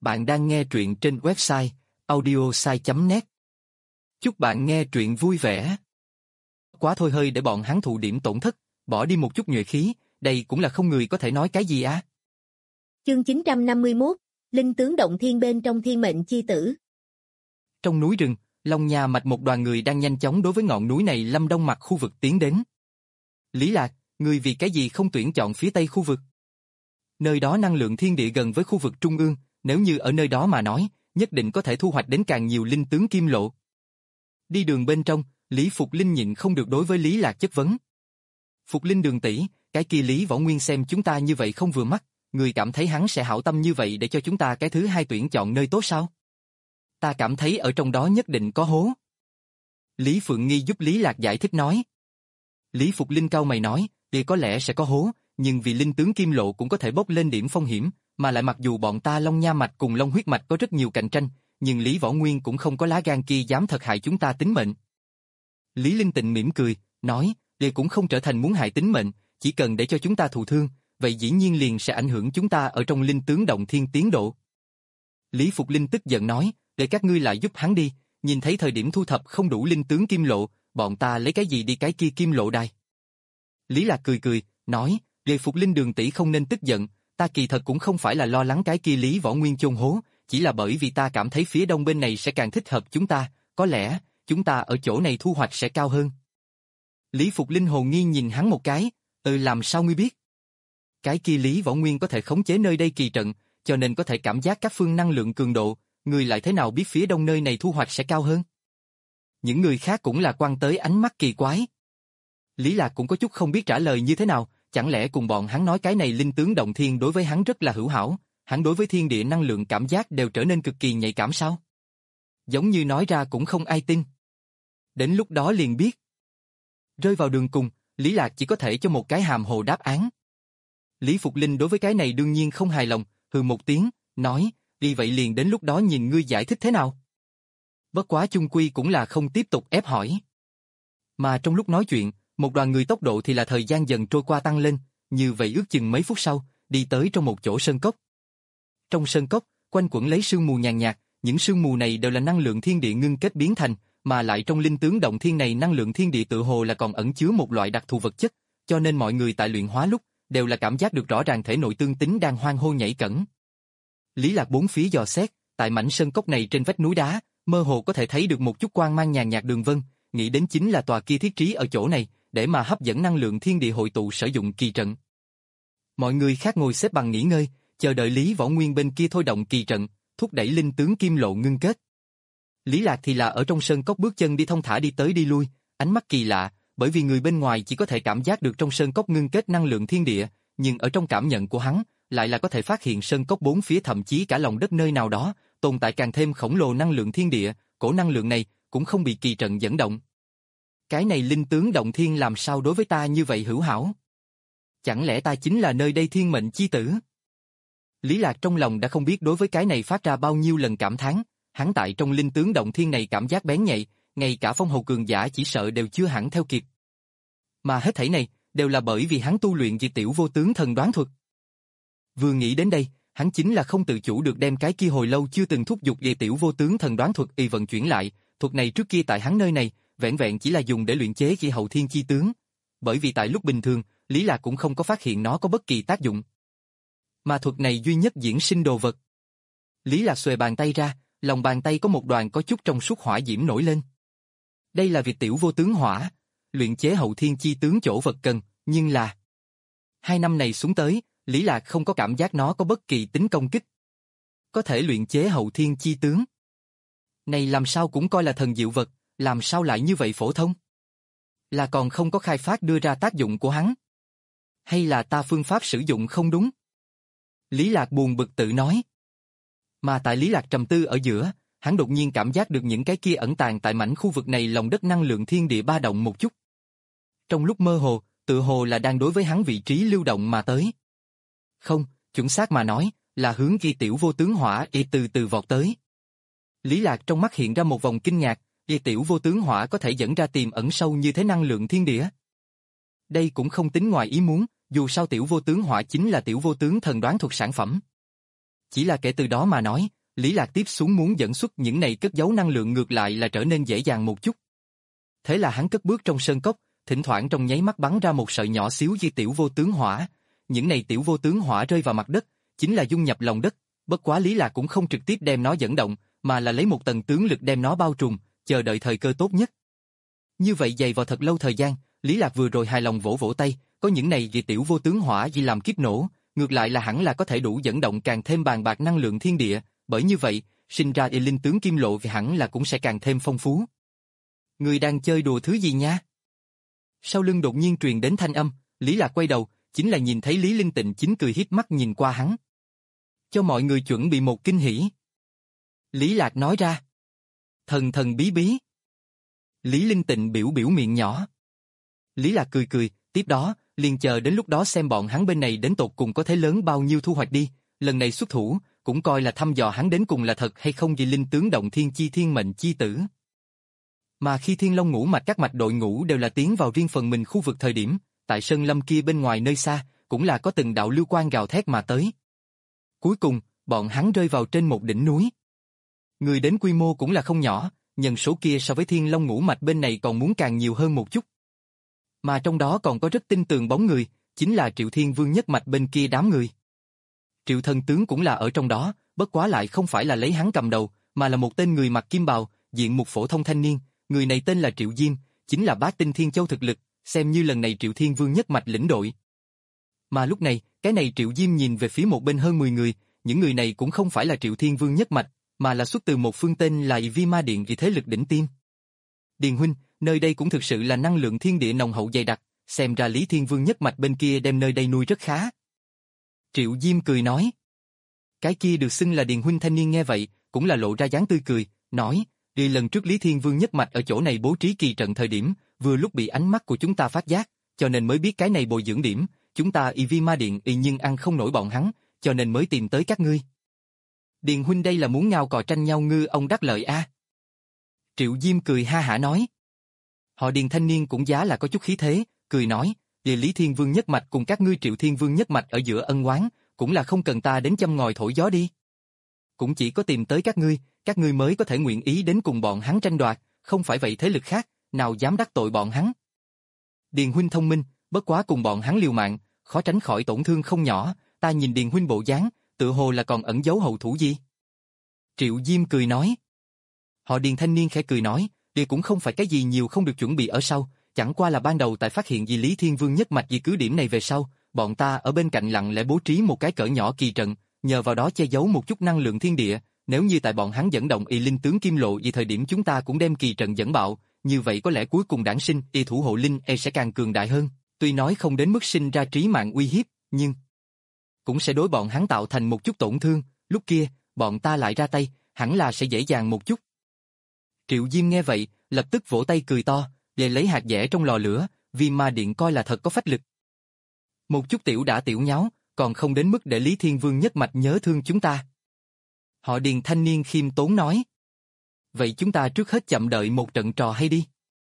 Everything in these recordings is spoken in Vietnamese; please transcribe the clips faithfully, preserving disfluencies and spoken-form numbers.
Bạn đang nghe truyện trên website audiosai chấm net. Chúc bạn nghe truyện vui vẻ. Quá thôi hơi để bọn hắn thụ điểm tổn thất, bỏ đi một chút nhuệ khí, đây cũng là không người có thể nói cái gì á. Chương chín trăm năm mươi mốt, Linh tướng động thiên bên trong thiên mệnh chi tử. Trong núi rừng, Long Nha Mạch một đoàn người đang nhanh chóng đối với ngọn núi này lâm đông mặt khu vực tiến đến. Lý Lạc, người vì cái gì không tuyển chọn phía tây khu vực? Nơi đó năng lượng thiên địa gần với khu vực trung ương, nếu như ở nơi đó mà nói, nhất định có thể thu hoạch đến càng nhiều linh tướng kim lộ. Đi đường bên trong, Lý Phục Linh nhịn không được đối với Lý Lạc chất vấn. Phục Linh đường tỷ, cái kia Lý Võ Nguyên xem chúng ta như vậy không vừa mắt, người cảm thấy hắn sẽ hảo tâm như vậy để cho chúng ta cái thứ hai tuyển chọn nơi tốt sao? Ta cảm thấy ở trong đó nhất định có hố. Lý Phượng Nghi giúp Lý Lạc giải thích nói. Lý Phục Linh cau mày nói, thì có lẽ sẽ có hố, nhưng vì linh tướng kim lộ cũng có thể bốc lên điểm phong hiểm, mà lại mặc dù bọn ta Long Nha Mạch cùng Long Huyết Mạch có rất nhiều cạnh tranh, nhưng Lý Võ Nguyên cũng không có lá gan kia dám thật hại chúng ta tính mệnh. Lý Linh Tịnh mỉm cười, nói, đây cũng không trở thành muốn hại tính mệnh, chỉ cần để cho chúng ta thụ thương, vậy dĩ nhiên liền sẽ ảnh hưởng chúng ta ở trong linh tướng động thiên tiến độ. Lý Phục Linh tức giận nói, để các ngươi lại giúp hắn đi, nhìn thấy thời điểm thu thập không đủ linh tướng kim lộ, bọn ta lấy cái gì đi cái kia kim lộ đài. Lý Lạc cười cười, nói, Lê Phục Linh đường tỷ không nên tức giận, ta kỳ thật cũng không phải là lo lắng cái kia Lý Võ Nguyên chôn hố, chỉ là bởi vì ta cảm thấy phía đông bên này sẽ càng thích hợp chúng ta, có lẽ, chúng ta ở chỗ này thu hoạch sẽ cao hơn. Lý Phục Linh hồ nghi nhìn hắn một cái, ừ làm sao ngươi biết? Cái kia Lý Võ Nguyên có thể khống chế nơi đây kỳ trận, cho nên có thể cảm giác các phương năng lượng cường độ, người lại thế nào biết phía đông nơi này thu hoạch sẽ cao hơn? Những người khác cũng là quan tới ánh mắt kỳ quái. Lý Lạc cũng có chút không biết trả lời như thế nào, chẳng lẽ cùng bọn hắn nói cái này linh tướng động thiên đối với hắn rất là hữu hảo, hắn đối với thiên địa năng lượng cảm giác đều trở nên cực kỳ nhạy cảm sao? Giống như nói ra cũng không ai tin. Đến lúc đó liền biết. Rơi vào đường cùng, Lý Lạc chỉ có thể cho một cái hàm hồ đáp án. Lý Phục Linh đối với cái này đương nhiên không hài lòng, hừ một tiếng, nói, đi vậy liền đến lúc đó nhìn ngươi giải thích thế nào. Bất quá chung quy cũng là không tiếp tục ép hỏi. Mà trong lúc nói chuyện, một đoàn người tốc độ thì là thời gian dần trôi qua tăng lên, như vậy ước chừng mấy phút sau, đi tới trong một chỗ sơn cốc. Trong sơn cốc, quanh quẩn lấy sương mù nhàn nhạt, những sương mù này đều là năng lượng thiên địa ngưng kết biến thành, mà lại trong linh tướng động thiên này năng lượng thiên địa tự hồ là còn ẩn chứa một loại đặc thù vật chất, cho nên mọi người tại luyện hóa lúc, đều là cảm giác được rõ ràng thể nội tương tính đang hoang hô nhảy cẫng. Lý Lạc bốn phía dò xét, tại mảnh sơn cốc này trên vách núi đá, mơ hồ có thể thấy được một chút quang mang nhàn nhạt đường vân, nghĩ đến chính là tòa kia thiết trí ở chỗ này, để mà hấp dẫn năng lượng thiên địa hội tụ sử dụng kỳ trận. Mọi người khác ngồi xếp bằng nghỉ ngơi, chờ đợi Lý Võ Nguyên bên kia thôi động kỳ trận, thúc đẩy linh tướng kim lộ ngưng kết. Lý Lạc thì là ở trong sơn cốc bước chân đi thong thả đi tới đi lui, ánh mắt kỳ lạ, bởi vì người bên ngoài chỉ có thể cảm giác được trong sơn cốc ngưng kết năng lượng thiên địa, nhưng ở trong cảm nhận của hắn, lại là có thể phát hiện sơn cốc bốn phía thậm chí cả lòng đất nơi nào đó, tồn tại càng thêm khổng lồ năng lượng thiên địa, cổ năng lượng này cũng không bị kỳ trận dẫn động. Cái này linh tướng động thiên làm sao đối với ta như vậy hữu hảo? Chẳng lẽ ta chính là nơi đây thiên mệnh chi tử? Lý Lạc trong lòng đã không biết đối với cái này phát ra bao nhiêu lần cảm thán, hắn tại trong linh tướng động thiên này cảm giác bén nhạy, ngay cả phong hầu cường giả chỉ sợ đều chưa hẳn theo kịp. Mà hết thảy này, đều là bởi vì hắn tu luyện diệt tiểu vô tướng thần đoán thuật. Vừa nghĩ đến đây, hắn chính là không tự chủ được đem cái kia hồi lâu chưa từng thúc giục diệt tiểu vô tướng thần đoán thuật y vận chuyển lại, thuật này trước kia tại hắn nơi này, vẹn vẹn chỉ là dùng để luyện chế khi hậu thiên chi tướng. Bởi vì tại lúc bình thường, Lý Lạc cũng không có phát hiện nó có bất kỳ tác dụng. Mà thuật này duy nhất diễn sinh đồ vật. Lý Lạc xuề bàn tay ra, lòng bàn tay có một đoàn có chút trong suốt hỏa diễm nổi lên. Đây là việc tiểu vô tướng hỏa, luyện chế hậu thiên chi tướng chỗ vật cần, nhưng là... Hai năm này xuống tới, Lý Lạc không có cảm giác nó có bất kỳ tính công kích. Có thể luyện chế hậu thiên chi tướng. Này làm sao cũng coi là thần diệu vật, làm sao lại như vậy phổ thông? Là còn không có khai phát đưa ra tác dụng của hắn? Hay là ta phương pháp sử dụng không đúng? Lý Lạc buồn bực tự nói. Mà tại Lý Lạc trầm tư ở giữa, hắn đột nhiên cảm giác được những cái kia ẩn tàng tại mảnh khu vực này lòng đất năng lượng thiên địa ba động một chút. Trong lúc mơ hồ, tự hồ là đang đối với hắn vị trí lưu động mà tới. Không, chuẩn xác mà nói, là hướng ghi tiểu vô tướng hỏa y từ từ vọt tới. Lý Lạc trong mắt hiện ra một vòng kinh ngạc, y tiểu vô tướng hỏa có thể dẫn ra tiềm ẩn sâu như thế năng lượng thiên địa. Đây cũng không tính ngoài ý muốn, dù sao tiểu vô tướng hỏa chính là tiểu vô tướng thần đoán thuật sản phẩm. Chỉ là kể từ đó mà nói, Lý Lạc tiếp xuống muốn dẫn xuất những này cất giấu năng lượng ngược lại là trở nên dễ dàng một chút. Thế là hắn cất bước trong sơn cốc, thỉnh thoảng trong nháy mắt bắn ra một sợi nhỏ xíu di tiểu vô tướng hỏa. Những này tiểu vô tướng hỏa rơi vào mặt đất, chính là dung nhập lòng đất, bất quá Lý Lạc cũng không trực tiếp đem nó dẫn động, mà là lấy một tầng tướng lực đem nó bao trùm, chờ đợi thời cơ tốt nhất. Như vậy dày vào thật lâu thời gian, Lý Lạc vừa rồi hài lòng vỗ vỗ tay, có những này di tiểu vô tướng hỏa di làm kiếp nổ, ngược lại là hẳn là có thể đủ dẫn động càng thêm bàn bạc năng lượng thiên địa, bởi như vậy, sinh ra y linh tướng kim lộ thì hẳn là cũng sẽ càng thêm phong phú. Người đang chơi đùa thứ gì nha? Sau lưng đột nhiên truyền đến thanh âm, Lý Lạc quay đầu, chính là nhìn thấy Lý Linh Tịnh chính cười híp mắt nhìn qua hắn. Cho mọi người chuẩn bị một kinh hỉ. Lý Lạc nói ra. Thần thần bí bí. Lý Linh Tịnh biểu biểu miệng nhỏ. Lý Lạc cười cười, tiếp đó, liền chờ đến lúc đó xem bọn hắn bên này đến tột cùng có thế lớn bao nhiêu thu hoạch đi, lần này xuất thủ, cũng coi là thăm dò hắn đến cùng là thật hay không vì linh tướng động thiên chi thiên mệnh chi tử. Mà khi Thiên Long ngũ mạch các mạch đội ngũ đều là tiến vào riêng phần mình khu vực thời điểm, tại sơn lâm kia bên ngoài nơi xa, cũng là có từng đạo lưu quang gào thét mà tới. Cuối cùng, bọn hắn rơi vào trên một đỉnh núi. Người đến quy mô cũng là không nhỏ, nhân số kia so với Thiên Long ngũ mạch bên này còn muốn càng nhiều hơn một chút. Mà trong đó còn có rất tinh tường bóng người, chính là Triệu Thiên Vương nhất mạch bên kia đám người. Triệu Thần Tướng cũng là ở trong đó, bất quá lại không phải là lấy hắn cầm đầu, mà là một tên người mặc kim bào, diện một phổ thông thanh niên, người này tên là Triệu Diêm, chính là bát tinh thiên châu thực lực, xem như lần này Triệu Thiên Vương nhất mạch lĩnh đội. Mà lúc này, cái này Triệu Diêm nhìn về phía một bên hơn mười người, những người này cũng không phải là Triệu Thiên Vương nhất mạch, mà là xuất từ một phương tên là Vi Ma Điện vì thế lực đỉnh tiêm. Điền huynh, nơi đây cũng thực sự là năng lượng thiên địa nồng hậu dày đặc, xem ra Lý Thiên Vương nhất mạch bên kia đem nơi đây nuôi rất khá. Triệu Diêm cười nói. Cái kia được xưng là Điền huynh thanh niên nghe vậy, cũng là lộ ra dáng tươi cười, nói, đi lần trước Lý Thiên Vương nhất mạch ở chỗ này bố trí kỳ trận thời điểm, vừa lúc bị ánh mắt của chúng ta phát giác, cho nên mới biết cái này bồi dưỡng điểm, chúng ta y Vi Ma Điện y nhưng ăn không nổi bọn hắn, cho nên mới tìm tới các ngươi. Điền huynh đây là muốn ngao cò tranh nhau ngư ông đắc lợi a? À? Triệu Diêm cười ha hả nói. Họ Điền thanh niên cũng giá là có chút khí thế, cười nói, về Lý Thiên Vương nhất mạch cùng các ngươi Triệu Thiên Vương nhất mạch ở giữa ân oán, cũng là không cần ta đến châm ngòi thổi gió đi. Cũng chỉ có tìm tới các ngươi, các ngươi mới có thể nguyện ý đến cùng bọn hắn tranh đoạt, không phải vậy thế lực khác, nào dám đắc tội bọn hắn. Điền huynh thông minh, bất quá cùng bọn hắn liều mạng, khó tránh khỏi tổn thương không nhỏ, ta nhìn Điền huynh bộ dáng, tự hồ là còn ẩn giấu hậu thủ gì. Triệu Diêm cười nói. Họ Điền thanh niên khẽ cười nói, đây cũng không phải cái gì nhiều không được chuẩn bị ở sau, chẳng qua là ban đầu tại phát hiện vì Lý Thiên Vương nhất mạch vì cứ điểm này về sau, bọn ta ở bên cạnh lặng lẽ bố trí một cái cỡ nhỏ kỳ trận, nhờ vào đó che giấu một chút năng lượng thiên địa, nếu như tại bọn hắn dẫn động y linh tướng kim lộ vì thời điểm chúng ta cũng đem kỳ trận dẫn bạo, như vậy có lẽ cuối cùng đản sinh y thủ hộ linh e sẽ càng cường đại hơn, tuy nói không đến mức sinh ra trí mạng uy hiếp, nhưng cũng sẽ đối bọn hắn tạo thành một chút tổn thương, lúc kia, bọn ta lại ra tay, hẳn là sẽ dễ dàng một chút. Triệu Diêm nghe vậy, lập tức vỗ tay cười to, để lấy hạt dẻ trong lò lửa, vì Ma Điện coi là thật có phách lực. Một chút tiểu đã tiểu nháo, còn không đến mức để Lý Thiên Vương nhất mạch nhớ thương chúng ta. Họ Điền thanh niên khiêm tốn nói. Vậy chúng ta trước hết chậm đợi một trận trò hay đi.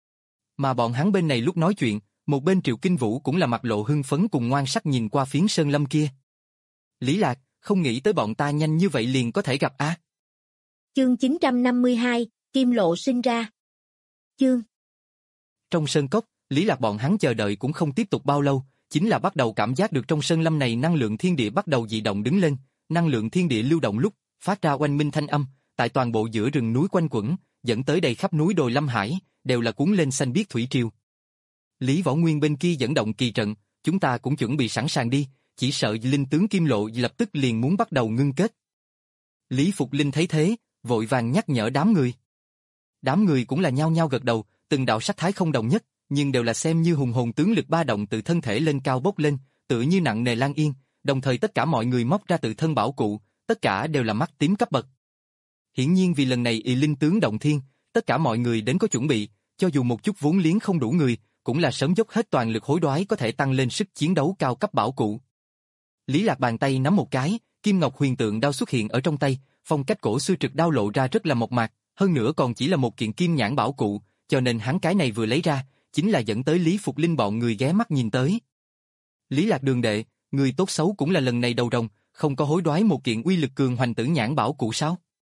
Mà bọn hắn bên này lúc nói chuyện, một bên Triệu Kinh Vũ cũng là mặt lộ hưng phấn cùng ngoan sắc nhìn qua phiến sơn lâm kia. Lý Lạc, không nghĩ tới bọn ta nhanh như vậy liền có thể gặp a. À? Chương chín trăm năm mươi hai, Kim Lộ sinh ra. Chương. Trong sơn cốc, Lý Lạc bọn hắn chờ đợi cũng không tiếp tục bao lâu, chính là bắt đầu cảm giác được trong sơn lâm này năng lượng thiên địa bắt đầu dị động đứng lên, năng lượng thiên địa lưu động lúc phát ra oanh minh thanh âm, tại toàn bộ giữa rừng núi quanh quẩn, dẫn tới đầy khắp núi đồi lâm hải, đều là cuốn lên xanh biếc thủy triều. Lý Võ Nguyên bên kia dẫn động kỳ trận, chúng ta cũng chuẩn bị sẵn sàng đi, chỉ sợ linh tướng Kim Lộ lập tức liền muốn bắt đầu ngưng kết. Lý Phục Linh thấy thế, vội vàng nhắc nhở đám người. Đám người cũng là nhao nhao gật đầu, từng đạo sắc thái không đồng nhất, nhưng đều là xem như hùng hồn tướng lực ba động từ thân thể lên cao bốc lên, tựa như nặng nề lan yên, đồng thời tất cả mọi người móc ra tự thân bảo cụ, tất cả đều là mắt tím cấp bậc. Hiển nhiên vì lần này y linh tướng động thiên, tất cả mọi người đến có chuẩn bị, cho dù một chút vốn liếng không đủ người, cũng là sớm dốc hết toàn lực hối đoái có thể tăng lên sức chiến đấu cao cấp bảo cụ. Lý Lạc bàn tay nắm một cái, kim ngọc huyền tượng đao xuất hiện ở trong tay, phong cách cổ xưa trực đao lộ ra rất là mộc mạc, hơn nữa còn chỉ là một kiện kim nhãn bảo cụ, cho nên hắn cái này vừa lấy ra, chính là dẫn tới Lý Phục Linh bọn người ghé mắt nhìn tới. Lý Lạc đường đệ, người tốt xấu cũng là lần này đầu rồng, không có hối đoái một kiện uy lực cường hoành tử nhãn bảo cụ sao?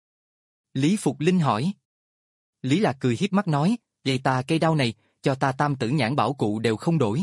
Lý Phục Linh hỏi. Lý Lạc cười hiếp mắt nói, vậy ta cây đao này, cho ta tam tử nhãn bảo cụ đều không đổi.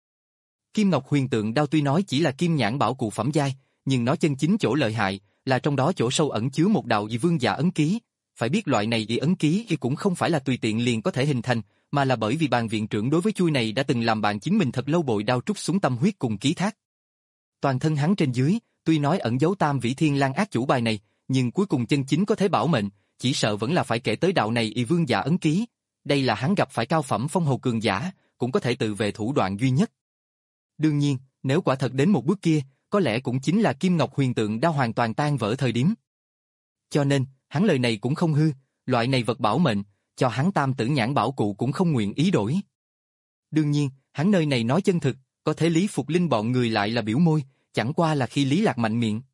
Kim Ngọc Huyền Tượng đao tuy nói chỉ là kim nhãn bảo cụ phẩm giai, nhưng nó chân chính chỗ lợi hại, là trong đó chỗ sâu ẩn chứa một đạo dị vương giả ấn ký. Phải biết loại này dị ấn ký thì cũng không phải là tùy tiện liền có thể hình thành, mà là bởi vì bàn viện trưởng đối với chuôi này đã từng làm bạn chính mình thật lâu bội đao trút xuống tâm huyết cùng ký thác. Toàn thân hắn trên dưới, tuy nói ẩn giấu tam vĩ thiên lang ác chủ bài này, nhưng cuối cùng chân chính có thể bảo mệnh, chỉ sợ vẫn là phải kể tới đạo này y vương giả ấn ký. Đây là hắn gặp phải cao phẩm phong hầu cường giả, cũng có thể tự vệ thủ đoạn duy nhất. Đương nhiên, nếu quả thật đến một bước kia, có lẽ cũng chính là Kim Ngọc Huyền Tượng đao hoàn toàn tan vỡ thời điểm. Cho nên, hắn lời này cũng không hư, loại này vật bảo mệnh, cho hắn tam tử nhãn bảo cụ cũng không nguyện ý đổi. Đương nhiên, hắn nơi này nói chân thực, có thể Lý Phục Linh bọn người lại là biểu môi, chẳng qua là khi Lý Lạc mạnh miệng.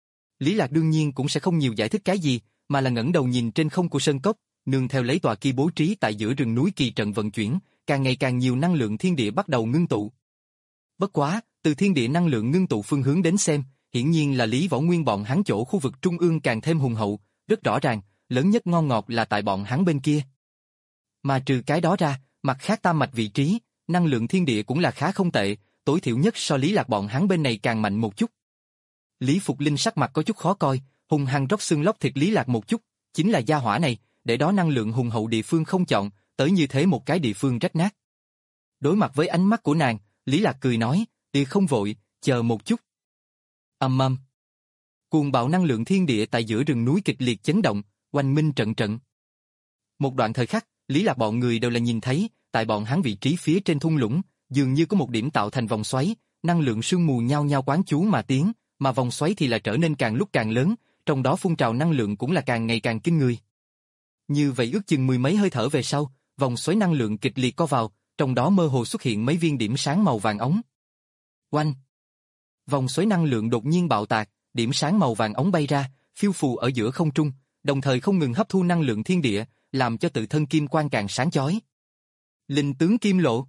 Lý Lạc đương nhiên cũng sẽ không nhiều giải thích cái gì, mà là ngẩng đầu nhìn trên không của sơn cốc, nương theo lấy tòa kia bố trí tại giữa rừng núi kỳ trận vận chuyển, càng ngày càng nhiều năng lượng thiên địa bắt đầu ngưng tụ. Bất quá, từ thiên địa năng lượng ngưng tụ phương hướng đến xem, hiển nhiên là Lý Võ Nguyên bọn hắn chỗ khu vực trung ương càng thêm hùng hậu, rất rõ ràng, lớn nhất ngon ngọt là tại bọn hắn bên kia. Mà trừ cái đó ra, mặt khác tam mạch vị trí, năng lượng thiên địa cũng là khá không tệ, tối thiểu nhất so Lý Lạc bọn hắn bên này càng mạnh một chút. Lý Phục Linh sắc mặt có chút khó coi, hùng hăng róc xương lóc thịt Lý Lạc một chút, chính là gia hỏa này, để đó năng lượng hùng hậu địa phương không chọn, tới như thế một cái địa phương rách nát. Đối mặt với ánh mắt của nàng, Lý Lạc cười nói, "Đi không vội, chờ một chút." Ầm ầm. Cuồng bạo năng lượng thiên địa tại giữa rừng núi kịch liệt chấn động, oanh minh trận trận. Một đoạn thời khắc, Lý Lạc bọn người đều là nhìn thấy, tại bọn hắn vị trí phía trên thung lũng, dường như có một điểm tạo thành vòng xoáy, năng lượng sương mù nhao nhao quán chú mà tiến, mà vòng xoáy thì là trở nên càng lúc càng lớn, trong đó phun trào năng lượng cũng là càng ngày càng kinh người. Như vậy ước chừng mười mấy hơi thở về sau, vòng xoáy năng lượng kịch liệt co vào, trong đó mơ hồ xuất hiện mấy viên điểm sáng màu vàng ống. Oanh! Vòng xoáy năng lượng đột nhiên bạo tạc, điểm sáng màu vàng ống bay ra, phiêu phù ở giữa không trung, đồng thời không ngừng hấp thu năng lượng thiên địa, làm cho tự thân kim quang càng sáng chói. Linh tướng kim lộ.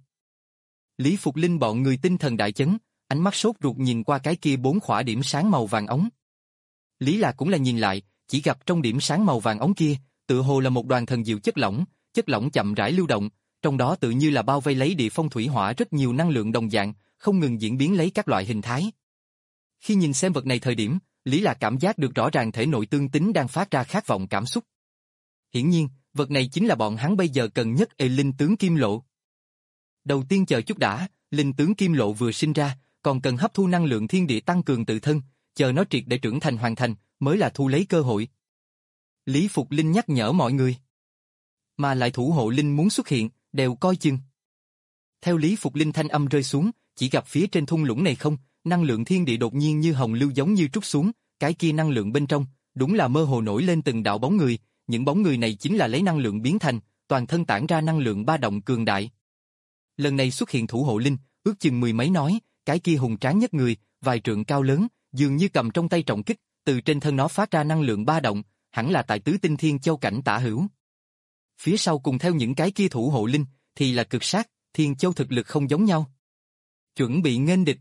Lý Phục Linh bọn người tinh thần đại chấn, ánh mắt sốt ruột nhìn qua cái kia bốn khỏa điểm sáng màu vàng ống. Lý Lạc cũng là nhìn lại, chỉ gặp trong điểm sáng màu vàng ống kia, tựa hồ là một đoàn thần diệu chất lỏng, chất lỏng chậm rãi lưu động, trong đó tự như là bao vây lấy địa phong thủy hỏa rất nhiều năng lượng đồng dạng, không ngừng diễn biến lấy các loại hình thái. Khi nhìn xem vật này thời điểm, Lý Lạc cảm giác được rõ ràng thể nội tương tính đang phát ra khát vọng cảm xúc. Hiển nhiên, vật này chính là bọn hắn bây giờ cần nhất ê linh tướng kim lộ. Đầu tiên chờ chút đã, linh tướng kim lộ vừa sinh ra, còn cần hấp thu năng lượng thiên địa tăng cường tự thân, chờ nó triệt để trưởng thành hoàn thành, mới là thu lấy cơ hội. Lý Phục Linh nhắc nhở mọi người. Mà lại thủ hộ linh muốn xuất hiện, đều coi chừng. Theo Lý Phục Linh thanh âm rơi xuống, chỉ gặp phía trên thung lũng này không, năng lượng thiên địa đột nhiên như hồng lưu giống như trút xuống, cái kia năng lượng bên trong, đúng là mơ hồ nổi lên từng đạo bóng người, những bóng người này chính là lấy năng lượng biến thành, toàn thân tản ra năng lượng ba động cường đại. Lần này xuất hiện thủ hộ linh, ước chừng mười mấy nói, cái kia hùng tráng nhất người, vài trượng cao lớn, dường như cầm trong tay trọng kích, từ trên thân nó phát ra năng lượng ba động, hẳn là tại tứ tinh thiên châu cảnh tả hữu. Phía sau cùng theo những cái kia thủ hộ linh, thì là cực sát, thiên châu thực lực không giống nhau. Chuẩn bị nghênh địch.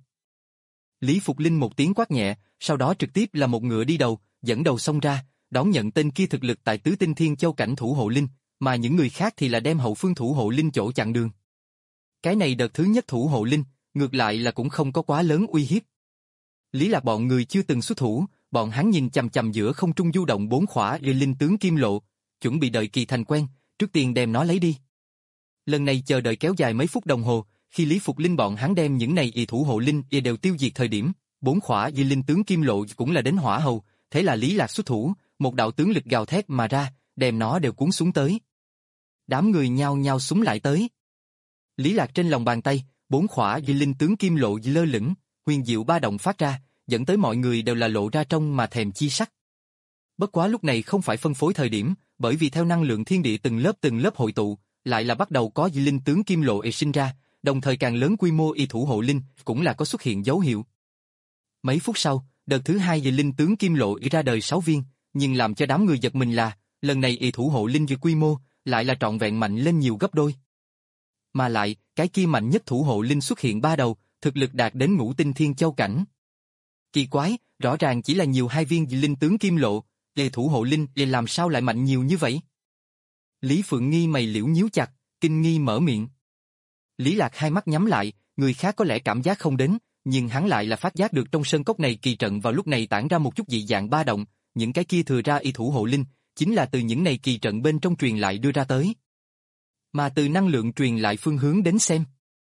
Lý Phục Linh một tiếng quát nhẹ, sau đó trực tiếp là một ngựa đi đầu, dẫn đầu xông ra, đón nhận tên kia thực lực tại tứ tinh thiên châu cảnh thủ hộ linh, mà những người khác thì là đem hậu phương thủ hộ linh chỗ chặn đường. Cái này đợt thứ nhất thủ hộ linh, ngược lại là cũng không có quá lớn uy hiếp. Lý Lạc bọn người chưa từng xuất thủ, bọn hắn nhìn chằm chằm giữa không trung du động bốn khỏa ghê linh tướng kim lộ, chuẩn bị đợi kỳ thành quen, trước tiên đem nó lấy đi. Lần này chờ đợi kéo dài mấy phút đồng hồ, khi Lý Phục Linh bọn hắn đem những này y thủ hộ linh y đều tiêu diệt thời điểm, bốn khỏa ghê linh tướng kim lộ cũng là đến hỏa hầu, thế là Lý Lạc xuất thủ, một đạo tướng lực gào thét mà ra, đem nó đều cuốn xuống tới. Đám người nhao nhao súng lại tới. Lý Lạc trên lòng bàn tay, bốn khỏa ghê linh tướng kim lộ lơ lửng, huyền diệu ba động phát ra, dẫn tới mọi người đều là lộ ra trong mà thèm chi sắc. Bất quá lúc này không phải phân phối thời điểm, bởi vì theo năng lượng thiên địa từng lớp từng lớp hội tụ, lại là bắt đầu có ghê linh tướng kim lộ y sinh ra, đồng thời càng lớn quy mô y thủ hộ linh cũng là có xuất hiện dấu hiệu. Mấy phút sau, đợt thứ hai ghê linh tướng kim lộ y ra đời sáu viên, nhưng làm cho đám người giật mình là, lần này y thủ hộ linh về quy mô lại là trọn vẹn mạnh lên nhiều gấp đôi. Mà lại, cái kia mạnh nhất thủ hộ linh xuất hiện ba đầu, thực lực đạt đến ngũ tinh thiên châu cảnh. Kỳ quái, rõ ràng chỉ là nhiều hai viên linh tướng kim lộ, Lệ thủ hộ linh lệ làm sao lại mạnh nhiều như vậy? Lý Phượng Nghi mày liễu nhíu chặt, kinh nghi mở miệng. Lý Lạc hai mắt nhắm lại, người khác có lẽ cảm giác không đến, nhưng hắn lại là phát giác được trong sơn cốc này kỳ trận vào lúc này tản ra một chút dị dạng ba động, những cái kia thừa ra y thủ hộ linh, chính là từ những này kỳ trận bên trong truyền lại đưa ra tới. Mà từ năng lượng truyền lại phương hướng đến xem,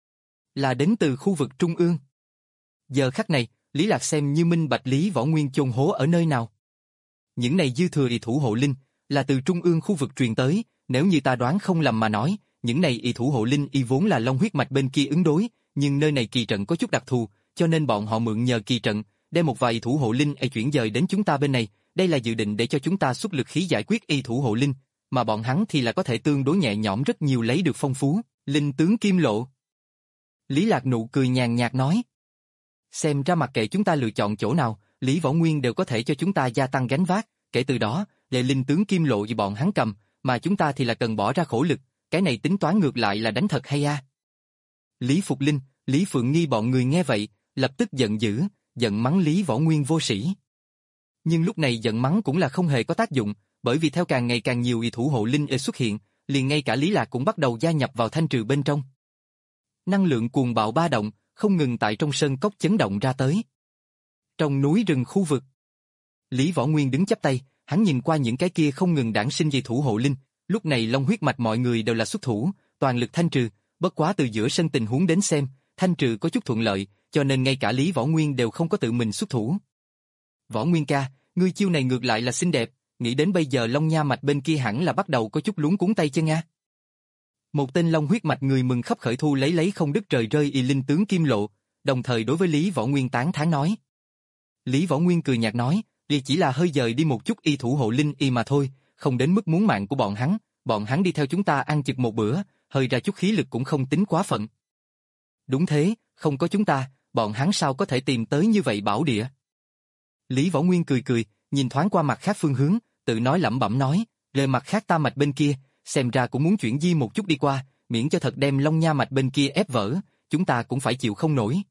là đến từ khu vực trung ương. Giờ khắc này, Lý Lạc xem như minh bạch Lý Võ Nguyên chôn hố ở nơi nào. Những này dư thừa y thủ hộ linh, là từ trung ương khu vực truyền tới, nếu như ta đoán không lầm mà nói, những này y thủ hộ linh y vốn là long huyết mạch bên kia ứng đối, nhưng nơi này kỳ trận có chút đặc thù, cho nên bọn họ mượn nhờ kỳ trận, đem một vài y thủ hộ linh y chuyển dời đến chúng ta bên này, đây là dự định để cho chúng ta xuất lực khí giải quyết y thủ hộ linh, mà bọn hắn thì là có thể tương đối nhẹ nhõm rất nhiều lấy được phong phú, linh tướng kim lộ. Lý Lạc nụ cười nhàn nhạt nói. Xem ra mặc kệ chúng ta lựa chọn chỗ nào, Lý Võ Nguyên đều có thể cho chúng ta gia tăng gánh vác, kể từ đó, để linh tướng kim lộ vì bọn hắn cầm, mà chúng ta thì là cần bỏ ra khổ lực, cái này tính toán ngược lại là đánh thật hay a. Lý Phục Linh, Lý Phượng Nghi bọn người nghe vậy, lập tức giận dữ, giận mắng Lý Võ Nguyên vô sĩ. Nhưng lúc này giận mắng cũng là không hề có tác dụng, bởi vì theo càng ngày càng nhiều y thủ hộ linh e xuất hiện, liền ngay cả Lý Lạc cũng bắt đầu gia nhập vào thanh trừ bên trong. Năng lượng cuồng bạo ba động, không ngừng tại trong sơn cốc chấn động ra tới. Trong núi rừng khu vực, Lý Võ Nguyên đứng chắp tay, hắn nhìn qua những cái kia không ngừng đản sinh y thủ hộ linh, lúc này long huyết mạch mọi người đều là xuất thủ, toàn lực thanh trừ, bất quá từ giữa sân tình huống đến xem, thanh trừ có chút thuận lợi, cho nên ngay cả Lý Võ Nguyên đều không có tự mình xuất thủ. Võ Nguyên ca, ngươi chiêu này ngược lại là xinh đẹp, nghĩ đến bây giờ Long Nha mạch bên kia hẳn là bắt đầu có chút luống cuống tay chân a. Một tên long huyết mạch người mừng khắp khởi thu lấy lấy không đứt trời rơi y linh tướng kim lộ, đồng thời đối với Lý Võ Nguyên tán thán nói. Lý Võ Nguyên cười nhạt nói, vì chỉ là hơi dời đi một chút y thủ hộ linh y mà thôi, không đến mức muốn mạng của bọn hắn, bọn hắn đi theo chúng ta ăn chực một bữa, hơi ra chút khí lực cũng không tính quá phận. Đúng thế, không có chúng ta, bọn hắn sao có thể tìm tới như vậy bảo địa. Lý Võ Nguyên cười cười, nhìn thoáng qua mặt khác phương hướng, tự nói lẩm bẩm nói, về mặt khác ta mạch bên kia, xem ra cũng muốn chuyển di một chút đi qua, miễn cho thật đem Long Nha mạch bên kia ép vỡ, chúng ta cũng phải chịu không nổi.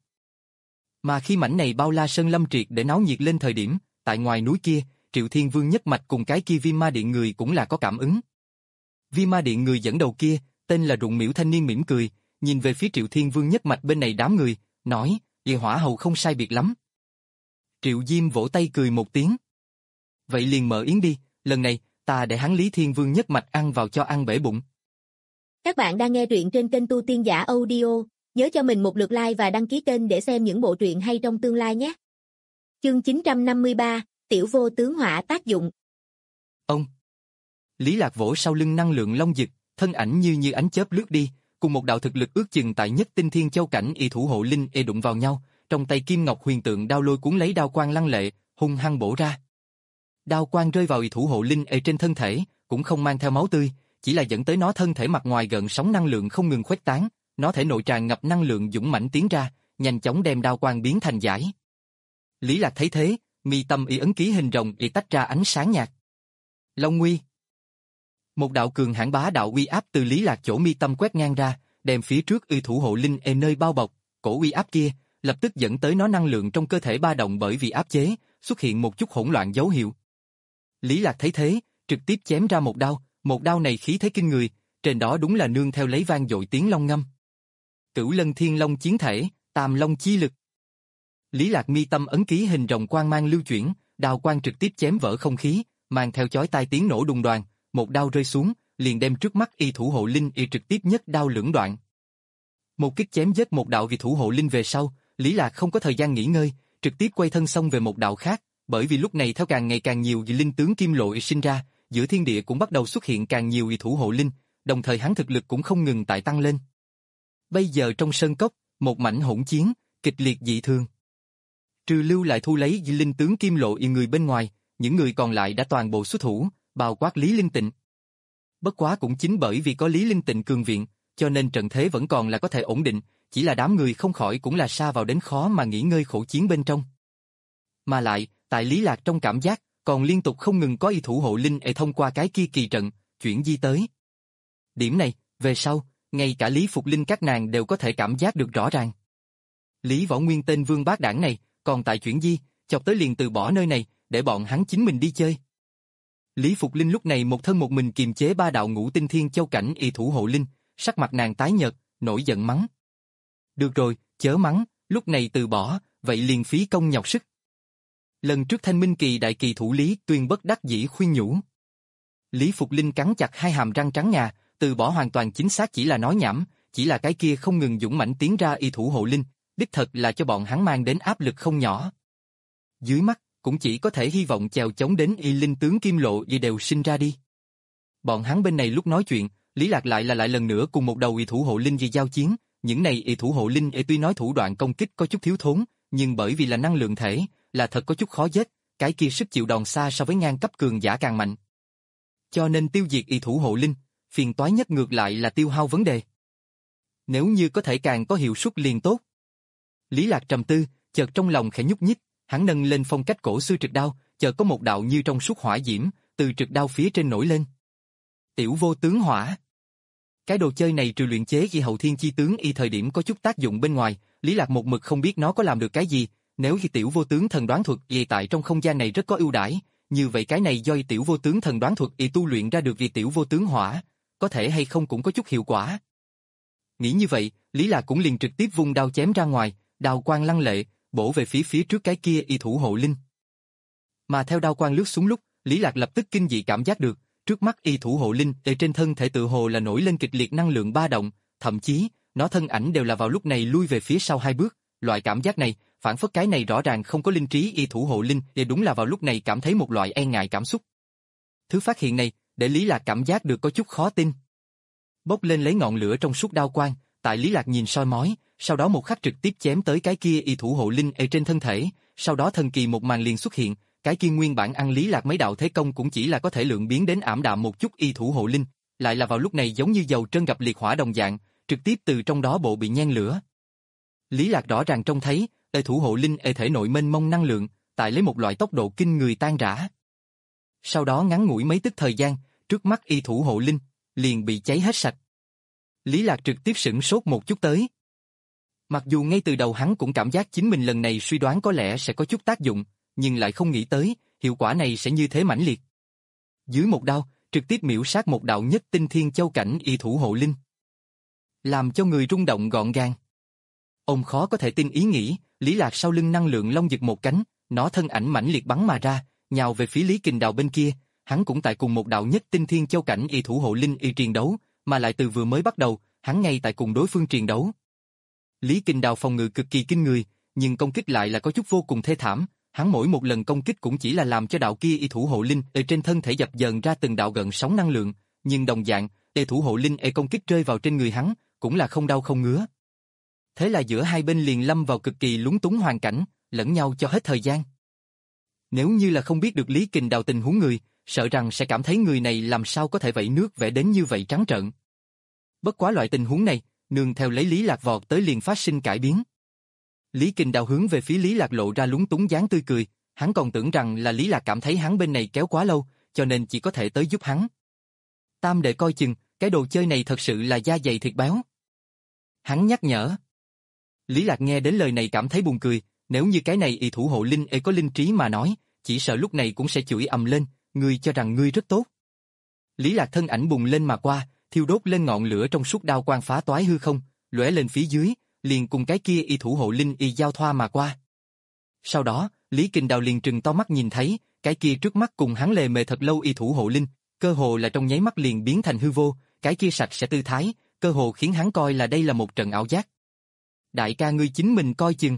Mà khi mảnh này bao la sơn lâm triệt để náo nhiệt lên thời điểm, tại ngoài núi kia, Triệu Thiên Vương nhất mạch cùng cái kia Viêm Ma Điện người cũng là có cảm ứng. Viêm Ma Điện người dẫn đầu kia, tên là Rụng Miễu thanh niên mỉm cười, nhìn về phía Triệu Thiên Vương nhất mạch bên này đám người, nói, "Địa hỏa hầu không sai biệt lắm." Triệu Diêm vỗ tay cười một tiếng. Vậy liền mở yến đi, lần này, ta để hắn Lý Thiên Vương nhất mạch ăn vào cho ăn bể bụng. Các bạn đang nghe truyện trên kênh Tu Tiên Giả Audio, nhớ cho mình một lượt like và đăng ký kênh để xem những bộ truyện hay trong tương lai nhé. Chương chín trăm năm mươi ba, Tiểu Vô Tướng Hỏa tác dụng. Ông Lý Lạc vỗ sau lưng năng lượng long dực, thân ảnh như như ánh chớp lướt đi, cùng một đạo thực lực ước chừng tại nhất tinh thiên châu cảnh y thủ hộ linh e đụng vào nhau, trong tay kim ngọc huyền tượng đao lôi cuốn lấy đao quang lăng lệ, hung hăng bổ ra. Đao quang rơi vào y thủ hộ linh e trên thân thể, cũng không mang theo máu tươi, chỉ là dẫn tới nó thân thể mặt ngoài gợn sóng năng lượng không ngừng khuếch tán, nó thể nội tràn ngập năng lượng dũng mãnh tiến ra, nhanh chóng đem đao quang biến thành giải. Lý Lạc thấy thế, mi tâm y ấn ký hình rồng y tách ra ánh sáng nhạt. Long Nguy. Một đạo cường hãn bá đạo uy áp từ Lý Lạc chỗ mi tâm quét ngang ra, đem phía trước y thủ hộ linh e nơi bao bọc, cổ uy áp kia, lập tức dẫn tới nó năng lượng trong cơ thể ba động bởi vì áp chế, xuất hiện một chút hỗn loạn dấu hiệu. Lý Lạc thấy thế, trực tiếp chém ra một đao, một đao này khí thế kinh người, trên đó đúng là nương theo lấy vang dội tiếng long ngâm. Cửu Lân Thiên Long chiến thể, Tam Long chi lực. Lý Lạc mi tâm ấn ký hình rồng quang mang lưu chuyển, đao quang trực tiếp chém vỡ không khí, mang theo chói tai tiếng nổ đùng đoàng, một đao rơi xuống, liền đem trước mắt y thủ hộ linh y trực tiếp nhất đao lưỡng đoạn. Một kích chém giết một đạo vì thủ hộ linh về sau, Lý Lạc không có thời gian nghỉ ngơi, trực tiếp quay thân xông về một đạo khác, bởi vì lúc này theo càng ngày càng nhiều vị linh tướng kim lộ sinh ra, giữa thiên địa cũng bắt đầu xuất hiện càng nhiều y thủ hộ linh, đồng thời hắn thực lực cũng không ngừng tại tăng lên. Bây giờ trong sơn cốc, một mảnh hỗn chiến, kịch liệt dị thường. Trừ lưu lại thu lấy vị linh tướng kim lộ y người bên ngoài, những người còn lại đã toàn bộ xuất thủ, bao quát Lý Linh Tịnh. Bất quá cũng chính bởi vì có Lý Linh Tịnh cường viện, cho nên trận thế vẫn còn là có thể ổn định, chỉ là đám người không khỏi cũng là sa vào đến khó mà nghỉ ngơi khổ chiến bên trong. Mà lại, tại Lý Lạc trong cảm giác, còn liên tục không ngừng có y thủ hộ linh e thông qua cái kia kỳ trận, chuyển di tới. Điểm này, về sau, ngay cả Lý Phục Linh các nàng đều có thể cảm giác được rõ ràng. Lý Võ Nguyên tên vương bát đảng này, còn tại chuyển di, chọc tới liền từ bỏ nơi này, để bọn hắn chính mình đi chơi. Lý Phục Linh lúc này một thân một mình kiềm chế ba đạo ngũ tinh thiên châu cảnh y thủ hộ linh, sắc mặt nàng tái nhợt, nổi giận mắng. Được rồi, chớ mắng, lúc này từ bỏ, vậy liền phí công nhọc sức. Lần trước Thanh Minh Kỳ đại kỳ thủ Lý Tuyên bất đắc dĩ khuyên nhủ. Lý Phục Linh cắn chặt hai hàm răng trắng ngà, từ bỏ hoàn toàn chính xác chỉ là nói nhảm, chỉ là cái kia không ngừng dũng mãnh tiến ra y thủ hộ linh, đích thật là cho bọn hắn mang đến áp lực không nhỏ. Dưới mắt, cũng chỉ có thể hy vọng chèo chống đến y linh tướng Kim Lộ gì đều sinh ra đi. Bọn hắn bên này lúc nói chuyện, Lý Lạc lại là lại lần nữa cùng một đầu y thủ hộ linh gì giao chiến, những này y thủ hộ linh y tuy nói thủ đoạn công kích có chút thiếu thốn, nhưng bởi vì là năng lượng thể, là thật có chút khó giết, cái kia sức chịu đòn xa so với ngang cấp cường giả càng mạnh. Cho nên tiêu diệt y thủ hộ linh, phiền toái nhất ngược lại là tiêu hao vấn đề. Nếu như có thể càng có hiệu suất liền tốt. Lý Lạc trầm tư, chợt trong lòng khẽ nhúc nhích, hắn nâng lên phong cách cổ xưa trực đao, chợt có một đạo như trong suốt hỏa diễm, từ trực đao phía trên nổi lên. Tiểu vô tướng hỏa. Cái đồ chơi này trừ luyện chế ghi hậu thiên chi tướng y thời điểm có chút tác dụng bên ngoài, Lý Lạc một mực không biết nó có làm được cái gì, nếu khi tiểu vô tướng thần đoán thuật y tại trong không gian này rất có ưu đãi, như vậy cái này do tiểu vô tướng thần đoán thuật y tu luyện ra được vì tiểu vô tướng hỏa, có thể hay không cũng có chút hiệu quả. Nghĩ như vậy, Lý Lạc cũng liền trực tiếp vung đao chém ra ngoài, đao quang lăng lệ, bổ về phía phía trước cái kia y thủ hộ linh. Mà theo đao quang lướt xuống lúc, Lý Lạc lập tức kinh dị cảm giác được, trước mắt y thủ hộ linh ở trên thân thể tự hồ là nổi lên kịch liệt năng lượng ba động, thậm chí, nó thân ảnh đều là vào lúc này lui về phía sau hai bước, loại cảm giác này, phản phất cái này rõ ràng không có linh trí y thủ hộ linh, thì đúng là vào lúc này cảm thấy một loại e ngại cảm xúc. Thứ phát hiện này, để Lý Lạc cảm giác được có chút khó tin. Bốc lên lấy ngọn lửa trong suốt đao quang, tại Lý Lạc nhìn soi mói, sau đó một khắc trực tiếp chém tới cái kia y thủ hộ linh ở trên thân thể, sau đó thần kỳ một màn liền xuất hiện, cái kia nguyên bản ăn Lý Lạc mấy đạo thế công cũng chỉ là có thể lượng biến đến ảm đạm một chút y thủ hộ linh, lại là vào lúc này giống như dầu trơn gặp liệt hỏa đồng dạng, trực tiếp từ trong đó bộ bị nhen lửa. Lý Lạc rõ ràng trông thấy, y thủ hộ linh ở thể nội mênh mông năng lượng, tại lấy một loại tốc độ kinh người tan rã. Sau đó ngắn ngủi mấy tức thời gian, trước mắt y thủ hộ linh liền bị cháy hết sạch. Lý Lạc trực tiếp sửng sốt một chút tới. Mặc dù ngay từ đầu hắn cũng cảm giác chính mình lần này suy đoán có lẽ sẽ có chút tác dụng, nhưng lại không nghĩ tới, hiệu quả này sẽ như thế mãnh liệt. Dưới một đao, trực tiếp miểu sát một đạo nhất tinh thiên châu cảnh y thủ hộ linh. Làm cho người rung động gọn gàng. Ông khó có thể tin ý nghĩ, Lý Lạc sau lưng năng lượng long giật một cánh, nó thân ảnh mãnh liệt bắn mà ra, nhào về phía Lý Kình Đào bên kia, hắn cũng tại cùng một đạo nhất tinh thiên châu cảnh y thủ hộ linh y triền đấu, mà lại từ vừa mới bắt đầu, hắn ngay tại cùng đối phương triền đấu. Lý Kình Đào phòng ngự cực kỳ kinh người, nhưng công kích lại là có chút vô cùng thê thảm, hắn mỗi một lần công kích cũng chỉ là làm cho đạo kia y thủ hộ linh ở trên thân thể dập dờn ra từng đạo gợn sóng năng lượng, nhưng đồng dạng, y thủ hộ linh y công kích rơi vào trên người hắn, cũng là không đau không ngứa. Thế là giữa hai bên liền lâm vào cực kỳ lúng túng hoàn cảnh, lẫn nhau cho hết thời gian. Nếu như là không biết được Lý Kình Đào tình huống người, sợ rằng sẽ cảm thấy người này làm sao có thể vẩy nước vẽ đến như vậy trắng trợn. Bất quá loại tình huống này, nương theo lấy Lý Lạc vọt tới liền phát sinh cải biến. Lý Kình Đào hướng về phía Lý Lạc lộ ra lúng túng dáng tươi cười, hắn còn tưởng rằng là Lý Lạc cảm thấy hắn bên này kéo quá lâu, cho nên chỉ có thể tới giúp hắn. Tam đệ coi chừng, cái đồ chơi này thật sự là da dày thịt béo. Hắn nhắc nhở. Lý Lạc nghe đến lời này cảm thấy buồn cười, nếu như cái này y thủ hộ linh e có linh trí mà nói, chỉ sợ lúc này cũng sẽ chửi ầm lên, ngươi cho rằng ngươi rất tốt. Lý Lạc thân ảnh bùng lên mà qua, thiêu đốt lên ngọn lửa trong suốt đao quang phá toái hư không, lóe lên phía dưới, liền cùng cái kia y thủ hộ linh y giao thoa mà qua. Sau đó, Lý Kình Đào liền trừng to mắt nhìn thấy, cái kia trước mắt cùng hắn lề mề thật lâu y thủ hộ linh, cơ hồ là trong nháy mắt liền biến thành hư vô, cái kia sạch sẽ tư thái, cơ hồ khiến hắn coi là đây là một trận ảo giác. Đại ca ngươi chính mình coi chừng.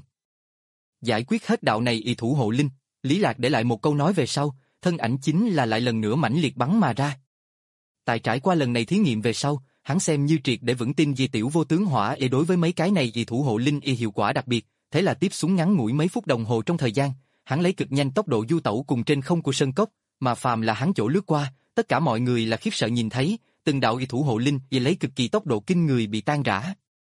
Giải quyết hết đạo này y thủ hộ linh, Lý Lạc để lại một câu nói về sau, thân ảnh chính là lại lần nữa mãnh liệt bắn mà ra. Tại trải qua lần này thí nghiệm về sau, hắn xem như triệt để vững tin vì tiểu vô tướng hỏa y đối với mấy cái này y thủ hộ linh y hiệu quả đặc biệt, thế là tiếp xuống ngắn ngủi mấy phút đồng hồ trong thời gian, hắn lấy cực nhanh tốc độ du tẩu cùng trên không của sơn cốc, mà phàm là hắn chỗ lướt qua, tất cả mọi người là khiếp sợ nhìn thấy, từng đạo y thủ hộ linh y lấy cực kỳ tốc độ kinh người bị tan rã.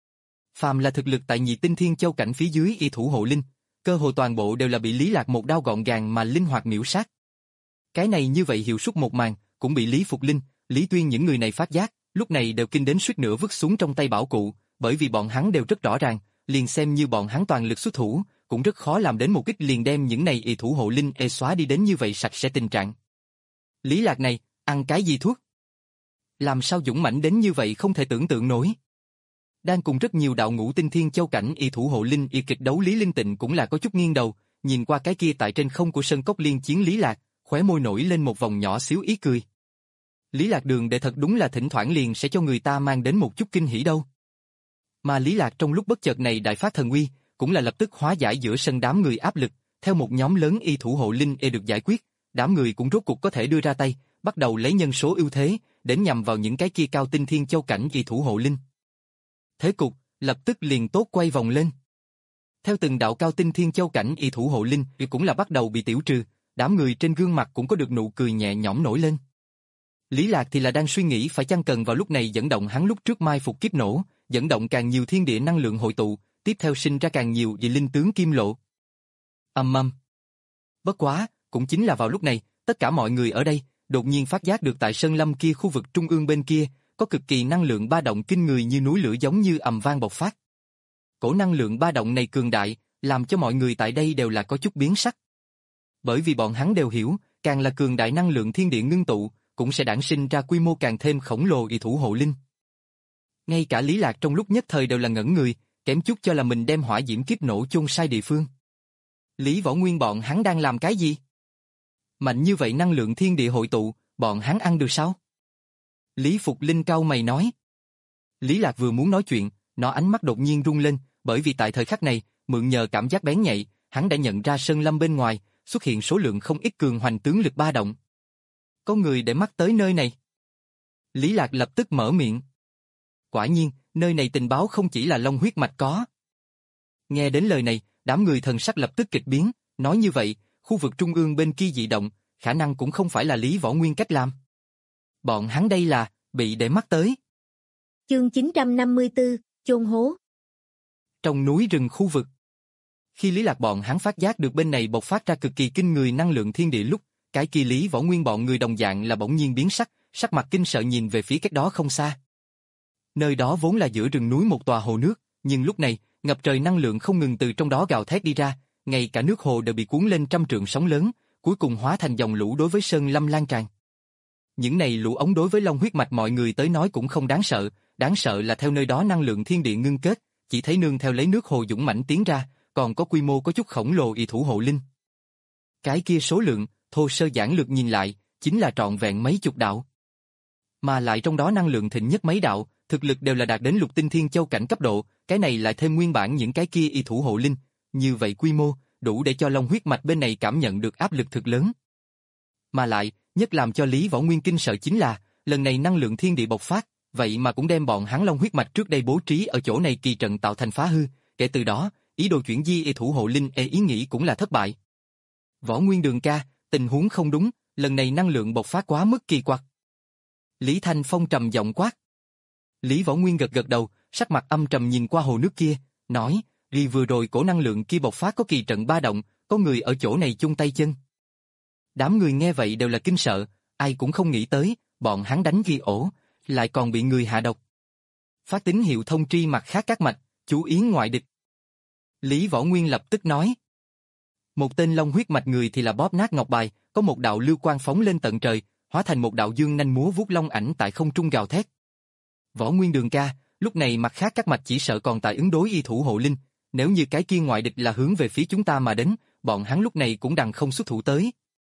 Phàm là thực lực tại nhị tinh thiên châu cảnh phía dưới y thủ hộ linh, cơ hồ toàn bộ đều là bị Lý Lạc một đao gọn gàng mà linh hoạt miểu sát. Cái này như vậy hiệu suất một màn, cũng bị Lý Phục Linh, Lý Tuyên những người này phát giác, lúc này đều kinh đến suýt nữa vứt xuống trong tay bảo cụ, bởi vì bọn hắn đều rất rõ ràng, liền xem như bọn hắn toàn lực xuất thủ, cũng rất khó làm đến một kích liền đem những này y thủ hộ linh e xóa đi đến như vậy sạch sẽ tình trạng. Lý Lạc này, ăn cái gì thuốc? Làm sao dũng mãnh đến như vậy không thể tưởng tượng nổi. Đang cùng rất nhiều đạo ngũ tinh thiên châu cảnh y thủ hộ linh y kịch đấu Lý Linh Tịnh cũng là có chút nghiêng đầu, nhìn qua cái kia tại trên không của sân cốc liên chiến Lý Lạc, khóe môi nổi lên một vòng nhỏ xíu ý cười. Lý Lạc đường đệ thật đúng là thỉnh thoảng liền sẽ cho người ta mang đến một chút kinh hỉ đâu. Mà Lý Lạc trong lúc bất chợt này đại phát thần uy, cũng là lập tức hóa giải giữa sân đám người áp lực, theo một nhóm lớn y thủ hộ linh e được giải quyết, đám người cũng rốt cuộc có thể đưa ra tay, bắt đầu lấy nhân số ưu thế, đến nhằm vào những cái kia cao tinh thiên châu cảnh y thủ hộ linh. Thế cục, lập tức liền tốt quay vòng lên. Theo từng đạo cao tinh thiên châu cảnh y thủ hộ linh cũng là bắt đầu bị tiểu trừ, đám người trên gương mặt cũng có được nụ cười nhẹ nhõm nổi lên. Lý Lạc thì là đang suy nghĩ phải chăng cần vào lúc này dẫn động hắn lúc trước mai phục kiếp nổ, dẫn động càng nhiều thiên địa năng lượng hội tụ, tiếp theo sinh ra càng nhiều dị linh tướng kim lộ. Ầm ầm. Bất quá, cũng chính là vào lúc này, tất cả mọi người ở đây đột nhiên phát giác được tại sơn lâm kia khu vực trung ương bên kia, có cực kỳ năng lượng ba động kinh người như núi lửa giống như ầm vang bộc phát. Cổ năng lượng ba động này cường đại, làm cho mọi người tại đây đều là có chút biến sắc. Bởi vì bọn hắn đều hiểu, càng là cường đại năng lượng thiên địa ngưng tụ, cũng sẽ đản sinh ra quy mô càng thêm khổng lồ y thủ hộ linh. Ngay cả Lý Lạc trong lúc nhất thời đều là ngẩn người, kém chút cho là mình đem hỏa diễm kiếp nổ chôn sai địa phương. Lý Võ Nguyên bọn hắn đang làm cái gì? Mạnh như vậy năng lượng thiên địa hội tụ, bọn hắn ăn được sao? Lý Phục Linh cau mày nói. Lý Lạc vừa muốn nói chuyện, nó ánh mắt đột nhiên rung lên, bởi vì tại thời khắc này, mượn nhờ cảm giác bén nhạy, hắn đã nhận ra sơn lâm bên ngoài, xuất hiện số lượng không ít cường hoành tướng lực ba động. Có người để mắt tới nơi này. Lý Lạc lập tức mở miệng. Quả nhiên, nơi này tình báo không chỉ là long huyết mạch có. Nghe đến lời này, đám người thần sắc lập tức kịch biến, nói như vậy, khu vực trung ương bên kia dị động, khả năng cũng không phải là Lý Võ Nguyên cách làm. Bọn hắn đây là, bị để mắt tới. Chương chín trăm năm mươi tư, chôn hố. Trong núi rừng khu vực. Khi Lý Lạc bọn hắn phát giác được bên này bộc phát ra cực kỳ kinh người năng lượng thiên địa lúc, cái kia Lý Võ Nguyên bọn người đồng dạng là bỗng nhiên biến sắc, sắc mặt kinh sợ nhìn về phía cách đó không xa. Nơi đó vốn là giữa rừng núi một tòa hồ nước, nhưng lúc này, ngập trời năng lượng không ngừng từ trong đó gào thét đi ra, ngay cả nước hồ đều bị cuốn lên trăm trượng sóng lớn, cuối cùng hóa thành dòng lũ đối với sơn lâm lan tràn. Những này lũ ống đối với long huyết mạch mọi người tới nói cũng không đáng sợ, đáng sợ là theo nơi đó năng lượng thiên địa ngưng kết, chỉ thấy nương theo lấy nước hồ dũng mãnh tiến ra, còn có quy mô có chút khổng lồ y thủ hộ linh. Cái kia số lượng, thô sơ giản lược nhìn lại, chính là trọn vẹn mấy chục đạo. Mà lại trong đó năng lượng thịnh nhất mấy đạo, thực lực đều là đạt đến lục tinh thiên châu cảnh cấp độ, cái này lại thêm nguyên bản những cái kia y thủ hộ linh, như vậy quy mô, đủ để cho long huyết mạch bên này cảm nhận được áp lực thực lớn. Mà lại, nhất làm cho Lý Võ Nguyên kinh sợ chính là, lần này năng lượng thiên địa bộc phát, vậy mà cũng đem bọn hắn long huyết mạch trước đây bố trí ở chỗ này kỳ trận tạo thành phá hư, kể từ đó, ý đồ chuyển di y thủ hộ linh e ý nghĩ cũng là thất bại. Võ Nguyên Đường ca, tình huống không đúng, lần này năng lượng bộc phát quá mức kỳ quặc. Lý Thanh Phong trầm giọng quát. Lý Võ Nguyên gật gật đầu, sắc mặt âm trầm nhìn qua hồ nước kia, nói, vì vừa rồi cổ năng lượng kia bộc phát có kỳ trận ba động, có người ở chỗ này chung tay chân. Đám người nghe vậy đều là kinh sợ, ai cũng không nghĩ tới, bọn hắn đánh ghi ổ, lại còn bị người hạ độc. Phát tín hiệu thông tri mặt khác các mạch, chú ý ngoại địch. Lý Võ Nguyên lập tức nói. Một tên long huyết mạch người thì là bóp nát ngọc bài, có một đạo lưu quang phóng lên tận trời, hóa thành một đạo dương nanh múa vuốt long ảnh tại không trung gào thét. Võ Nguyên Đường ca, lúc này mặt khác các mạch chỉ sợ còn tại ứng đối y thủ hộ linh, nếu như cái kia ngoại địch là hướng về phía chúng ta mà đến, bọn hắn lúc này cũng đằng không xuất thủ tới.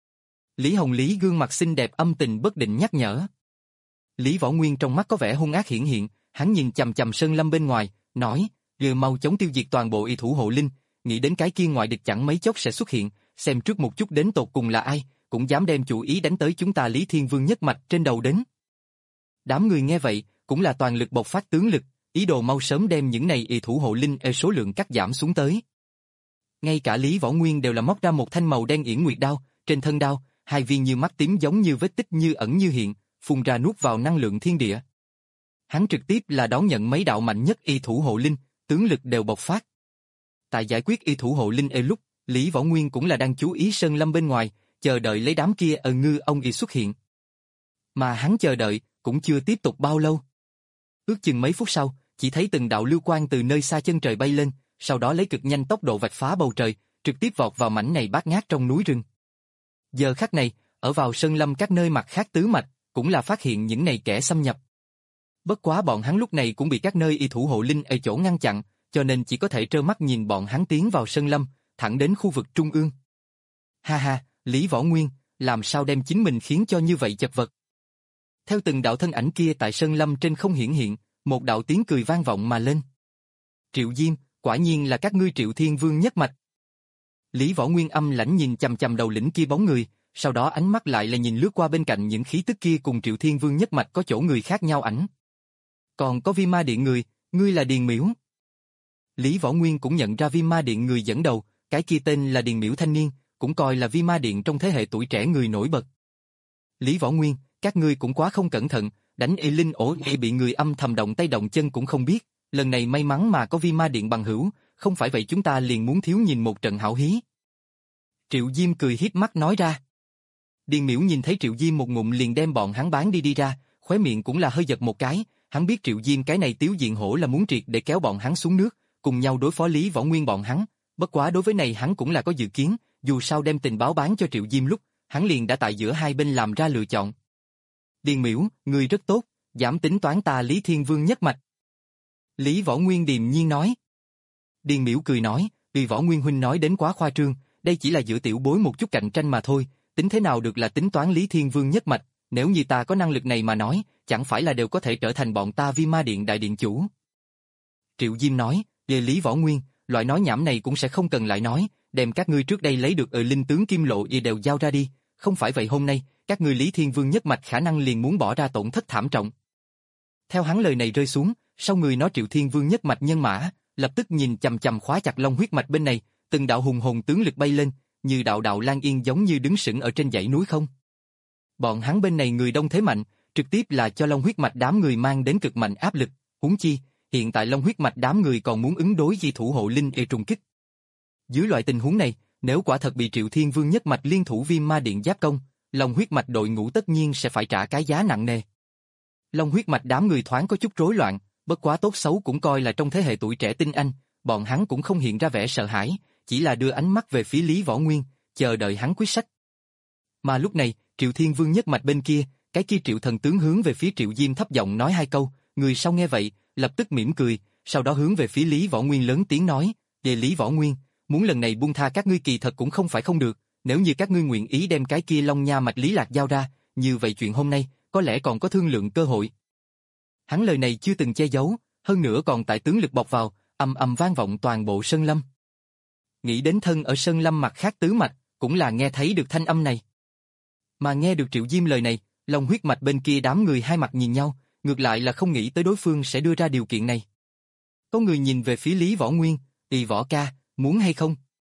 Lý Hồng Lý gương mặt xinh đẹp âm tình bất định nhắc nhở. Lý Võ Nguyên trong mắt có vẻ hung ác hiển hiện, hắn nhìn chằm chằm sơn lâm bên ngoài, nói, vừa mau chống tiêu diệt toàn bộ y thủ hộ linh, nghĩ đến cái kia ngoại địch chẳng mấy chốc sẽ xuất hiện, xem trước một chút đến tột cùng là ai, cũng dám đem chủ ý đánh tới chúng ta Lý Thiên Vương nhất mạch trên đầu đến. Đám người nghe vậy, cũng là toàn lực bộc phát tướng lực, ý đồ mau sớm đem những này y thủ hộ linh e số lượng cắt giảm xuống tới. Ngay cả Lý Võ Nguyên đều là móc ra một thanh màu đen yển nguyệt đao, trên thân đao, hai viên như mắt tím giống như vết tích như ẩn như hiện, phun ra nuốt vào năng lượng thiên địa. Hắn trực tiếp là đón nhận mấy đạo mạnh nhất y thủ hộ linh, tướng lực đều bộc phát. Tại giải quyết y thủ hộ linh e lúc, Lý Võ Nguyên cũng là đang chú ý sơn lâm bên ngoài, chờ đợi lấy đám kia ở ngư ông y xuất hiện. Mà hắn chờ đợi, cũng chưa tiếp tục bao lâu. Ước chừng mấy phút sau, chỉ thấy từng đạo lưu quang từ nơi xa chân trời bay lên, sau đó lấy cực nhanh tốc độ vạch phá bầu trời, trực tiếp vọt vào mảnh này bát ngát trong núi rừng. Giờ khắc này, ở vào sơn lâm các nơi mặt khác tứ mạch, cũng là phát hiện những này kẻ xâm nhập. Bất quá bọn hắn lúc này cũng bị các nơi y thủ hộ linh ở chỗ ngăn chặn, cho nên chỉ có thể trơ mắt nhìn bọn hắn tiến vào sơn lâm, thẳng đến khu vực trung ương. Ha ha, Lý Võ Nguyên, làm sao đem chính mình khiến cho như vậy chật vật. Theo từng đạo thân ảnh kia tại sơn lâm trên không hiển hiện, một đạo tiếng cười vang vọng mà lên. Triệu Diêm, quả nhiên là các ngươi Triệu Thiên Vương nhất mạch. Lý Võ Nguyên âm lãnh nhìn chằm chằm đầu lĩnh kia bóng người, sau đó ánh mắt lại là nhìn lướt qua bên cạnh những khí tức kia cùng Triệu Thiên Vương nhất mạch có chỗ người khác nhau ảnh. Còn có Vi Ma Điện người, ngươi là Điền Miễu. Lý Võ Nguyên cũng nhận ra Vi Ma Điện người dẫn đầu, cái kia tên là Điền Miễu thanh niên, cũng coi là Vi Ma Điện trong thế hệ tuổi trẻ người nổi bật. Lý Võ Nguyên, các ngươi cũng quá không cẩn thận, đánh y linh ổ y bị người âm thầm động tay động chân cũng không biết, lần này may mắn mà có Vi Ma Điện bằng hữu, không phải vậy chúng ta liền muốn thiếu nhìn một trận hảo hí. Triệu Diêm cười hiếp mắt nói ra. Điền Miễu nhìn thấy Triệu Diêm một ngụm liền đem bọn hắn bán đi đi ra, khóe miệng cũng là hơi giật một cái, hắn biết Triệu Diêm cái này tiếu diện hổ là muốn triệt để kéo bọn hắn xuống nước, cùng nhau đối phó Lý Võ Nguyên bọn hắn, bất quá đối với này hắn cũng là có dự kiến, dù sao đem tình báo bán cho Triệu Diêm lúc, hắn liền đã tại giữa hai bên làm ra lựa chọn. Điền Miễu, người rất tốt, dám tính toán ta Lý Thiên Vương nhất mạch. Lý Võ Nguyên điềm nhiên nói. Điền Miễu cười nói, vì Võ Nguyên huynh nói đến quá khoa trương, đây chỉ là giữa tiểu bối một chút cạnh tranh mà thôi, tính thế nào được là tính toán Lý Thiên Vương nhất mạch, nếu như ta có năng lực này mà nói, chẳng phải là đều có thể trở thành bọn ta Vi Ma Điện đại điện chủ. Triệu Diêm nói, về Lý Võ Nguyên, loại nói nhảm này cũng sẽ không cần lại nói, đem các ngươi trước đây lấy được ở linh tướng Kim Lộ y đều giao ra đi, không phải vậy hôm nay, các ngươi Lý Thiên Vương nhất mạch khả năng liền muốn bỏ ra tổn thất thảm trọng. Theo hắn lời này rơi xuống, sau người nói Triệu Thiên Vương nhất mạch nhân mã, lập tức nhìn chằm chằm khóa chặt long huyết mạch bên này, từng đạo hùng hồn tướng lực bay lên, như đạo đạo lan yên giống như đứng sững ở trên dãy núi không. Bọn hắn bên này người đông thế mạnh, trực tiếp là cho long huyết mạch đám người mang đến cực mạnh áp lực, huống chi, hiện tại long huyết mạch đám người còn muốn ứng đối di thủ hộ linh e trùng kích. Dưới loại tình huống này, nếu quả thật bị Triệu Thiên Vương nhất mạch liên thủ Viêm Ma Điện giáp công, long huyết mạch đội ngũ tất nhiên sẽ phải trả cái giá nặng nề. Long huyết mạch đám người thoáng có chút rối loạn, bất quá tốt xấu cũng coi là trong thế hệ tuổi trẻ tinh anh, bọn hắn cũng không hiện ra vẻ sợ hãi, chỉ là đưa ánh mắt về phía Lý Võ Nguyên, chờ đợi hắn quyết sách. Mà lúc này, Triệu Thiên Vương nhất mạch bên kia, cái kia Triệu thần tướng hướng về phía Triệu Diêm thấp giọng nói hai câu, người sau nghe vậy, lập tức mỉm cười, sau đó hướng về phía Lý Võ Nguyên lớn tiếng nói, về Lý Võ Nguyên, muốn lần này buông tha các ngươi kỳ thật cũng không phải không được, nếu như các ngươi nguyện ý đem cái kia Long Nha mạch Lý Lạc giao ra, như vậy chuyện hôm nay, có lẽ còn có thương lượng cơ hội. Hắn lời này chưa từng che giấu, hơn nữa còn tại tướng lực bọc vào, ầm ầm vang vọng toàn bộ sơn lâm. Nghĩ đến thân ở sơn lâm mặt khác tứ mạch, cũng là nghe thấy được thanh âm này. Mà nghe được Triệu Diêm lời này, long huyết mạch bên kia đám người hai mặt nhìn nhau, ngược lại là không nghĩ tới đối phương sẽ đưa ra điều kiện này. Có người nhìn về phía Lý Võ Nguyên, "Ì Võ ca, muốn hay không?"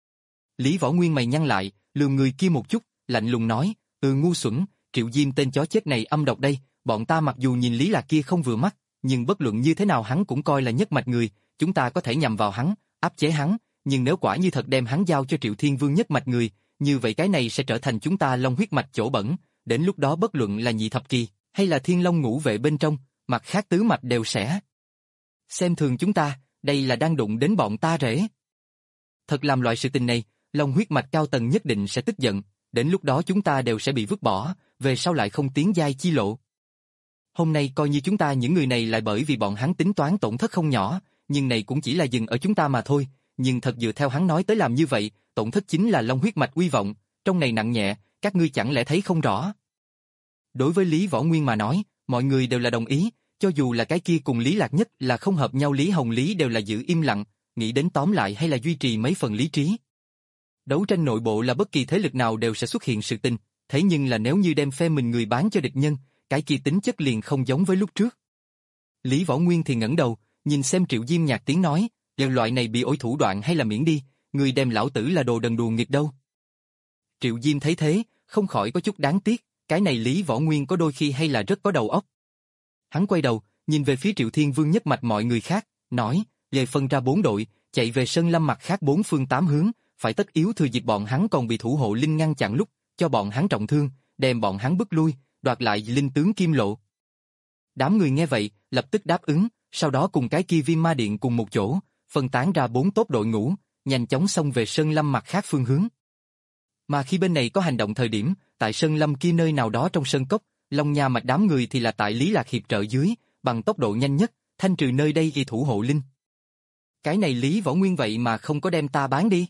Lý Võ Nguyên mày nhăn lại, lườm người kia một chút, lạnh lùng nói, "Ừ ngu xuẩn, Triệu Diêm tên chó chết này âm độc đây, bọn ta mặc dù nhìn Lý Lạc kia không vừa mắt, nhưng bất luận như thế nào hắn cũng coi là nhất mạch người, chúng ta có thể nhằm vào hắn, áp chế hắn, nhưng nếu quả như thật đem hắn giao cho Triệu Thiên Vương nhất mạch người, như vậy cái này sẽ trở thành chúng ta long huyết mạch chỗ bẩn, đến lúc đó bất luận là nhị thập kỳ, hay là thiên long ngũ vệ bên trong, mặt khác tứ mạch đều sẽ xem thường chúng ta, đây là đang đụng đến bọn ta rễ." Thật làm loại sự tình này, long huyết mạch cao tầng nhất định sẽ tức giận, đến lúc đó chúng ta đều sẽ bị vứt bỏ, về sau lại không tiến giai chi lộ. Hôm nay coi như chúng ta những người này lại bởi vì bọn hắn tính toán tổn thất không nhỏ, nhưng này cũng chỉ là dừng ở chúng ta mà thôi, nhưng thật dựa theo hắn nói tới làm như vậy, tổn thất chính là long huyết mạch uy vọng, trong này nặng nhẹ, các ngươi chẳng lẽ thấy không rõ. Đối với Lý Võ Nguyên mà nói, mọi người đều là đồng ý, cho dù là cái kia cùng Lý Lạc nhất là không hợp nhau Lý Hồng Lý đều là giữ im lặng, nghĩ đến tóm lại hay là duy trì mấy phần lý trí. Đấu tranh nội bộ là bất kỳ thế lực nào đều sẽ xuất hiện sự tình, thế nhưng là nếu như đem phe mình người bán cho địch nhân, cái kia tính chất liền không giống với lúc trước. Lý Võ Nguyên thì ngẩng đầu, nhìn xem Triệu Diêm nhạt tiếng nói, "Đều loại này bị ổi thủ đoạn hay là miễn đi, người đem lão tử là đồ đần đùa nghịch đâu." Triệu Diêm thấy thế, không khỏi có chút đáng tiếc, cái này Lý Võ Nguyên có đôi khi hay là rất có đầu óc. Hắn quay đầu, nhìn về phía Triệu Thiên Vương nhất mạch mọi người khác, nói, "Về phân ra bốn đội, chạy về sơn lâm mặt khác bốn phương tám hướng, phải tất yếu thừa dịp bọn hắn còn bị thủ hộ linh ngăn chặn lúc, cho bọn hắn trọng thương, đem bọn hắn bức lui, đoạt lại linh tướng Kim Lộ." Đám người nghe vậy, lập tức đáp ứng, sau đó cùng cái kia Viêm Ma Điện cùng một chỗ, phân tán ra bốn tốt đội ngũ, nhanh chóng xông về sơn lâm mặt khác phương hướng. Mà khi bên này có hành động thời điểm, tại sơn lâm kia nơi nào đó trong sơn cốc, Long Nha Mạch đám người thì là tại Lý Lạc hiệp trợ dưới, bằng tốc độ nhanh nhất, thanh trừ nơi đây y thủ hộ linh. Cái này Lý Võ Nguyên vậy mà không có đem ta bán đi.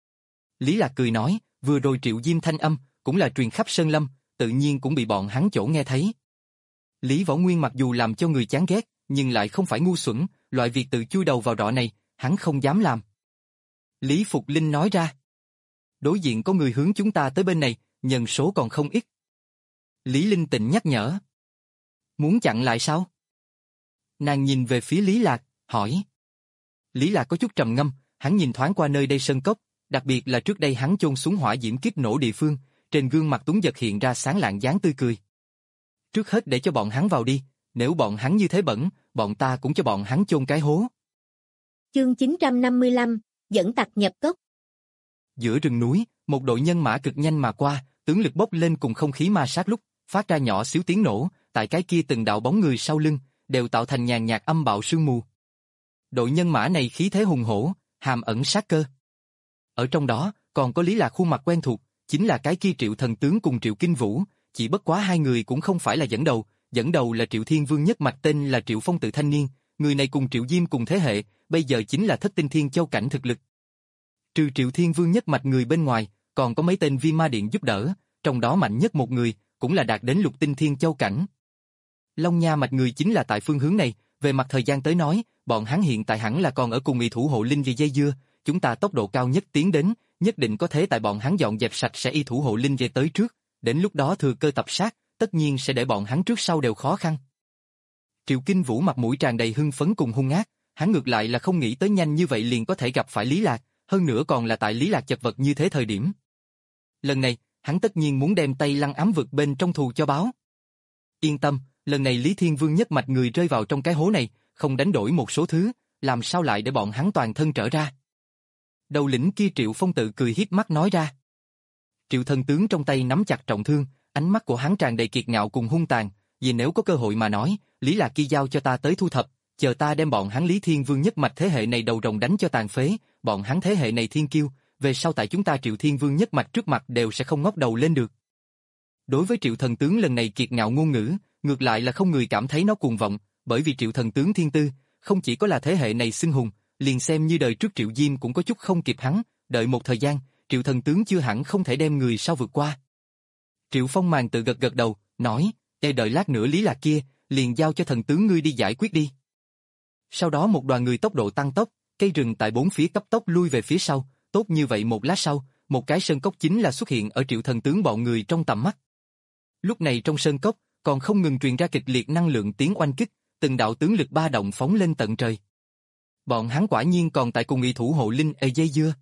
Lý Lạc cười nói, vừa rồi Triệu Diêm thanh âm, cũng là truyền khắp sơn lâm, tự nhiên cũng bị bọn hắn chỗ nghe thấy. Lý Võ Nguyên mặc dù làm cho người chán ghét, nhưng lại không phải ngu xuẩn, loại việc tự chui đầu vào rọ này, hắn không dám làm. Lý Phục Linh nói ra. Đối diện có người hướng chúng ta tới bên này, nhân số còn không ít. Lý Linh Tịnh nhắc nhở. Muốn chặn lại sao? Nàng nhìn về phía Lý Lạc, hỏi. Lý Lạc có chút trầm ngâm, hắn nhìn thoáng qua nơi đây sơn cốc, đặc biệt là trước đây hắn chôn xuống hỏa diễm kiếp nổ địa phương, trên gương mặt Tuấn Giật hiện ra sáng lạng dáng tươi cười. Trước hết để cho bọn hắn vào đi, nếu bọn hắn như thế bẩn, bọn ta cũng cho bọn hắn chôn cái hố. Chương chín trăm năm mươi lăm, dẫn tặc nhập cốc. Giữa rừng núi, một đội nhân mã cực nhanh mà qua, tướng lực bốc lên cùng không khí ma sát lúc, phát ra nhỏ xíu tiếng nổ, tại cái kia từng đạo bóng người sau lưng, đều tạo thành nhàn nhạt âm bạo sương mù. Đội nhân mã này khí thế hùng hổ, hàm ẩn sát cơ. Ở trong đó, còn có Lý Lạc khuôn mặt quen thuộc, chính là cái kia Triệu Thần Tướng cùng Triệu Kinh Vũ, chỉ bất quá hai người cũng không phải là dẫn đầu, dẫn đầu là Triệu Thiên Vương nhất mạch tên là Triệu Phong Tự thanh niên, người này cùng Triệu Diêm cùng thế hệ, bây giờ chính là thất tinh thiên châu cảnh thực lực. Trừ Triệu Thiên Vương nhất mạch người bên ngoài, còn có mấy tên Vi Ma Điện giúp đỡ, trong đó mạnh nhất một người, cũng là đạt đến lục tinh thiên châu cảnh. Long Nha mạch người chính là tại phương hướng này, về mặt thời gian tới nói, bọn hắn hiện tại hẳn là còn ở cùng nghị thủ hộ linh về dây dưa, chúng ta tốc độ cao nhất tiến đến, nhất định có thể tại bọn hắn dọn dẹp sạch sẽ y thủ hộ linh về tới trước, đến lúc đó thừa cơ tập sát, tất nhiên sẽ để bọn hắn trước sau đều khó khăn. Triệu Kinh Vũ mặt mũi tràn đầy hưng phấn cùng hung ác, hắn ngược lại là không nghĩ tới nhanh như vậy liền có thể gặp phải Lý Lạc, hơn nữa còn là tại Lý Lạc chật vật như thế thời điểm. Lần này, hắn tất nhiên muốn đem Tây Lăng ám vực bên trong thù cho báo. Yên tâm, lần này Lý Thiên Vương nhất mạch người rơi vào trong cái hố này, không đánh đổi một số thứ, làm sao lại để bọn hắn toàn thân trở ra. Đầu lĩnh kia Triệu Phong Tự cười hiếp mắt nói ra. Triệu Thần Tướng trong tay nắm chặt trọng thương, ánh mắt của hắn tràn đầy kiệt ngạo cùng hung tàn, vì nếu có cơ hội mà nói, Lý Lạc kia giao cho ta tới thu thập, chờ ta đem bọn hắn Lý Thiên Vương nhất mạch thế hệ này đầu rồng đánh cho tàn phế, bọn hắn thế hệ này thiên kiêu, về sau tại chúng ta Triệu Thiên Vương nhất mạch trước mặt đều sẽ không ngóc đầu lên được. Đối với Triệu Thần Tướng lần này kiệt ngạo ngôn ngữ, ngược lại là không người cảm thấy nó cuồng vọng, bởi vì Triệu Thần Tướng thiên tư, không chỉ có là thế hệ này xưng hùng, liền xem như đời trước Triệu Diêm cũng có chút không kịp hắn, đợi một thời gian, Triệu Thần Tướng chưa hẳn không thể đem người sau vượt qua. Triệu Phong Màn tự gật gật đầu, nói, "Ê đợi lát nữa Lý Lạc kia, liền giao cho thần tướng ngươi đi giải quyết đi." Sau đó một đoàn người tốc độ tăng tốc, cây rừng tại bốn phía cấp tốc lui về phía sau, tốt như vậy một lát sau, một cái sơn cốc chính là xuất hiện ở Triệu Thần Tướng bọn người trong tầm mắt. Lúc này trong sơn cốc, còn không ngừng truyền ra kịch liệt năng lượng tiếng oanh kích, từng đạo tướng lực ba động phóng lên tận trời. Bọn hắn quả nhiên còn tại cùng y thủ hộ linh ở dây dưa.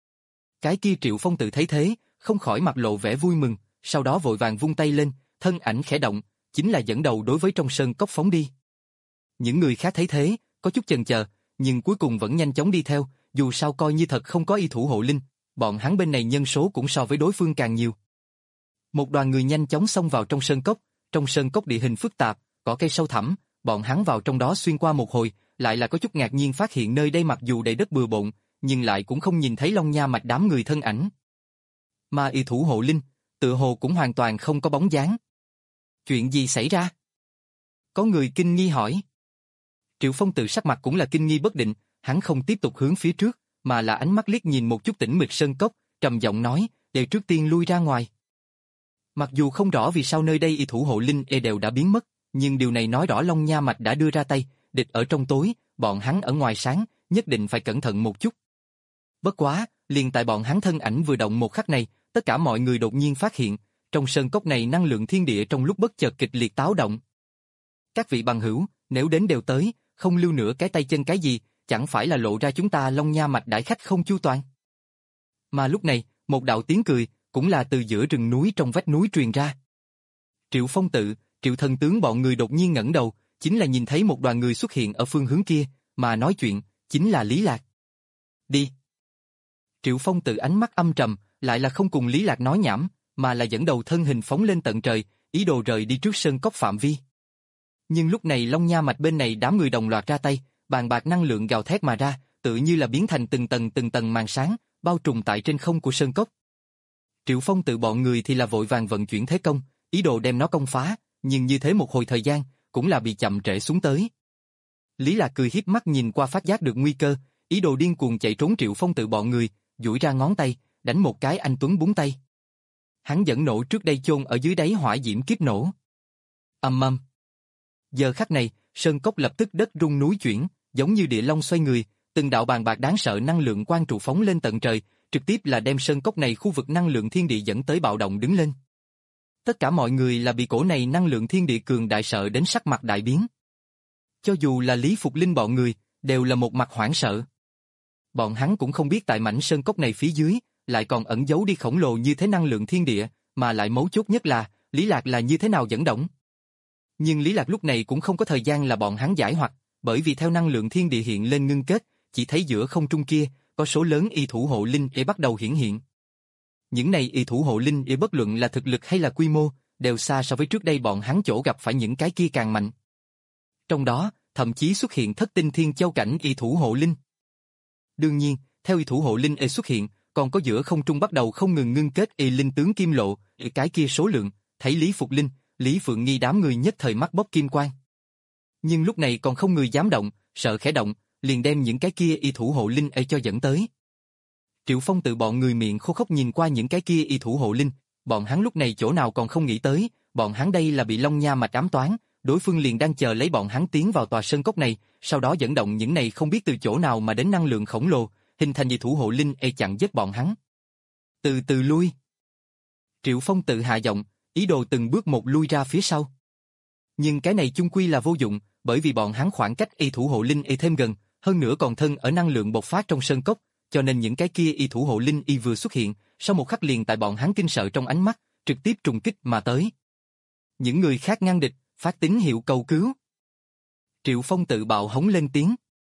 Cái kia Triệu Phong Tự thấy thế, không khỏi mặt lộ vẻ vui mừng, sau đó vội vàng vung tay lên, thân ảnh khẽ động, chính là dẫn đầu đối với trong sơn cốc phóng đi. Những người khác thấy thế, có chút chần chờ, nhưng cuối cùng vẫn nhanh chóng đi theo, dù sao coi như thật không có y thủ hộ linh, bọn hắn bên này nhân số cũng so với đối phương càng nhiều. Một đoàn người nhanh chóng xông vào trong sơn cốc, trong sơn cốc địa hình phức tạp, cỏ cây sâu thẳm, bọn hắn vào trong đó xuyên qua một hồi, lại là có chút ngạc nhiên phát hiện nơi đây mặc dù đầy đất bừa bộn, nhưng lại cũng không nhìn thấy Long Nha mạch đám người thân ảnh. Mà y thủ hộ linh, tựa hồ cũng hoàn toàn không có bóng dáng. Chuyện gì xảy ra? Có người kinh nghi hỏi. Triệu Phong Tự sắc mặt cũng là kinh nghi bất định, hắn không tiếp tục hướng phía trước, mà là ánh mắt liếc nhìn một chút tĩnh mịch sơn cốc, trầm giọng nói, đều trước tiên lui ra ngoài. Mặc dù không rõ vì sao nơi đây y thủ hộ linh e đều đã biến mất, nhưng điều này nói rõ Long Nha mạch đã đưa ra tay, địch ở trong tối, bọn hắn ở ngoài sáng, nhất định phải cẩn thận một chút. Bất quá, liền tại bọn hắn thân ảnh vừa động một khắc này, tất cả mọi người đột nhiên phát hiện, trong sơn cốc này năng lượng thiên địa trong lúc bất chợt kịch liệt táo động. Các vị bằng hữu, nếu đến đều tới, không lưu nữa cái tay chân cái gì, chẳng phải là lộ ra chúng ta Long Nha mạch đãi khách không chu toàn. Mà lúc này, một đạo tiếng cười, cũng là từ giữa rừng núi trong vách núi truyền ra. Triệu Phong Tự, Triệu Thần Tướng bọn người đột nhiên ngẩng đầu, chính là nhìn thấy một đoàn người xuất hiện ở phương hướng kia, mà nói chuyện, chính là Lý Lạc. Đi. Triệu Phong Tự ánh mắt âm trầm, lại là không cùng Lý Lạc nói nhảm, mà là dẫn đầu thân hình phóng lên tận trời, ý đồ rời đi trước sơn cốc phạm vi. Nhưng lúc này Long Nha mạch bên này đám người đồng loạt ra tay, bàn bạc năng lượng gào thét mà ra, tự như là biến thành từng tầng từng tầng màn sáng, bao trùm tại trên không của sơn cốc. Triệu Phong tự bọn người thì là vội vàng vận chuyển thế công, ý đồ đem nó công phá, nhưng như thế một hồi thời gian, cũng là bị chậm trễ xuống tới. Lý Lạc cười hiếp mắt nhìn qua phát giác được nguy cơ, ý đồ điên cuồng chạy trốn Triệu Phong tự bọn người, duỗi ra ngón tay, đánh một cái anh tuấn búng tay. Hắn dẫn nổ trước đây chôn ở dưới đáy hỏa diễm kiếp nổ. Ầm ầm. Giờ khắc này, sơn cốc lập tức đất rung núi chuyển, giống như địa long xoay người, từng đạo bàn bạc đáng sợ năng lượng quang trụ phóng lên tận trời, trực tiếp là đem sơn cốc này khu vực năng lượng thiên địa dẫn tới bạo động đứng lên. Tất cả mọi người là bị cổ này năng lượng thiên địa cường đại sợ đến sắc mặt đại biến. Cho dù là Lý Phục Linh bọn người, đều là một mặt hoảng sợ. Bọn hắn cũng không biết tại mảnh sơn cốc này phía dưới, lại còn ẩn giấu đi khổng lồ như thế năng lượng thiên địa, mà lại mấu chốt nhất là, Lý Lạc là như thế nào dẫn động. Nhưng Lý Lạc lúc này cũng không có thời gian là bọn hắn giải hoặc, bởi vì theo năng lượng thiên địa hiện lên ngưng kết, chỉ thấy giữa không trung kia, có số lớn y thủ hộ linh để bắt đầu hiển hiện. Những này y thủ hộ linh để bất luận là thực lực hay là quy mô, đều xa so với trước đây bọn hắn chỗ gặp phải những cái kia càng mạnh. Trong đó, thậm chí xuất hiện thất tinh thiên châu cảnh y thủ hộ linh. Đương nhiên, theo y thủ hộ linh e xuất hiện, còn có giữa không trung bắt đầu không ngừng ngưng kết y linh tướng kim lộ, cái kia số lượng, thấy Lý Phục Linh, Lý Phượng Nghi đám người nhất thời mắt bốc kim quang. Nhưng lúc này còn không người dám động, sợ khẽ động, liền đem những cái kia y thủ hộ linh e cho dẫn tới. Triệu Phong tự bọn người miệng khô khốc nhìn qua những cái kia y thủ hộ linh, bọn hắn lúc này chỗ nào còn không nghĩ tới, bọn hắn đây là bị Long Nha mạch ám toán, đối phương liền đang chờ lấy bọn hắn tiến vào tòa sơn cốc này, sau đó dẫn động những này không biết từ chỗ nào mà đến năng lượng khổng lồ, hình thành y thủ hộ linh e chặn giết bọn hắn. Từ từ lui. Triệu Phong tự hạ giọng, ý đồ từng bước một lui ra phía sau. Nhưng cái này chung quy là vô dụng, bởi vì bọn hắn khoảng cách y thủ hộ linh y thêm gần, hơn nữa còn thân ở năng lượng bộc phát trong sơn cốc, cho nên những cái kia y thủ hộ linh y vừa xuất hiện, sau một khắc liền tại bọn hắn kinh sợ trong ánh mắt, trực tiếp trùng kích mà tới. Những người khác ngăn địch, phát tín hiệu cầu cứu. Triệu Phong tự bạo hống lên tiếng.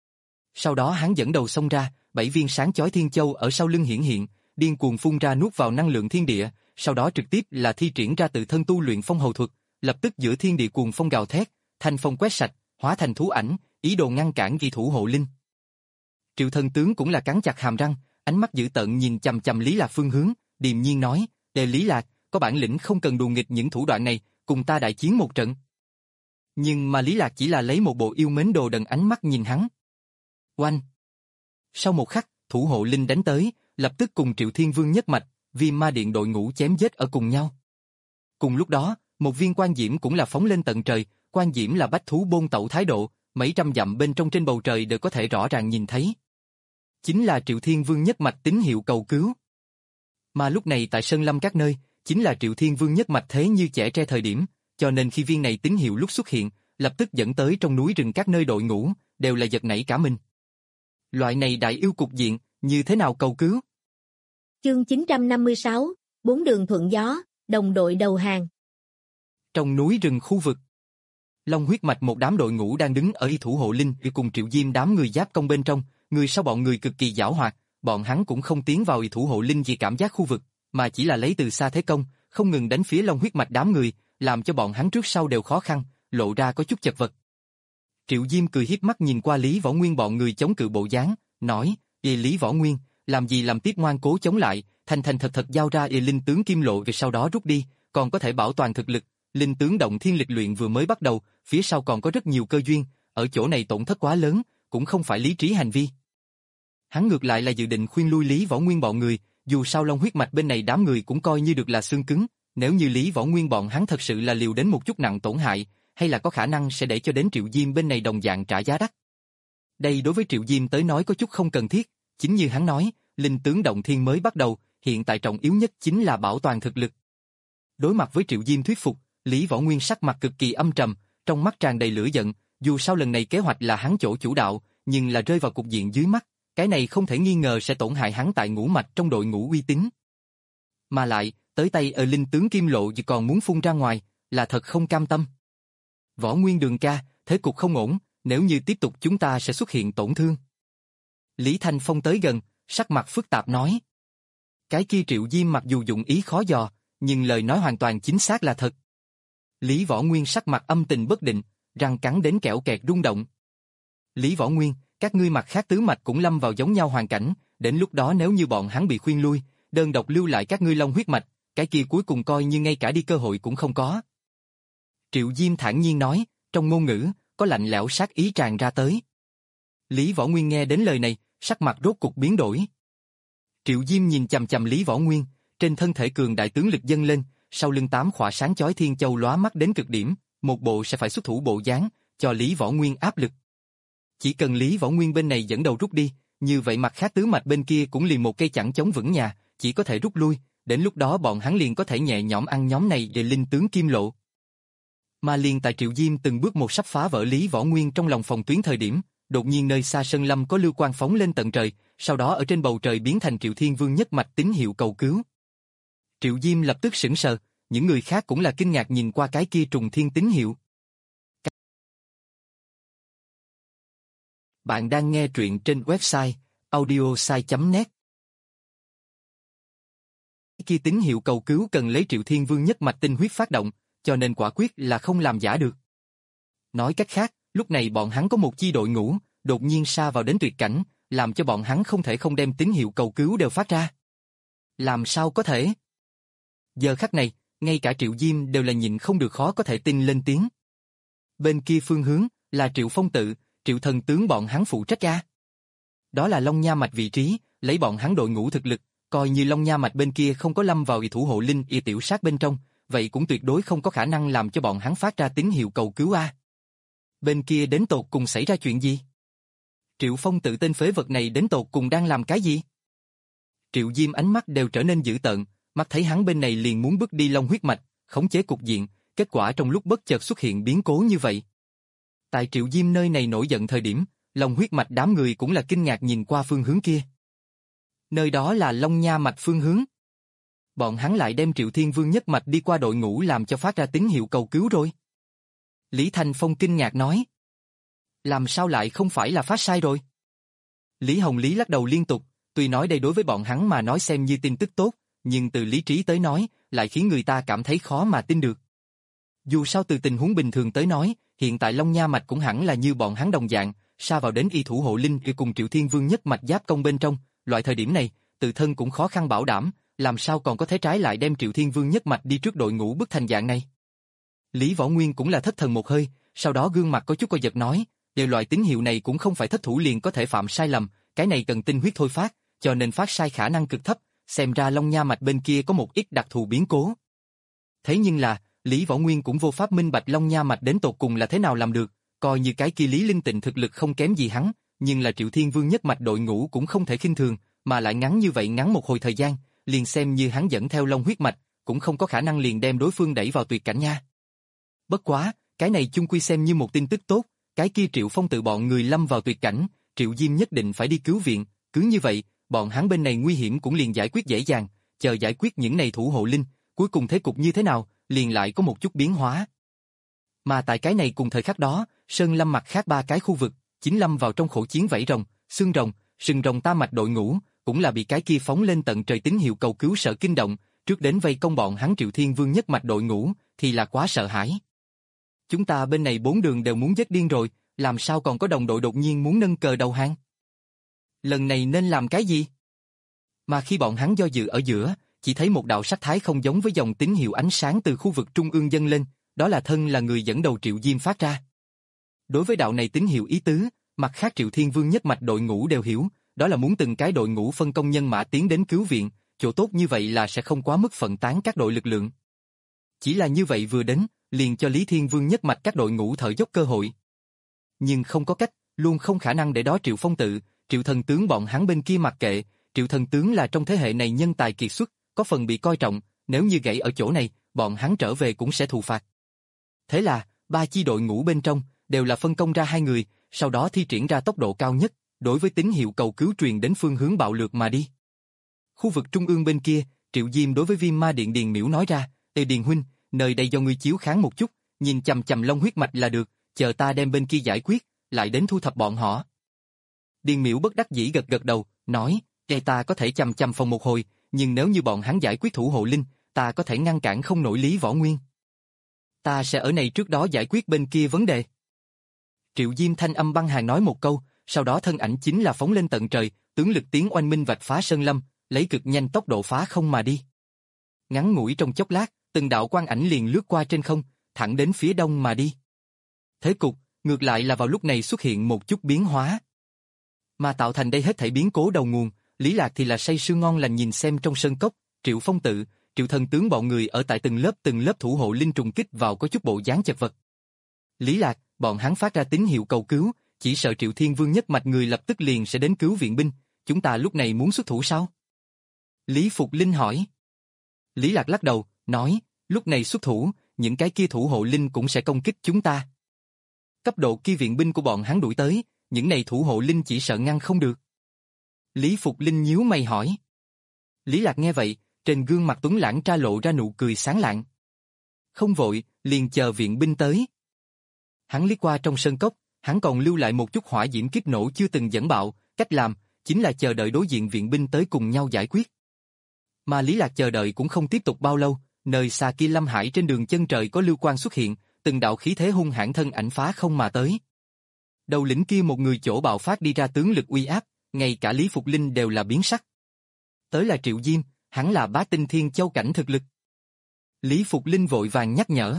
Sau đó hắn dẫn đầu xông ra, bảy viên sáng chói thiên châu ở sau lưng hiển hiện, điên cuồng phun ra nuốt vào năng lượng thiên địa, sau đó trực tiếp là thi triển ra tự thân tu luyện phong hầu thuật, lập tức giữa thiên địa cuồng phong gào thét, thanh phong quét sạch, hóa thành thú ảnh, ý đồ ngăn cản kỳ thủ hộ linh. Triệu Thần tướng cũng là cắn chặt hàm răng, ánh mắt dữ tợn nhìn chằm chằm Lý Lạc phương hướng, điềm nhiên nói: "Đề Lý Lạc, có bản lĩnh không cần đùa nghịch những thủ đoạn này, cùng ta đại chiến một trận." Nhưng mà Lý Lạc chỉ là lấy một bộ yêu mến đồ đần ánh mắt nhìn hắn. Oanh! Sau một khắc, thủ hộ linh đánh tới, lập tức cùng Triệu Thiên Vương nhất mạch, Viêm Ma Điện đội ngũ chém giết ở cùng nhau. Cùng lúc đó, một viên quan diễm cũng là phóng lên tận trời, quan diễm là bách thú bôn tẩu thái độ, mấy trăm dặm bên trong trên bầu trời đều có thể rõ ràng nhìn thấy. Chính là Triệu Thiên Vương nhất mạch tín hiệu cầu cứu. Mà lúc này tại Sơn Lâm các nơi, chính là Triệu Thiên Vương nhất mạch thế như trẻ tre thời điểm, cho nên khi viên này tín hiệu lúc xuất hiện, lập tức dẫn tới trong núi rừng các nơi đội ngũ, đều là giật nảy cả mình. Loại này đại yêu cục diện, như thế nào cầu cứu? Chương chín trăm năm mươi sáu, bốn đường thuận gió, đồng đội đầu hàng. Trong núi rừng khu vực, Long huyết mạch một đám đội ngũ đang đứng ở y thủ hộ linh cùng Triệu Diêm đám người giáp công bên trong, người sau bọn người cực kỳ giảo hoạt, bọn hắn cũng không tiến vào y thủ hộ linh vì cảm giác khu vực, mà chỉ là lấy từ xa thế công, không ngừng đánh phía Long huyết mạch đám người, làm cho bọn hắn trước sau đều khó khăn, lộ ra có chút chật vật. Triệu Diêm cười hiếp mắt nhìn qua Lý Võ Nguyên bọn người chống cự bộ dáng, nói: "Ê Lý Võ Nguyên, làm gì làm tiếp ngoan cố chống lại, thành thành thật thật giao ra ê linh tướng kim lộ rồi sau đó rút đi, còn có thể bảo toàn thực lực. Linh tướng động thiên lịch luyện vừa mới bắt đầu, phía sau còn có rất nhiều cơ duyên, ở chỗ này tổn thất quá lớn, cũng không phải lý trí hành vi." Hắn ngược lại là dự định khuyên lui Lý Võ Nguyên bọn người, dù sao Long huyết mạch bên này đám người cũng coi như được là xương cứng, nếu như Lý Võ Nguyên bọn hắn thật sự là liều đến một chút nặng tổn hại, hay là có khả năng sẽ để cho đến Triệu Diêm bên này đồng dạng trả giá đắt. Đây đối với Triệu Diêm tới nói có chút không cần thiết, chính như hắn nói, linh tướng động thiên mới bắt đầu, hiện tại trọng yếu nhất chính là bảo toàn thực lực. Đối mặt với Triệu Diêm thuyết phục, Lý Võ Nguyên sắc mặt cực kỳ âm trầm, trong mắt tràn đầy lửa giận, dù sao lần này kế hoạch là hắn chỗ chủ đạo, nhưng là rơi vào cục diện dưới mắt, cái này không thể nghi ngờ sẽ tổn hại hắn tại ngũ mạch trong đội ngũ uy tín. Mà lại, tới tay ở linh tướng kim lộ chỉ còn muốn phun ra ngoài, là thật không cam tâm. Võ Nguyên đường ca, thế cục không ổn, nếu như tiếp tục chúng ta sẽ xuất hiện tổn thương. Lý Thanh Phong tới gần, sắc mặt phức tạp nói. Cái kia Triệu Diêm mặc dù dụng ý khó dò, nhưng lời nói hoàn toàn chính xác là thật. Lý Võ Nguyên sắc mặt âm tình bất định, răng cắn đến kẽo kẹt rung động. Lý Võ Nguyên, các ngươi mặt khác tứ mạch cũng lâm vào giống nhau hoàn cảnh, đến lúc đó nếu như bọn hắn bị khuyên lui, đơn độc lưu lại các ngươi long huyết mạch, cái kia cuối cùng coi như ngay cả đi cơ hội cũng không có. Triệu Diêm thản nhiên nói, trong ngôn ngữ, có lạnh lẽo sát ý tràn ra tới. Lý Võ Nguyên nghe đến lời này, sắc mặt rốt cục biến đổi. Triệu Diêm nhìn chằm chằm Lý Võ Nguyên, trên thân thể cường đại tướng lực dâng lên, sau lưng tám khỏa sáng chói thiên châu lóa mắt đến cực điểm, một bộ sẽ phải xuất thủ bộ dáng, cho Lý Võ Nguyên áp lực. Chỉ cần Lý Võ Nguyên bên này dẫn đầu rút đi, như vậy mặt khác tứ mạch bên kia cũng liền một cây chẳng chống vững nhà, chỉ có thể rút lui, đến lúc đó bọn hắn liền có thể nhẹ nhõm ăn nhóm này về linh tướng kim lộ. Mà liền tại Triệu Diêm từng bước một sắp phá vỡ Lý Võ Nguyên trong lòng phòng tuyến thời điểm, đột nhiên nơi xa sơn lâm có lưu quang phóng lên tận trời, sau đó ở trên bầu trời biến thành Triệu Thiên Vương nhất mạch tín hiệu cầu cứu. Triệu Diêm lập tức sững sờ, những người khác cũng là kinh ngạc nhìn qua cái kia trùng thiên tín hiệu. Bạn đang nghe truyện trên website audiosai chấm net. Cái kia tín hiệu cầu cứu cần lấy Triệu Thiên Vương nhất mạch tinh huyết phát động, cho nên quả quyết là không làm giả được. Nói cách khác, lúc này bọn hắn có một chi đội ngũ, đột nhiên sa vào đến tuyệt cảnh, làm cho bọn hắn không thể không đem tín hiệu cầu cứu đều phát ra. Làm sao có thể? Giờ khắc này, ngay cả Triệu Diêm đều là nhịn không được khó có thể tin lên tiếng. Bên kia phương hướng, là Triệu Phong Tự, Triệu Thần Tướng bọn hắn phụ trách ra. Đó là Long Nha Mạch vị trí, lấy bọn hắn đội ngũ thực lực, coi như Long Nha Mạch bên kia không có lâm vào y thủ hộ linh y tiểu sát bên trong, vậy cũng tuyệt đối không có khả năng làm cho bọn hắn phát ra tín hiệu cầu cứu a. Bên kia đến tột cùng xảy ra chuyện gì? Triệu Phong Tự tên phế vật này đến tột cùng đang làm cái gì? Triệu Diêm ánh mắt đều trở nên dữ tợn, mắt thấy hắn bên này liền muốn bước đi long huyết mạch, khống chế cục diện, kết quả trong lúc bất chợt xuất hiện biến cố như vậy. Tại Triệu Diêm nơi này nổi giận thời điểm, long huyết mạch đám người cũng là kinh ngạc nhìn qua phương hướng kia. Nơi đó là Long Nha Mạch phương hướng. Bọn hắn lại đem Triệu Thiên Vương nhất mạch đi qua đội ngũ làm cho phát ra tín hiệu cầu cứu rồi. Lý Thành Phong kinh ngạc nói. Làm sao lại không phải là phát sai rồi? Lý Hồng Lý lắc đầu liên tục, tuy nói đây đối với bọn hắn mà nói xem như tin tức tốt, nhưng từ lý trí tới nói, lại khiến người ta cảm thấy khó mà tin được. Dù sao từ tình huống bình thường tới nói, hiện tại Long Nha Mạch cũng hẳn là như bọn hắn đồng dạng, sa vào đến y thủ hộ linh y cùng Triệu Thiên Vương nhất mạch giáp công bên trong, loại thời điểm này, tự thân cũng khó khăn bảo đảm, làm sao còn có thể trái lại đem Triệu Thiên Vương nhất mạch đi trước đội ngũ bức thành dạng này. Lý Võ Nguyên cũng là thất thần một hơi, sau đó gương mặt có chút co giật nói, đều loại tín hiệu này cũng không phải thất thủ liền có thể phạm sai lầm, cái này cần tinh huyết thôi phát, cho nên phát sai khả năng cực thấp, xem ra Long Nha Mạch bên kia có một ít đặc thù biến cố. Thế nhưng là, Lý Võ Nguyên cũng vô pháp minh bạch Long Nha Mạch đến tột cùng là thế nào làm được, coi như cái kia Lý Linh Tịnh thực lực không kém gì hắn, nhưng là Triệu Thiên Vương nhất mạch đội ngũ cũng không thể khinh thường, mà lại ngắn như vậy ngắn một hồi thời gian, liền xem như hắn dẫn theo Long huyết mạch, cũng không có khả năng liền đem đối phương đẩy vào tuyệt cảnh nha. Bất quá, cái này chung quy xem như một tin tức tốt, cái kia Triệu Phong Tự bọn người lâm vào tuyệt cảnh, Triệu Diêm nhất định phải đi cứu viện, cứ như vậy, bọn hắn bên này nguy hiểm cũng liền giải quyết dễ dàng, chờ giải quyết những này thủ hộ linh, cuối cùng thế cục như thế nào, liền lại có một chút biến hóa. Mà tại cái này cùng thời khắc đó, Sơn Lâm mặt khác ba cái khu vực, chính lâm vào trong khổ chiến vảy rồng, xương rồng, sừng rồng tam mạch đội ngũ, cũng là bị cái kia phóng lên tận trời tín hiệu cầu cứu sợ kinh động, trước đến vây công bọn hắn Triệu Thiên Vương nhất mạch đội ngũ, thì là quá sợ hãi. Chúng ta bên này bốn đường đều muốn giết điên rồi, làm sao còn có đồng đội đột nhiên muốn nâng cờ đầu hàng? Lần này nên làm cái gì? Mà khi bọn hắn do dự ở giữa, chỉ thấy một đạo sắc thái không giống với dòng tín hiệu ánh sáng từ khu vực trung ương dâng lên, đó là thân là người dẫn đầu Triệu Diêm phát ra. Đối với đạo này tín hiệu ý tứ, mặt khác Triệu Thiên Vương nhất mạch đội ngũ đều hiểu, đó là muốn từng cái đội ngũ phân công nhân mã tiến đến cứu viện, chỗ tốt như vậy là sẽ không quá mức phân tán các đội lực lượng. Chỉ là như vậy vừa đến, liền cho Lý Thiên Vương nhất mạch các đội ngũ thở dốc cơ hội. Nhưng không có cách, luôn không khả năng để đó Triệu Phong Tự, Triệu Thần Tướng bọn hắn bên kia mặc kệ, Triệu Thần Tướng là trong thế hệ này nhân tài kiệt xuất, có phần bị coi trọng, nếu như gãy ở chỗ này, bọn hắn trở về cũng sẽ thù phạt. Thế là, ba chi đội ngũ bên trong, đều là phân công ra hai người, sau đó thi triển ra tốc độ cao nhất, đối với tín hiệu cầu cứu truyền đến phương hướng bạo lược mà đi. Khu vực trung ương bên kia, Triệu Diêm đối với Viêm Ma Điện Điền Miễu nói ra, Ê Điền huynh, nơi đây do ngươi chiếu kháng một chút, nhìn chằm chằm Long huyết mạch là được, chờ ta đem bên kia giải quyết, lại đến thu thập bọn họ. Điền Miễu bất đắc dĩ gật gật đầu, nói, Ê ta có thể chằm chằm phòng một hồi, nhưng nếu như bọn hắn giải quyết thủ hộ linh, ta có thể ngăn cản không nổi Lý Võ Nguyên. Ta sẽ ở này trước đó giải quyết bên kia vấn đề. Triệu Diêm thanh âm băng hàn nói một câu, sau đó thân ảnh chính là phóng lên tận trời, tướng lực tiến oanh minh vạch phá sơn lâm, lấy cực nhanh tốc độ phá không mà đi. Ngắn ngủi trong chốc lát, từng đạo quang ảnh liền lướt qua trên không, thẳng đến phía đông mà đi. Thế cục, ngược lại là vào lúc này xuất hiện một chút biến hóa. Mà tạo thành đây hết thảy biến cố đầu nguồn, Lý Lạc thì là say sưa ngon lành nhìn xem trong sơn cốc, Triệu Phong Tự, Triệu Thần Tướng bọn người ở tại từng lớp từng lớp thủ hộ linh trùng kích vào có chút bộ dáng chật vật. Lý Lạc, bọn hắn phát ra tín hiệu cầu cứu, chỉ sợ Triệu Thiên Vương nhất mạch người lập tức liền sẽ đến cứu viện binh, chúng ta lúc này muốn xuất thủ sao? Lý Phục Linh hỏi. Lý Lạc lắc đầu, nói, lúc này xuất thủ, những cái kia thủ hộ linh cũng sẽ công kích chúng ta. Cấp độ kia viện binh của bọn hắn đuổi tới, những này thủ hộ linh chỉ sợ ngăn không được. Lý Phục Linh nhíu mày hỏi. Lý Lạc nghe vậy, trên gương mặt tuấn lãng tra lộ ra nụ cười sáng lạng. Không vội, liền chờ viện binh tới. Hắn liếc qua trong sơn cốc, hắn còn lưu lại một chút hỏa diễm kích nổ chưa từng dẫn bạo, cách làm, chính là chờ đợi đối diện viện binh tới cùng nhau giải quyết. Mà Lý Lạc chờ đợi cũng không tiếp tục bao lâu, nơi xa kia Lâm Hải trên đường chân trời có lưu quang xuất hiện, từng đạo khí thế hung hãn thân ảnh phá không mà tới. Đầu lĩnh kia một người chỗ bạo phát đi ra tướng lực uy áp, ngay cả Lý Phục Linh đều là biến sắc. Tới là Triệu Diêm, hắn là bá tinh thiên châu cảnh thực lực. Lý Phục Linh vội vàng nhắc nhở.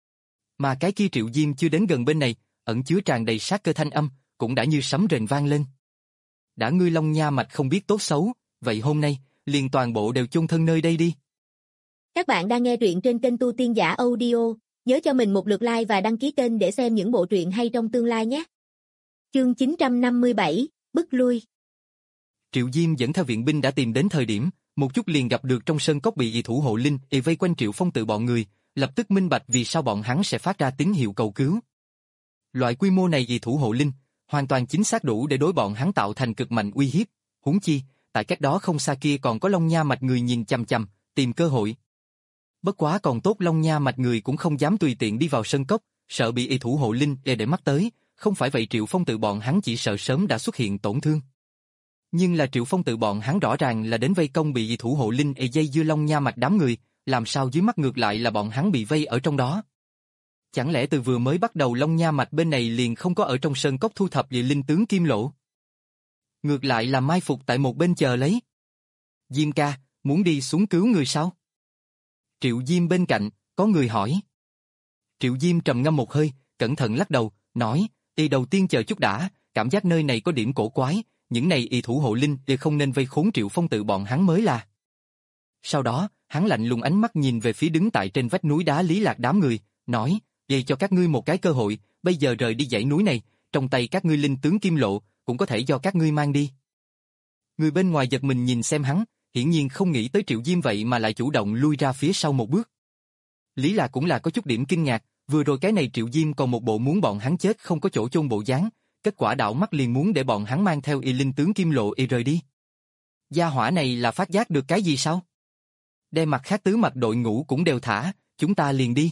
Mà cái kia Triệu Diêm chưa đến gần bên này, ẩn chứa tràn đầy sát cơ thanh âm, cũng đã như sấm rền vang lên. Đã ngươi Long Nha mạch không biết tốt xấu, vậy hôm nay, liền toàn bộ đều chôn thân nơi đây đi. Các bạn đang nghe truyện trên kênh Tu Tiên Giả Audio, nhớ cho mình một lượt like và đăng ký kênh để xem những bộ truyện hay trong tương lai nhé. Chương chín trăm năm mươi bảy, bức lui. Triệu Diêm dẫn theo viện binh đã tìm đến thời điểm, một chút liền gặp được trong sơn cốc bị dị thủ hộ linh y vây quanh Triệu Phong Tự bọn người, lập tức minh bạch vì sao bọn hắn sẽ phát ra tín hiệu cầu cứu. Loại quy mô này dị thủ hộ linh, hoàn toàn chính xác đủ để đối bọn hắn tạo thành cực mạnh uy hiếp, huống chi, tại cách đó không xa kia còn có Long Nha mạch người nhìn chằm chằm, tìm cơ hội. Bất quá còn tốt Long Nha mạch người cũng không dám tùy tiện đi vào sơn cốc, sợ bị y thủ hộ linh e để mắt tới, không phải vậy Triệu Phong Tự bọn hắn chỉ sợ sớm đã xuất hiện tổn thương. Nhưng là Triệu Phong Tự bọn hắn rõ ràng là đến vây công bị y thủ hộ linh e dây dưa Long Nha mạch đám người, làm sao dưới mắt ngược lại là bọn hắn bị vây ở trong đó. Chẳng lẽ từ vừa mới bắt đầu Long Nha mạch bên này liền không có ở trong sơn cốc thu thập dị linh tướng Kim Lỗ? Ngược lại là mai phục tại một bên chờ lấy. Diêm ca, muốn đi xuống cứu người sao? Triệu Diêm bên cạnh, có người hỏi. Triệu Diêm trầm ngâm một hơi, cẩn thận lắc đầu, nói, y đầu tiên chờ chút đã, cảm giác nơi này có điểm cổ quái, những này y thủ hộ linh y không nên vây khốn Triệu Phong Tự bọn hắn mới là. Sau đó, hắn lạnh lùng ánh mắt nhìn về phía đứng tại trên vách núi đá Lý Lạc đám người, nói, vậy cho các ngươi một cái cơ hội, bây giờ rời đi dãy núi này, trong tay các ngươi linh tướng Kim Lộ, cũng có thể do các ngươi mang đi. Người bên ngoài giật mình nhìn xem hắn, hiển nhiên không nghĩ tới Triệu Diêm vậy mà lại chủ động lui ra phía sau một bước. Lý Lạc cũng là có chút điểm kinh ngạc, vừa rồi cái này Triệu Diêm còn một bộ muốn bọn hắn chết không có chỗ chôn bộ dáng, kết quả đảo mắt liền muốn để bọn hắn mang theo y linh tướng Kim Lộ y rời đi. Gia hỏa này là phát giác được cái gì sao? Đem mặt khác tứ mạch đội ngũ cũng đều thả, chúng ta liền đi.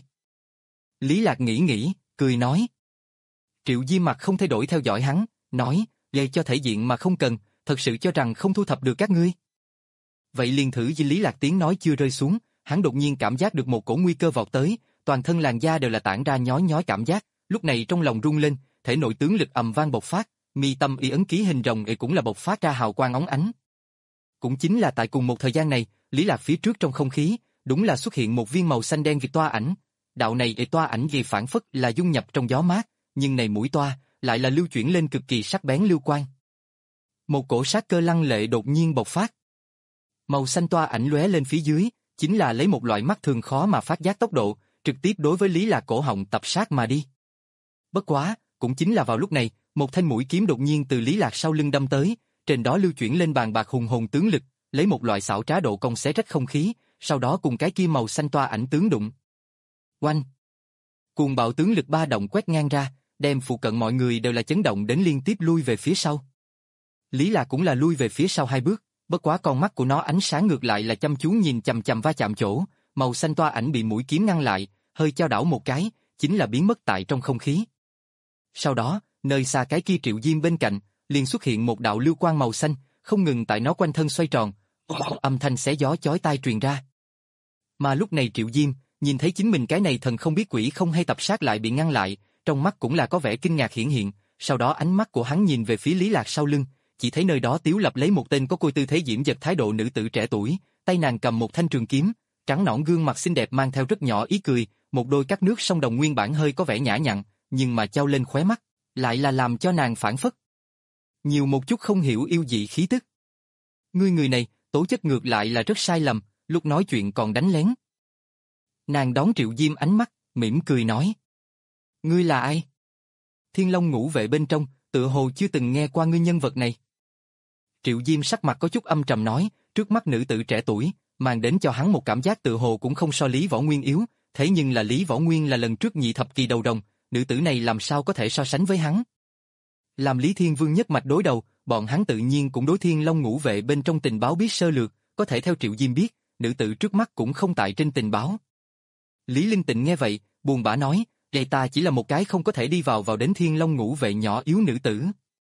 Lý Lạc nghĩ nghĩ, cười nói. Triệu Diêm mặt không thay đổi theo dõi hắn, nói, vậy cho thể diện mà không cần, thật sự cho rằng không thu thập được các ngươi. Vậy liền thử. Với Lý Lạc tiếng nói chưa rơi xuống, hắn đột nhiên cảm giác được một cổ nguy cơ vọt tới, toàn thân làn da đều là tản ra nhói nhói cảm giác, lúc này trong lòng rung lên, thể nội tướng lực ầm vang bộc phát, mi tâm y ấn ký hình rồng y cũng là bộc phát ra hào quang óng ánh. Cũng chính là tại cùng một thời gian này, Lý Lạc phía trước trong không khí, đúng là xuất hiện một viên màu xanh đen việt toa ảnh. Đạo này y toa ảnh vì phản phất là dung nhập trong gió mát, nhưng này mũi toa lại là lưu chuyển lên cực kỳ sắc bén lưu quang. Một cổ sát cơ lăng lệ đột nhiên bộc phát. Màu xanh toa ảnh lóe lên phía dưới, chính là lấy một loại mắt thường khó mà phát giác tốc độ, trực tiếp đối với Lý Lạc cổ họng tập sát mà đi. Bất quá, cũng chính là vào lúc này, một thanh mũi kiếm đột nhiên từ Lý Lạc sau lưng đâm tới, trên đó lưu chuyển lên bàn bạc hùng hồn tướng lực, lấy một loại xảo trá độ cong xé rách không khí, sau đó cùng cái kia màu xanh toa ảnh tướng đụng. Oanh! Cuồng bạo tướng lực ba động quét ngang ra, đem phụ cận mọi người đều là chấn động đến liên tiếp lui về phía sau. Lý Lạc cũng là lui về phía sau hai bước, bất quá con mắt của nó ánh sáng ngược lại là chăm chú nhìn chằm chằm va chạm chỗ, màu xanh toa ảnh bị mũi kiếm ngăn lại, hơi chao đảo một cái, chính là biến mất tại trong không khí. Sau đó, nơi xa cái kia Triệu Diêm bên cạnh, liền xuất hiện một đạo lưu quang màu xanh, không ngừng tại nó quanh thân xoay tròn, âm thanh xé gió chói tai truyền ra. Mà lúc này Triệu Diêm, nhìn thấy chính mình cái này thần không biết quỷ không hay tập sát lại bị ngăn lại, trong mắt cũng là có vẻ kinh ngạc hiển hiện, sau đó ánh mắt của hắn nhìn về phía Lý Lạc sau lưng, chỉ thấy nơi đó Tiếu Lập lấy một tên có côi tư thế diễm dật thái độ nữ tử trẻ tuổi, tay nàng cầm một thanh trường kiếm, trắng nõn gương mặt xinh đẹp mang theo rất nhỏ ý cười, một đôi cắt nước sông đồng nguyên bản hơi có vẻ nhã nhặn, nhưng mà trao lên khóe mắt, lại là làm cho nàng phảng phất nhiều một chút không hiểu yêu dị khí tức. Ngươi người này, tố chất ngược lại là rất sai lầm, lúc nói chuyện còn đánh lén. Nàng đón Triệu Diêm ánh mắt, mỉm cười nói. Ngươi là ai? Thiên Long ngũ vệ bên trong, tựa hồ chưa từng nghe qua ngươi nhân vật này. Triệu Diêm sắc mặt có chút âm trầm nói, trước mắt nữ tử trẻ tuổi, mang đến cho hắn một cảm giác tựa hồ cũng không so Lý Võ Nguyên yếu, thế nhưng là Lý Võ Nguyên là lần trước nhị thập kỳ đầu đồng, nữ tử này làm sao có thể so sánh với hắn. Làm Lý Thiên Vương nhất mạch đối đầu, bọn hắn tự nhiên cũng đối Thiên Long ngũ vệ bên trong tình báo biết sơ lược, có thể theo Triệu Diêm biết, nữ tử trước mắt cũng không tại trên tình báo. Lý Linh Tịnh nghe vậy, buồn bã nói, vậy ta chỉ là một cái không có thể đi vào vào đến Thiên Long ngũ vệ nhỏ yếu nữ tử.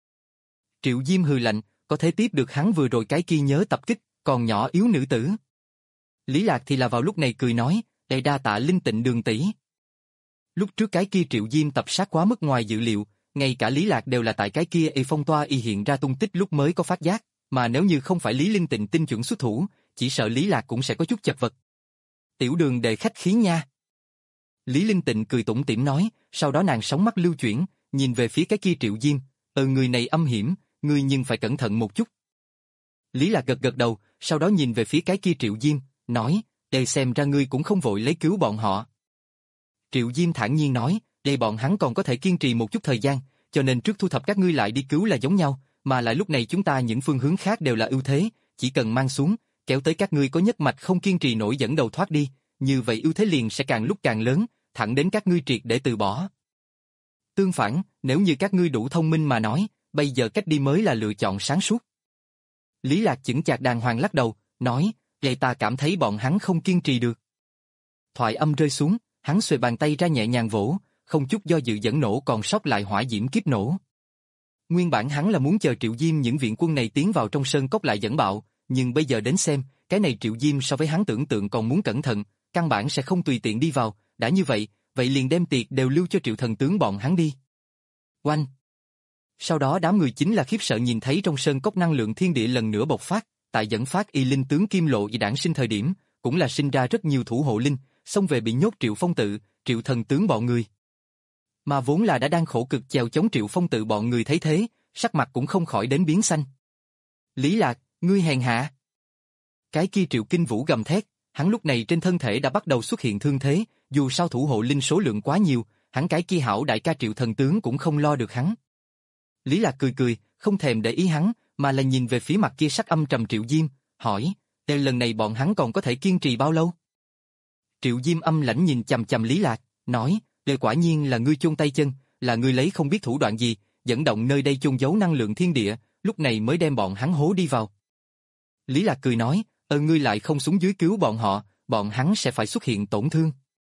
Triệu Diêm hừ lạnh, có thể tiếp được hắn vừa rồi cái kia nhớ tập kích, còn nhỏ yếu nữ tử. Lý Lạc thì là vào lúc này cười nói, đây đa tạ Linh Tịnh đường tỷ. Lúc trước cái kia Triệu Diêm tập sát quá mức ngoài dự liệu, ngay cả Lý Lạc đều là tại cái kia y phong toa y hiện ra tung tích lúc mới có phát giác, mà nếu như không phải Lý Linh Tịnh tinh chuẩn xuất thủ, chỉ sợ Lý Lạc cũng sẽ có chút chật vật. Tiểu đường đệ khách khí nha. Lý Linh Tịnh cười tủm tỉm nói, sau đó nàng sóng mắt lưu chuyển, nhìn về phía cái kia Triệu Diêm, ờ người này âm hiểm, ngươi nhưng phải cẩn thận một chút. Lý Lạc gật gật đầu, sau đó nhìn về phía cái kia Triệu Diêm, nói, đây xem ra ngươi cũng không vội lấy cứu bọn họ. Triệu Diêm thản nhiên nói, đây bọn hắn còn có thể kiên trì một chút thời gian, cho nên trước thu thập các ngươi lại đi cứu là giống nhau, mà lại lúc này chúng ta những phương hướng khác đều là ưu thế, chỉ cần mang xuống, kéo tới các ngươi có nhất mạch không kiên trì nổi dẫn đầu thoát đi, như vậy ưu thế liền sẽ càng lúc càng lớn, thẳng đến các ngươi triệt để từ bỏ. Tương phản, nếu như các ngươi đủ thông minh mà nói, bây giờ cách đi mới là lựa chọn sáng suốt. Lý Lạc chững chạc đàng hoàng lắc đầu, nói, vậy ta cảm thấy bọn hắn không kiên trì được. Thoại âm rơi xuống, hắn xuề bàn tay ra nhẹ nhàng vỗ, không chút do dự dẫn nổ còn sót lại hỏa diễm kiếp nổ. Nguyên bản hắn là muốn chờ Triệu Diêm những viện quân này tiến vào trong sơn cốc lại dẫn bạo, nhưng bây giờ đến xem, cái này Triệu Diêm so với hắn tưởng tượng còn muốn cẩn thận, căn bản sẽ không tùy tiện đi vào, đã như vậy, vậy liền đem tiệc đều lưu cho Triệu thần tướng bọn hắn đi. Oanh! Sau đó đám người chính là khiếp sợ nhìn thấy trong sơn cốc năng lượng thiên địa lần nữa bộc phát, tại dẫn phát y linh tướng Kim Lộ vì đản sinh thời điểm, cũng là sinh ra rất nhiều thủ hộ linh, xông về bị nhốt Triệu Phong Tự, Triệu thần tướng bọn người. Mà vốn là đã đang khổ cực chèo chống Triệu Phong Tự bọn người thấy thế, sắc mặt cũng không khỏi đến biến xanh. Lý Lạc, ngươi hèn hạ. Cái kia Triệu Kinh Vũ gầm thét, hắn lúc này trên thân thể đã bắt đầu xuất hiện thương thế, dù sao thủ hộ linh số lượng quá nhiều, hắn cái kia hảo đại ca Triệu thần tướng cũng không lo được hắn. Lý Lạc cười cười, không thèm để ý hắn, mà là nhìn về phía mặt kia sắc âm trầm Triệu Diêm, hỏi, "Đây lần này bọn hắn còn có thể kiên trì bao lâu?" Triệu Diêm âm lãnh nhìn chằm chằm Lý Lạc, nói, "Đây quả nhiên là ngươi chôn tay chân, là ngươi lấy không biết thủ đoạn gì, dẫn động nơi đây chôn giấu năng lượng thiên địa, lúc này mới đem bọn hắn hố đi vào." Lý Lạc cười nói, "Ơ ngươi lại không xuống dưới cứu bọn họ, bọn hắn sẽ phải xuất hiện tổn thương.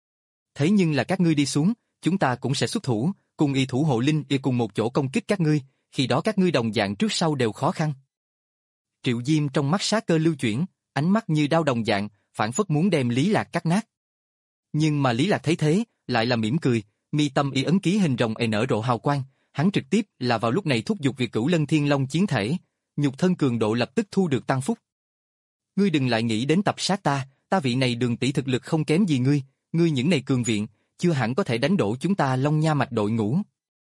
Thế nhưng là các ngươi đi xuống, chúng ta cũng sẽ xuất thủ, cùng y thủ hộ linh y cùng một chỗ công kích các ngươi, khi đó các ngươi đồng dạng trước sau đều khó khăn." Triệu Diêm trong mắt sát cơ lưu chuyển, ánh mắt như đao đồng dạng, phản phất muốn đem Lý Lạc cắt nát. Nhưng mà Lý Lạc thấy thế, lại là mỉm cười, mi tâm y ấn ký hình rồng e nở rộ hào quang, hắn trực tiếp là vào lúc này thúc giục việc Cửu Lân Thiên Long chiến thể, nhục thân cường độ lập tức thu được tăng phúc. "Ngươi đừng lại nghĩ đến tập sát ta, ta vị này Đường tỷ thực lực không kém gì ngươi, ngươi những này cường viện, chưa hẳn có thể đánh đổ chúng ta Long Nha mạch đội ngũ."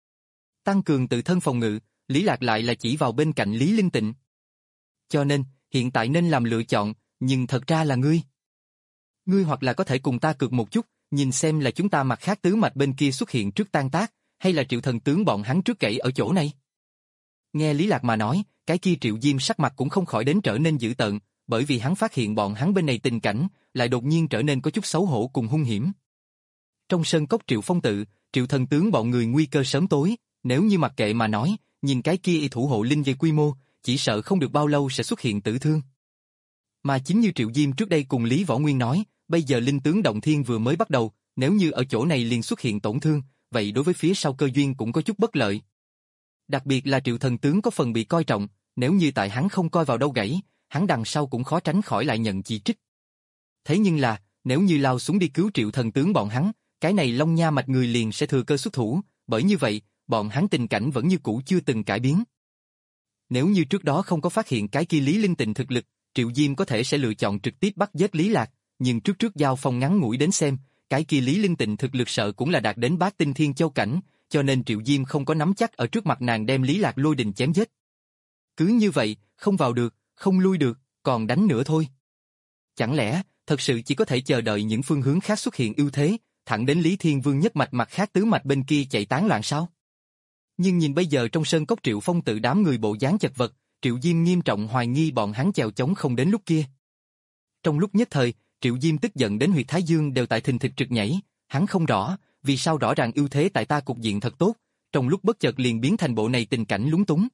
Tăng cường tự thân phòng ngự, Lý Lạc lại là chỉ vào bên cạnh Lý Linh Tịnh. "Cho nên, hiện tại nên làm lựa chọn, nhưng thật ra là ngươi. Ngươi hoặc là có thể cùng ta cược một chút, nhìn xem là chúng ta mặt khác tứ mạch bên kia xuất hiện trước tan tác, hay là Triệu thần tướng bọn hắn trước gãy ở chỗ này." Nghe Lý Lạc mà nói, cái kia Triệu Diêm sắc mặt cũng không khỏi đến trở nên dữ tợn, bởi vì hắn phát hiện bọn hắn bên này tình cảnh, lại đột nhiên trở nên có chút xấu hổ cùng hung hiểm. Trong sơn cốc Triệu Phong Tự, Triệu thần tướng bọn người nguy cơ sớm tối, nếu như mặc kệ mà nói, nhìn cái kia y thủ hộ linh về quy mô, chỉ sợ không được bao lâu sẽ xuất hiện tử thương. Mà chính như Triệu Diêm trước đây cùng Lý Võ Nguyên nói, bây giờ linh tướng động thiên vừa mới bắt đầu, nếu như ở chỗ này liền xuất hiện tổn thương, vậy đối với phía sau cơ duyên cũng có chút bất lợi. Đặc biệt là Triệu thần tướng có phần bị coi trọng, nếu như tại hắn không coi vào đâu gãy, hắn đằng sau cũng khó tránh khỏi lại nhận chỉ trích. Thế nhưng là, nếu như lao xuống đi cứu Triệu thần tướng bọn hắn, cái này Long Nha mạch người liền sẽ thừa cơ xuất thủ, bởi như vậy, bọn hắn tình cảnh vẫn như cũ chưa từng cải biến. Nếu như trước đó không có phát hiện cái kia Lý Linh Tịnh thực lực, Triệu Diêm có thể sẽ lựa chọn trực tiếp bắt giết Lý Lạc, nhưng trước trước giao phong ngắn ngủi đến xem, cái kia Lý Linh Tịnh thực lực sợ cũng là đạt đến bát tinh thiên châu cảnh, cho nên Triệu Diêm không có nắm chắc ở trước mặt nàng đem Lý Lạc lôi đình chém giết. Cứ như vậy, không vào được, không lui được, còn đánh nữa thôi. Chẳng lẽ, thật sự chỉ có thể chờ đợi những phương hướng khác xuất hiện ưu thế, thẳng đến Lý Thiên Vương nhất mạch mặt khác tứ mạch bên kia chạy tán loạn sao? Nhưng nhìn bây giờ trong sơn cốc Triệu Phong tự đám người bộ dáng chật vật, Triệu Diêm nghiêm trọng hoài nghi bọn hắn chèo chống không đến lúc kia. Trong lúc nhất thời, Triệu Diêm tức giận đến huyệt thái dương đều tại thình thịch trực nhảy, hắn không rõ, vì sao rõ ràng ưu thế tại ta cục diện thật tốt, trong lúc bất chợt liền biến thành bộ này tình cảnh lúng túng.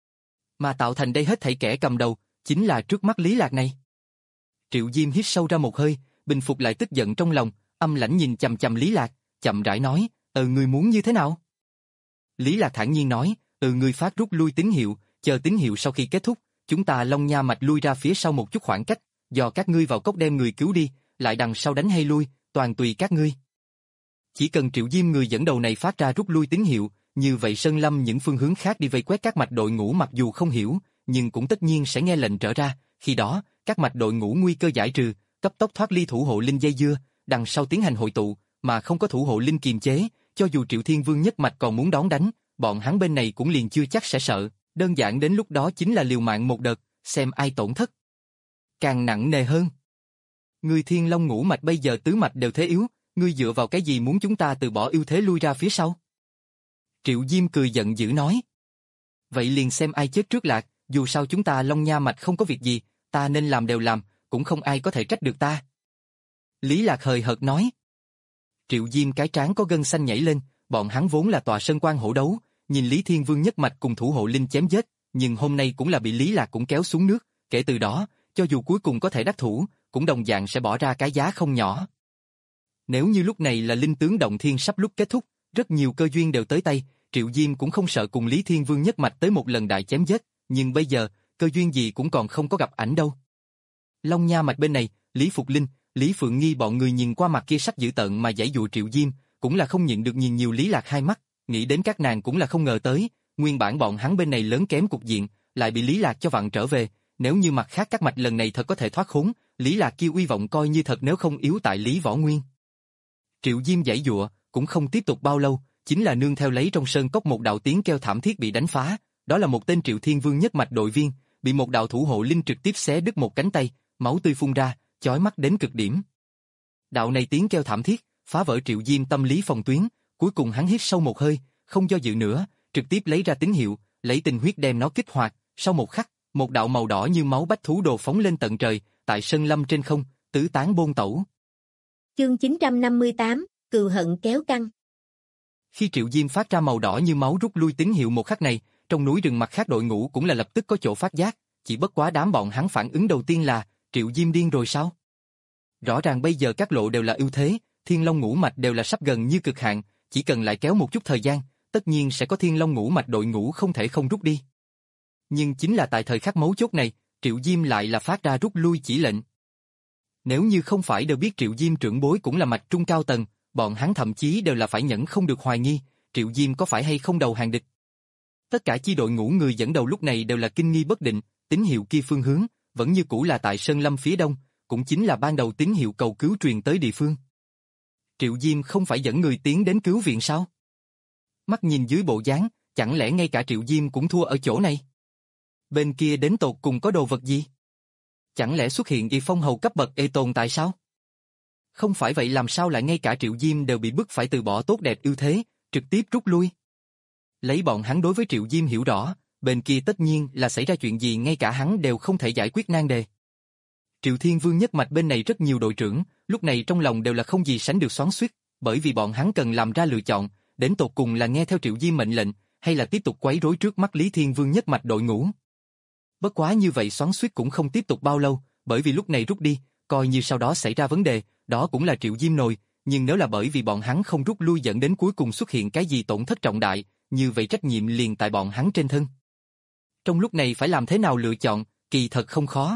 Mà tạo thành đây hết thảy kẻ cầm đầu, chính là trước mắt Lý Lạc này. Triệu Diêm hít sâu ra một hơi, bình phục lại tức giận trong lòng, âm lãnh nhìn chằm chằm Lý Lạc, chậm rãi nói, ờ ngươi muốn như thế nào? Lý Lạc thản nhiên nói, ừ ngươi phát rút lui tín hiệu, chờ tín hiệu sau khi kết thúc, chúng ta Long Nha mạch lui ra phía sau một chút khoảng cách, do các ngươi vào cốc đem người cứu đi, lại đằng sau đánh hay lui, toàn tùy các ngươi. Chỉ cần Triệu Diêm người dẫn đầu này phát ra rút lui tín hiệu, như vậy Sơn Lâm những phương hướng khác đi vây quét các mạch đội ngũ mặc dù không hiểu, nhưng cũng tất nhiên sẽ nghe lệnh trở ra, khi đó, các mạch đội ngũ nguy cơ giải trừ, cấp tốc thoát ly thủ hộ linh dây dưa, đằng sau tiến hành hội tụ, mà không có thủ hộ linh kiềm chế, cho dù Triệu Thiên Vương nhất mạch còn muốn đón đánh, bọn hắn bên này cũng liền chưa chắc sẽ sợ, đơn giản đến lúc đó chính là liều mạng một đợt, xem ai tổn thất. Càng nặng nề hơn. Ngươi Thiên Long ngũ mạch bây giờ tứ mạch đều thế yếu, ngươi dựa vào cái gì muốn chúng ta từ bỏ ưu thế lui ra phía sau? Triệu Diêm cười giận dữ nói. Vậy liền xem ai chết trước Lạc, dù sao chúng ta Long Nha mạch không có việc gì, ta nên làm đều làm, cũng không ai có thể trách được ta. Lý Lạc hời hợt nói. Triệu Diêm cái trán có gân xanh nhảy lên, bọn hắn vốn là tòa sơn quan hổ đấu, nhìn Lý Thiên Vương nhất mạch cùng thủ hộ linh chém giết, nhưng hôm nay cũng là bị Lý Lạc cũng kéo xuống nước, kể từ đó, cho dù cuối cùng có thể đắc thủ, cũng đồng dạng sẽ bỏ ra cái giá không nhỏ. Nếu như lúc này là linh tướng động thiên sắp lúc kết thúc, rất nhiều cơ duyên đều tới tay, Triệu Diêm cũng không sợ cùng Lý Thiên Vương nhất mạch tới một lần đại chém giết, nhưng bây giờ, cơ duyên gì cũng còn không có gặp ảnh đâu. Long Nha mạch bên này, Lý Phục Linh, Lý Phượng Nghi bọn người nhìn qua mặt kia sắc dữ tợn mà giãy dụa Triệu Diêm, cũng là không nhịn được nhìn nhiều Lý Lạc hai mắt, nghĩ đến các nàng cũng là không ngờ tới, nguyên bản bọn hắn bên này lớn kém cục diện, lại bị Lý Lạc cho vặn trở về, nếu như mặt khác các mạch lần này thật có thể thoát khốn, Lý Lạc kia uy vọng coi như thật nếu không yếu tại Lý Võ Nguyên. Triệu Diêm giãy dụa, cũng không tiếp tục bao lâu, chính là nương theo lấy trong sơn cốc một đạo tiếng kêu thảm thiết bị đánh phá, đó là một tên Triệu Thiên Vương nhất mạch đội viên, bị một đạo thủ hộ linh trực tiếp xé đứt một cánh tay, máu tươi phun ra, chói mắt đến cực điểm. Đạo này tiếng kêu thảm thiết, phá vỡ Triệu Diêm tâm lý phòng tuyến, cuối cùng hắn hít sâu một hơi, không do dự nữa, trực tiếp lấy ra tín hiệu, lấy tinh huyết đem nó kích hoạt, sau một khắc, một đạo màu đỏ như máu bách thú đồ phóng lên tận trời, tại sơn lâm trên không, tứ tán bôn tẩu. Chương chín trăm năm mươi tám, cừu hận kéo căng. Khi Triệu Diêm phát ra màu đỏ như máu rút lui tín hiệu một khắc này, trong núi rừng mặt khác đội ngũ cũng là lập tức có chỗ phát giác, chỉ bất quá đám bọn hắn phản ứng đầu tiên là, Triệu Diêm điên rồi sao? Rõ ràng bây giờ các lộ đều là ưu thế, Thiên Long ngũ mạch đều là sắp gần như cực hạn, chỉ cần lại kéo một chút thời gian, tất nhiên sẽ có Thiên Long ngũ mạch đội ngũ không thể không rút đi. Nhưng chính là tại thời khắc mấu chốt này, Triệu Diêm lại là phát ra rút lui chỉ lệnh. Nếu như không phải đều biết Triệu Diêm trưởng bối cũng là mạch trung cao tầng, bọn hắn thậm chí đều là phải nhẫn không được hoài nghi, Triệu Diêm có phải hay không đầu hàng địch. Tất cả chi đội ngũ người dẫn đầu lúc này đều là kinh nghi bất định, tín hiệu kia phương hướng, vẫn như cũ là tại Sơn Lâm phía đông, cũng chính là ban đầu tín hiệu cầu cứu truyền tới địa phương. Triệu Diêm không phải dẫn người tiến đến cứu viện sao? Mắt nhìn dưới bộ dáng, chẳng lẽ ngay cả Triệu Diêm cũng thua ở chỗ này? Bên kia đến tột cùng có đồ vật gì? Chẳng lẽ xuất hiện y phong hầu cấp bậc ê tồn tại sao? Không phải vậy làm sao lại ngay cả Triệu Diêm đều bị bức phải từ bỏ tốt đẹp ưu thế, trực tiếp rút lui? Lấy bọn hắn đối với Triệu Diêm hiểu rõ, bên kia tất nhiên là xảy ra chuyện gì ngay cả hắn đều không thể giải quyết nan đề. Triệu Thiên Vương nhất mạch bên này rất nhiều đội trưởng, lúc này trong lòng đều là không gì sánh được xoắn xuýt, bởi vì bọn hắn cần làm ra lựa chọn, đến tột cùng là nghe theo Triệu Diêm mệnh lệnh, hay là tiếp tục quấy rối trước mắt Lý Thiên Vương nhất mạch đội ngũ. Bất quá như vậy xoắn xuýt cũng không tiếp tục bao lâu, bởi vì lúc này rút đi, coi như sau đó xảy ra vấn đề, đó cũng là Triệu Diêm nồi, nhưng nếu là bởi vì bọn hắn không rút lui dẫn đến cuối cùng xuất hiện cái gì tổn thất trọng đại, như vậy trách nhiệm liền tại bọn hắn trên thân. Trong lúc này phải làm thế nào lựa chọn, kỳ thật không khó.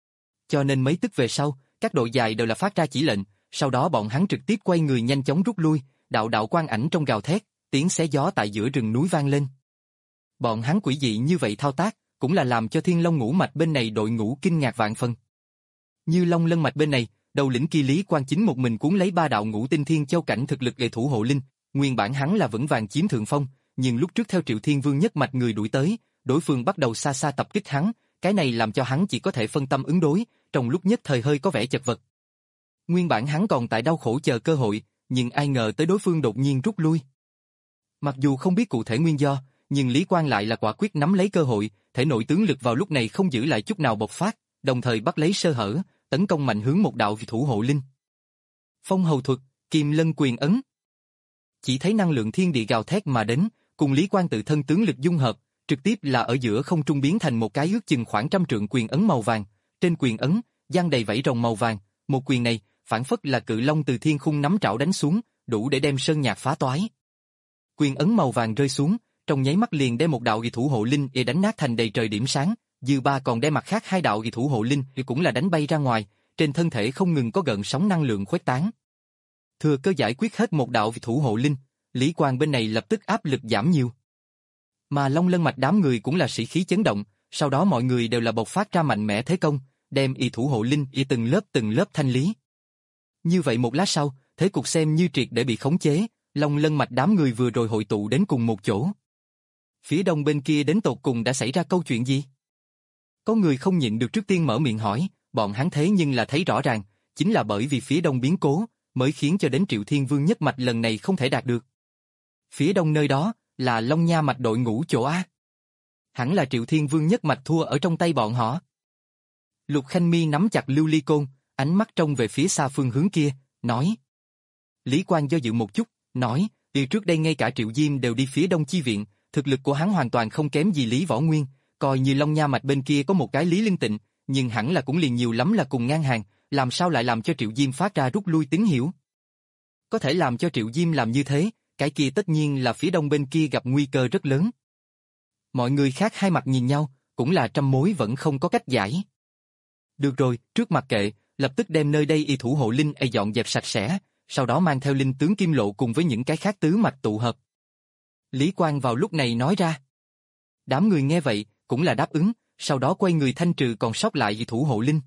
Cho nên mấy tức về sau, các đội dài đều là phát ra chỉ lệnh, sau đó bọn hắn trực tiếp quay người nhanh chóng rút lui, đạo đạo quang ảnh trong gào thét, tiếng xé gió tại giữa rừng núi vang lên. Bọn hắn quỷ dị như vậy thao tác, cũng là làm cho Thiên Long ngũ mạch bên này đội ngũ kinh ngạc vạn phần. Như Long Lân mạch bên này, đầu lĩnh kia Lý Quang chính một mình cuốn lấy ba đạo ngũ tinh thiên châu cảnh thực lực nghệ thủ hộ linh, nguyên bản hắn là vững vàng chiếm thượng phong, nhưng lúc trước theo Triệu Thiên Vương nhất mạch người đuổi tới, đối phương bắt đầu xa xa tập kích hắn, cái này làm cho hắn chỉ có thể phân tâm ứng đối, trong lúc nhất thời hơi có vẻ chật vật. Nguyên bản hắn còn tại đau khổ chờ cơ hội, nhưng ai ngờ tới đối phương đột nhiên rút lui. Mặc dù không biết cụ thể nguyên do, nhưng Lý Quang lại là quả quyết nắm lấy cơ hội, thể nội tướng lực vào lúc này không giữ lại chút nào bộc phát, đồng thời bắt lấy sơ hở, tấn công mạnh hướng một đạo thủ hộ linh. Phong hầu thuật, Kim Lân quyền ấn. Chỉ thấy năng lượng thiên địa gào thét mà đến, cùng Lý Quang tự thân tướng lực dung hợp, trực tiếp là ở giữa không trung biến thành một cái ước chừng khoảng trăm trượng quyền ấn màu vàng, trên quyền ấn, giăng đầy vảy rồng màu vàng, một quyền này, phản phất là cự long từ thiên khung nắm trảo đánh xuống, đủ để đem sơn nhạc phá toái. Quyền ấn màu vàng rơi xuống, trong nháy mắt liền đem một đạo kỳ thủ hộ linh y đánh nát thành đầy trời điểm sáng, dư ba còn đem mặt khác hai đạo kỳ thủ hộ linh y cũng là đánh bay ra ngoài, trên thân thể không ngừng có gợn sóng năng lượng khuếch tán. Thừa cơ giải quyết hết một đạo kỳ thủ hộ linh, Lý Quang bên này lập tức áp lực giảm nhiều. Mà Long Lân mạch đám người cũng là sĩ khí chấn động, sau đó mọi người đều là bộc phát ra mạnh mẽ thế công, đem y thủ hộ linh y từng lớp từng lớp thanh lý. Như vậy một lát sau, thế cục xem như triệt để bị khống chế, Long Lân mạch đám người vừa rồi hội tụ đến cùng một chỗ. Phía đông bên kia đến tột cùng đã xảy ra câu chuyện gì? Có người không nhịn được trước tiên mở miệng hỏi, bọn hắn thế nhưng là thấy rõ ràng, chính là bởi vì phía đông biến cố, mới khiến cho đến Triệu Thiên Vương nhất mạch lần này không thể đạt được. Phía đông nơi đó, là Long Nha mạch đội ngũ chỗ A. Hẳn là Triệu Thiên Vương nhất mạch thua ở trong tay bọn họ. Lục Khanh Mi nắm chặt lưu ly côn, ánh mắt trông về phía xa phương hướng kia, nói. Lý Quang do dự một chút, nói, từ trước đây ngay cả Triệu Diêm đều đi phía đông chi viện, thực lực của hắn hoàn toàn không kém gì Lý Võ Nguyên, coi như Long Nha mạch bên kia có một cái Lý Linh Tịnh, nhưng hẳn là cũng liền nhiều lắm là cùng ngang hàng, làm sao lại làm cho Triệu Diêm phát ra rút lui tín hiệu? Có thể làm cho Triệu Diêm làm như thế, cái kia tất nhiên là phía đông bên kia gặp nguy cơ rất lớn. Mọi người khác hai mặt nhìn nhau, cũng là trăm mối vẫn không có cách giải. Được rồi, trước mặt kệ, lập tức đem nơi đây y thủ hộ linh y dọn dẹp sạch sẽ, sau đó mang theo linh tướng Kim Lộ cùng với những cái khác tứ mạch tụ hợp. Lý Quang vào lúc này nói ra. Đám người nghe vậy, cũng là đáp ứng, sau đó quay người thanh trừ còn sót lại y thủ hộ linh.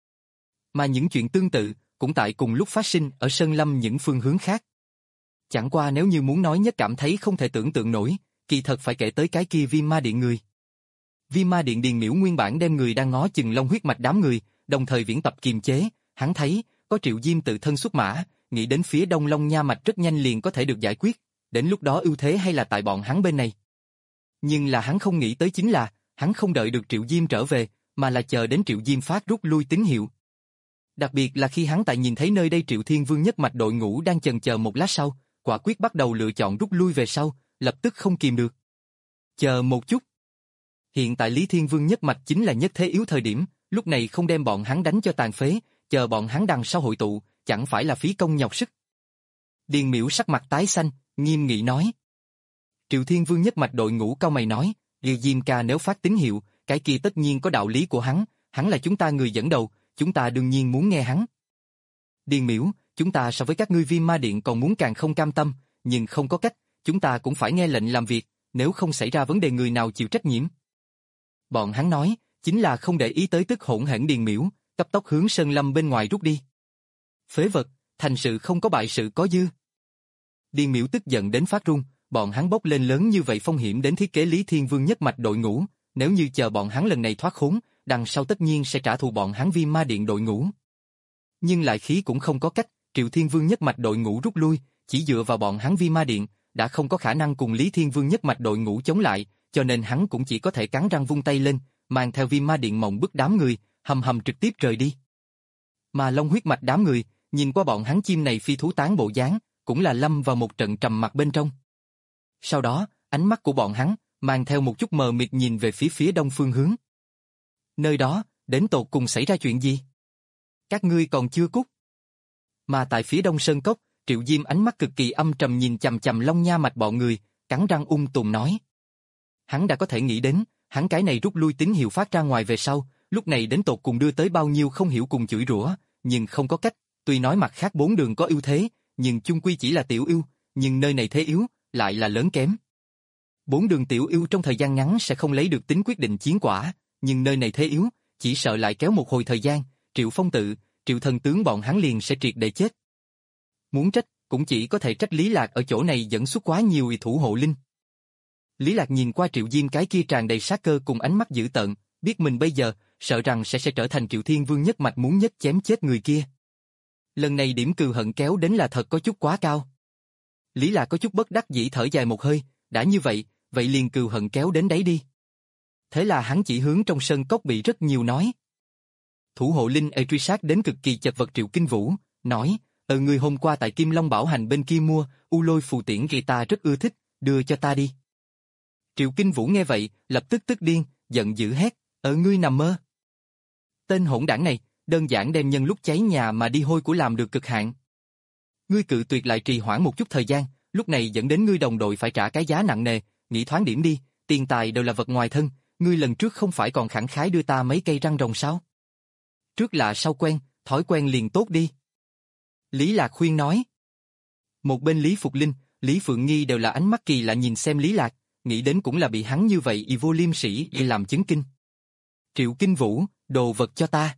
Mà những chuyện tương tự, cũng tại cùng lúc phát sinh ở Sơn Lâm những phương hướng khác. Chẳng qua nếu như muốn nói nhất cảm thấy không thể tưởng tượng nổi, kỳ thật phải kể tới cái kia Viêm Ma Điện người. Viêm Ma Điện Điền Miễu nguyên bản đem người đang ngó chừng Long huyết mạch đám người, đồng thời viễn tập kiềm chế, hắn thấy, có Triệu Diêm tự thân xuất mã, nghĩ đến phía đông Long Nha mạch rất nhanh liền có thể được giải quyết, đến lúc đó ưu thế hay là tại bọn hắn bên này. Nhưng là hắn không nghĩ tới chính là, hắn không đợi được Triệu Diêm trở về, mà là chờ đến Triệu Diêm phát rút lui tín hiệu. Đặc biệt là khi hắn tại nhìn thấy nơi đây Triệu Thiên Vương nhất mạch đội ngũ đang chần chờ một lát sau, quả quyết bắt đầu lựa chọn rút lui về sau, lập tức không kìm được. Chờ một chút. Hiện tại Lý Thiên Vương nhất mạch chính là nhất thế yếu thời điểm, lúc này không đem bọn hắn đánh cho tàn phế, chờ bọn hắn đằng sau hội tụ, chẳng phải là phí công nhọc sức. Điền Miễu sắc mặt tái xanh, nghiêm nghị nói. Triệu Thiên Vương nhất mạch đội ngũ cau mày nói, Liêu Diêm ca nếu phát tín hiệu, cái kia tất nhiên có đạo lý của hắn, hắn là chúng ta người dẫn đầu, chúng ta đương nhiên muốn nghe hắn. Điền Miễu, chúng ta so với các ngươi Viêm Ma Điện còn muốn càng không cam tâm, nhưng không có cách, chúng ta cũng phải nghe lệnh làm việc, nếu không xảy ra vấn đề người nào chịu trách nhiệm. Bọn hắn nói, chính là không để ý tới tức hỗn hển Điền Miễu, cấp tốc hướng Sơn Lâm bên ngoài rút đi. Phế vật, thành sự không có bại sự có dư. Điền Miễu tức giận đến phát run, bọn hắn bốc lên lớn như vậy phong hiểm đến thiết kế Lý Thiên Vương nhất mạch đội ngũ, nếu như chờ bọn hắn lần này thoát khốn, đằng sau tất nhiên sẽ trả thù bọn hắn Viêm Ma Điện đội ngũ. Nhưng lại khí cũng không có cách, Triệu Thiên Vương nhất mạch đội ngũ rút lui, chỉ dựa vào bọn hắn Viêm Ma Điện, đã không có khả năng cùng Lý Thiên Vương nhất mạch đội ngũ chống lại, cho nên hắn cũng chỉ có thể cắn răng vung tay lên, mang theo Viêm Ma Điện mộng bức đám người, hầm hầm trực tiếp rời đi. Mà Long huyết mạch đám người, nhìn qua bọn hắn chim này phi thú tán bộ dáng, cũng là lâm vào một trận trầm mặc bên trong. Sau đó, ánh mắt của bọn hắn, mang theo một chút mờ mịt nhìn về phía phía đông phương hướng. Nơi đó, đến tột cùng xảy ra chuyện gì? Các ngươi còn chưa cút. Mà tại phía đông sơn cốc, Triệu Diêm ánh mắt cực kỳ âm trầm nhìn chằm chằm Long Nha mạch bọn người, cắn răng ung tùm nói. Hắn đã có thể nghĩ đến, hắn cái này rút lui tín hiệu phát ra ngoài về sau, lúc này đến tột cùng đưa tới bao nhiêu không hiểu cùng chửi rủa, nhưng không có cách, tuy nói mặt khác bốn đường có ưu thế, nhưng chung quy chỉ là tiểu ưu, nhưng nơi này thế yếu, lại là lớn kém. Bốn đường tiểu yêu trong thời gian ngắn sẽ không lấy được tính quyết định chiến quả, nhưng nơi này thế yếu, chỉ sợ lại kéo một hồi thời gian, Triệu Phong Tự, Triệu Thần Tướng bọn hắn liền sẽ triệt để chết. Muốn trách, cũng chỉ có thể trách Lý Lạc ở chỗ này dẫn xuất quá nhiều y thủ hộ linh. Lý Lạc nhìn qua Triệu Diêm cái kia tràn đầy sát cơ cùng ánh mắt dữ tợn, biết mình bây giờ, sợ rằng sẽ sẽ trở thành Triệu Thiên Vương nhất mạch muốn nhất chém chết người kia. Lần này điểm cừu hận kéo đến là thật có chút quá cao. Lý Lạc có chút bất đắc dĩ thở dài một hơi, đã như vậy, vậy liền cừu hận kéo đến đấy đi. Thế là hắn chỉ hướng trong sân cốc bị rất nhiều nói. Thủ hộ linh ở truy sát đến cực kỳ chật vật Triệu Kinh Vũ, nói, ờ người hôm qua tại Kim Long Bảo Hành bên kia mua, u lôi phù tiễn kỳ ta rất ưa thích, đưa cho ta đi. Triệu Kinh Vũ nghe vậy, lập tức tức điên, giận dữ hét, ở ngươi nằm mơ. Tên hỗn đảng này, đơn giản đem nhân lúc cháy nhà mà đi hôi của làm được cực hạn. Ngươi cự tuyệt lại trì hoãn một chút thời gian, lúc này dẫn đến ngươi đồng đội phải trả cái giá nặng nề, nghĩ thoáng điểm đi, tiền tài đều là vật ngoài thân, ngươi lần trước không phải còn khẳng khái đưa ta mấy cây răng rồng sao? Trước lạ sau quen, thói quen liền tốt đi. Lý Lạc khuyên nói. Một bên Lý Phục Linh, Lý Phượng Nghi đều là ánh mắt kỳ lạ nhìn xem Lý Lạc, nghĩ đến cũng là bị hắn như vậy y vô liêm sĩ y làm chứng kinh. Triệu Kinh Vũ, đồ vật cho ta.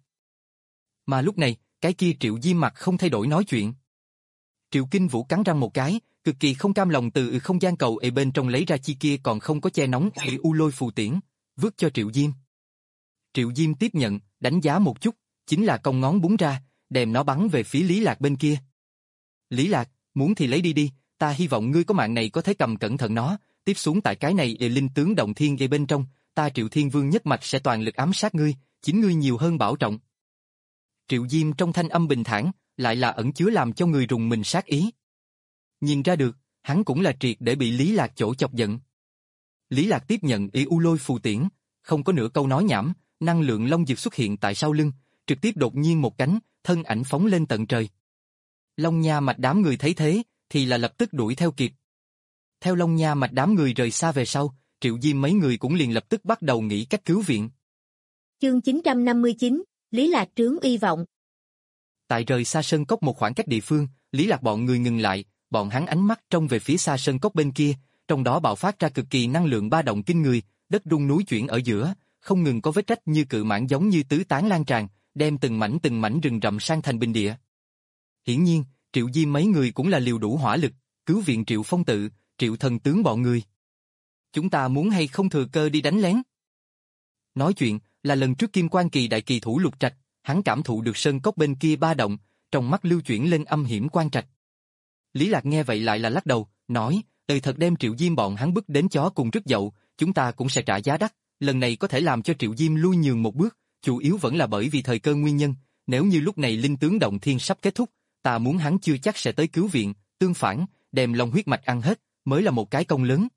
Mà lúc này, cái kia Triệu Diêm mặt không thay đổi nói chuyện. Triệu Kinh Vũ cắn răng một cái, cực kỳ không cam lòng từ không gian cầu ở bên trong lấy ra chi kia còn không có che nóng để u lôi phù tiễn, vứt cho Triệu Diêm. Triệu Diêm tiếp nhận, đánh giá một chút, chính là cong ngón búng ra, đem nó bắn về phía Lý Lạc bên kia. Lý Lạc, muốn thì lấy đi đi, ta hy vọng ngươi có mạng này có thể cầm cẩn thận nó, tiếp xuống tại cái này để linh tướng động thiên ở bên trong, ta Triệu Thiên Vương nhất mạch sẽ toàn lực ám sát ngươi, chính ngươi nhiều hơn bảo trọng. Triệu Diêm trong thanh âm bình thản, lại là ẩn chứa làm cho người rùng mình sát ý. Nhìn ra được, hắn cũng là triệt để bị Lý Lạc chỗ chọc giận. Lý Lạc tiếp nhận ý u lôi phù tiễn, không có nửa câu nói nhảm, năng lượng long dược xuất hiện tại sau lưng, trực tiếp đột nhiên một cánh, thân ảnh phóng lên tận trời. Long Nha mạch đám người thấy thế, thì là lập tức đuổi theo kịp. Theo Long Nha mạch đám người rời xa về sau, Triệu Diêm mấy người cũng liền lập tức bắt đầu nghĩ cách cứu viện. Chương chín trăm năm mươi chín, Lý Lạc trướng uy vọng. Tại rời xa sơn cốc một khoảng cách địa phương, Lý Lạc bọn người ngừng lại, bọn hắn ánh mắt trông về phía xa sơn cốc bên kia, trong đó bạo phát ra cực kỳ năng lượng ba động kinh người, đất rung núi chuyển ở giữa, không ngừng có vết rách như cự mãng giống như tứ tán lan tràn, đem từng mảnh từng mảnh rừng rậm sang thành bình địa. Hiển nhiên, Triệu Diêm mấy người cũng là liều đủ hỏa lực, cứu viện Triệu Phong Tự, Triệu Thần Tướng bọn người. Chúng ta muốn hay không thừa cơ đi đánh lén? Nói chuyện, là lần trước Kim Quan Kỳ đại kỳ thủ Lục Trạch, hắn cảm thụ được sơn cốc bên kia ba động, trong mắt lưu chuyển lên âm hiểm quan trạch. Lý Lạc nghe vậy lại là lắc đầu, nói, từ thật đem Triệu Diêm bọn hắn bức đến chó cùng rứt dậu, chúng ta cũng sẽ trả giá đắt, lần này có thể làm cho Triệu Diêm lui nhường một bước, chủ yếu vẫn là bởi vì thời cơ nguyên nhân, nếu như lúc này linh tướng động thiên sắp kết thúc, ta muốn hắn chưa chắc sẽ tới cứu viện, tương phản, đem long huyết mạch ăn hết, mới là một cái công lớn.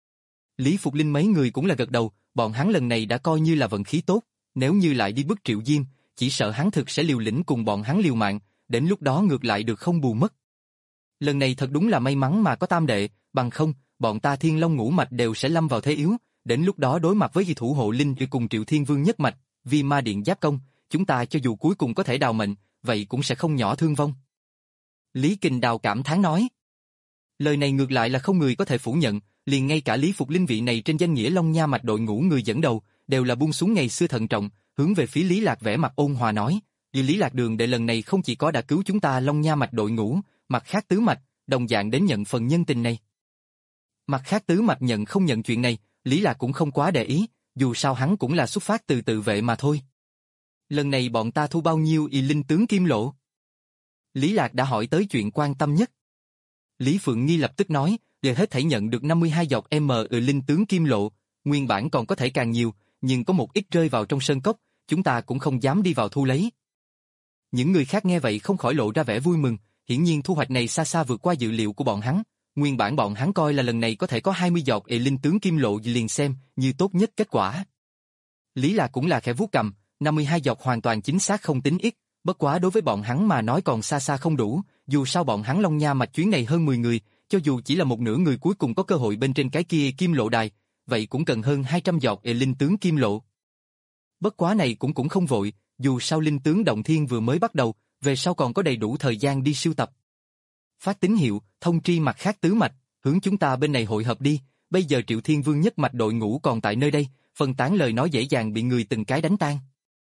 Lý Phục Linh mấy người cũng là gật đầu, bọn hắn lần này đã coi như là vận khí tốt, nếu như lại đi bức Triệu Diêm, chỉ sợ hắn thực sẽ liều lĩnh cùng bọn hắn liều mạng, đến lúc đó ngược lại được không bù mất. Lần này thật đúng là may mắn mà có tam đệ, bằng không, bọn ta Thiên Long ngũ mạch đều sẽ lâm vào thế yếu, đến lúc đó đối mặt với dị thủ hộ linh cùng Triệu Thiên Vương nhất mạch, vì ma điện giáp công, chúng ta cho dù cuối cùng có thể đào mệnh, vậy cũng sẽ không nhỏ thương vong. Lý Kình Đào cảm thán nói. Lời này ngược lại là không người có thể phủ nhận, liền ngay cả Lý Phục Linh vị này trên danh nghĩa Long Nha mạch đội ngũ người dẫn đầu, đều là buông xuống ngày xưa thận trọng, hướng về phía Lý Lạc vẻ mặt ôn hòa nói, vì Lý Lạc Đường đệ lần này không chỉ có đã cứu chúng ta Long Nha mạch đội ngũ, mặt khác tứ mạch, đồng dạng đến nhận phần nhân tình này. Mặt khác tứ mạch nhận không nhận chuyện này, Lý Lạc cũng không quá để ý, dù sao hắn cũng là xuất phát từ tự vệ mà thôi. Lần này bọn ta thu bao nhiêu y linh tướng kim lộ? Lý Lạc đã hỏi tới chuyện quan tâm nhất. Lý Phượng Nghi lập tức nói, giờ hết thảy nhận được năm mươi hai giọt M ở linh tướng kim lộ, nguyên bản còn có thể càng nhiều, nhưng có một ít rơi vào trong sơn cốc, chúng ta cũng không dám đi vào thu lấy. Những người khác nghe vậy không khỏi lộ ra vẻ vui mừng, hiển nhiên thu hoạch này xa xa vượt qua dự liệu của bọn hắn. Nguyên bản bọn hắn coi là lần này có thể có hai mươi giọt ệ linh tướng kim lộ liền xem như tốt nhất kết quả. Lý Lạc cũng là khẽ vuốt cầm, năm mươi hai giọt hoàn toàn chính xác không tính ít, bất quá đối với bọn hắn mà nói còn xa xa không đủ, dù sao bọn hắn Long Nha mạch chuyến này hơn mười người, cho dù chỉ là một nửa người cuối cùng có cơ hội bên trên cái kia kim lộ đài, vậy cũng cần hơn hai trăm giọt ệ linh tướng kim lộ. Bất quá này cũng cũng không vội, dù sao linh tướng động thiên vừa mới bắt đầu, về sau còn có đầy đủ thời gian đi sưu tập. Phát tín hiệu, thông tri mặt khác tứ mạch, hướng chúng ta bên này hội hợp đi, bây giờ Triệu Thiên Vương nhất mạch đội ngũ còn tại nơi đây, phân tán lời nói dễ dàng bị người từng cái đánh tan.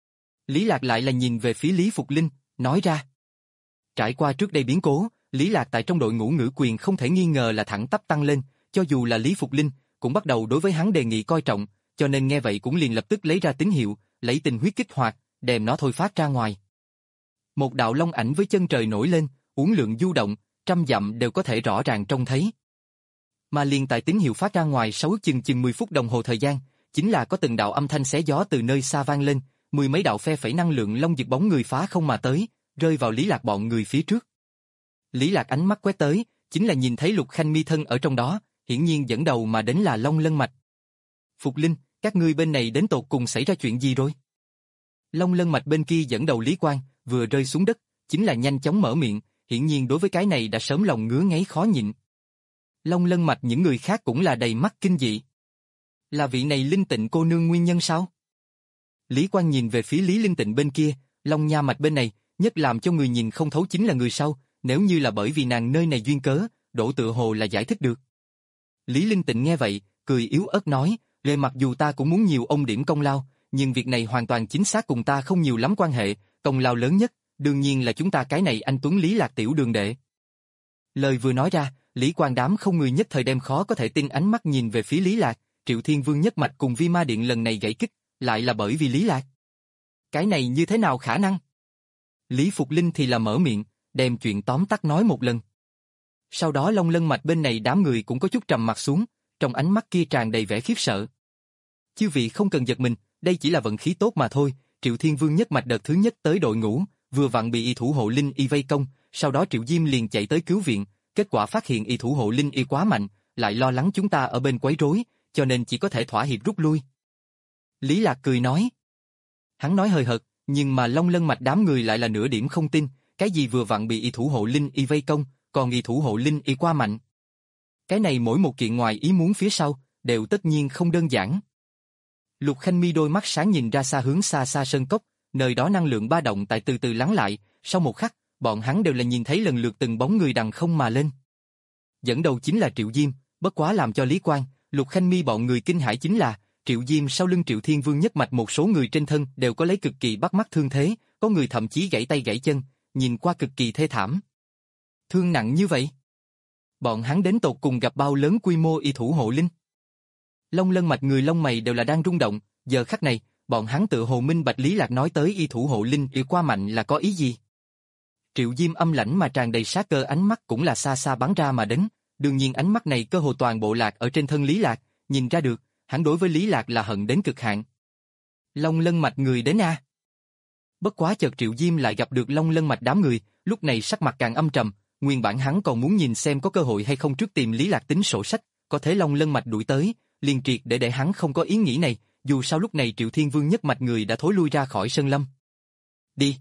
Lý Lạc lại là nhìn về phía Lý Phục Linh, nói ra. Trải qua trước đây biến cố, Lý Lạc tại trong đội ngũ ngữ quyền không thể nghi ngờ là thẳng tắp tăng lên, cho dù là Lý Phục Linh, cũng bắt đầu đối với hắn đề nghị coi trọng, cho nên nghe vậy cũng liền lập tức lấy ra tín hiệu, lấy tình huyết kích hoạt, đem nó thôi phát ra ngoài. Một đạo long ảnh với chân trời nổi lên, uốn lượn du động, trăm dặm đều có thể rõ ràng trông thấy. Mà liền tại tín hiệu phát ra ngoài sau ước chừng chừng mười phút đồng hồ thời gian, chính là có từng đạo âm thanh xé gió từ nơi xa vang lên, mười mấy đạo phe phẩy năng lượng long giật bóng người phá không mà tới, rơi vào Lý Lạc bọn người phía trước. Lý Lạc ánh mắt quét tới, chính là nhìn thấy Lục Khanh Mi thân ở trong đó, hiển nhiên dẫn đầu mà đến là Long Lân Mạch. Phục Linh, các ngươi bên này đến tột cùng xảy ra chuyện gì rồi? Long Lân Mạch bên kia dẫn đầu Lý Quang, vừa rơi xuống đất, chính là nhanh chóng mở miệng, hiển nhiên đối với cái này đã sớm lòng ngứa ngáy khó nhịn. Long Lân Mạch những người khác cũng là đầy mắt kinh dị. Là vị này Linh Tịnh cô nương nguyên nhân sao? Lý Quang nhìn về phía Lý Linh Tịnh bên kia, Long Nha Mạch bên này, nhất làm cho người nhìn không thấu chính là người sau, nếu như là bởi vì nàng nơi này duyên cớ, đổ tự hồ là giải thích được. Lý Linh Tịnh nghe vậy, cười yếu ớt nói, về mặc dù ta cũng muốn nhiều ông điểm công lao, nhưng việc này hoàn toàn chính xác cùng ta không nhiều lắm quan hệ, công lao lớn nhất, đương nhiên là chúng ta cái này anh Tuấn Lý Lạc tiểu đường đệ. Lời vừa nói ra, Lý Quang đám không người nhất thời đem khó có thể tin ánh mắt nhìn về phía Lý Lạc, Triệu Thiên Vương nhất mạch cùng Vi Ma Điện lần này gãy kích, lại là bởi vì Lý Lạc. Cái này như thế nào khả năng? Lý Phục Linh thì là mở miệng, đem chuyện tóm tắt nói một lần. Sau đó Long Lân Mạch bên này đám người cũng có chút trầm mặt xuống, trong ánh mắt kia tràn đầy vẻ khiếp sợ. Chư vị không cần giật mình, đây chỉ là vận khí tốt mà thôi, Triệu Thiên Vương nhất mạch đợt thứ nhất tới đội ngũ, vừa vặn bị y thủ hộ Linh y vây công, sau đó Triệu Diêm liền chạy tới cứu viện, kết quả phát hiện y thủ hộ Linh y quá mạnh, lại lo lắng chúng ta ở bên quấy rối, cho nên chỉ có thể thỏa hiệp rút lui. Lý Lạc cười nói. Hắn nói hời hợt, nhưng mà Long Lân Mạch đám người lại là nửa điểm không tin, cái gì vừa vặn bị y thủ hộ Linh y vây công, còn y thủ hộ Linh y quá mạnh. Cái này mỗi một kiện ngoài ý muốn phía sau, đều tất nhiên không đơn giản. Lục Khanh Mi đôi mắt sáng nhìn ra xa hướng xa xa sơn cốc, nơi đó năng lượng ba động tại từ từ lắng lại, sau một khắc, bọn hắn đều là nhìn thấy lần lượt từng bóng người đằng không mà lên. Dẫn đầu chính là Triệu Diêm, bất quá làm cho Lý Quang, Lục Khanh Mi bọn người kinh hãi chính là, Triệu Diêm sau lưng Triệu Thiên Vương nhất mạch một số người trên thân đều có lấy cực kỳ bắt mắt thương thế, có người thậm chí gãy tay gãy chân, nhìn qua cực kỳ thê thảm. Thương nặng như vậy? Bọn hắn đến tột cùng gặp bao lớn quy mô y thủ hộ Linh? Long Lân Mạch người lông mày đều là đang rung động, giờ khắc này, bọn hắn tự hồ minh bạch Lý Lạc nói tới y thủ hộ Linh y quá mạnh là có ý gì? Triệu Diêm âm lãnh mà tràn đầy sát cơ ánh mắt cũng là xa xa bắn ra mà đến, đương nhiên ánh mắt này cơ hồ toàn bộ lạc ở trên thân Lý Lạc, nhìn ra được, hắn đối với Lý Lạc là hận đến cực hạn. Long Lân Mạch người đến a. Bất quá chợt Triệu Diêm lại gặp được Long Lân Mạch đám người, lúc này sắc mặt càng âm trầm, nguyên bản hắn còn muốn nhìn xem có cơ hội hay không trước tìm Lý Lạc tính sổ sách, có thế Long Lân Mạch đuổi tới, liền triệt để để hắn không có ý nghĩ này, dù sao lúc này Triệu Thiên Vương nhất mạch người đã thối lui ra khỏi sơn lâm. Đi.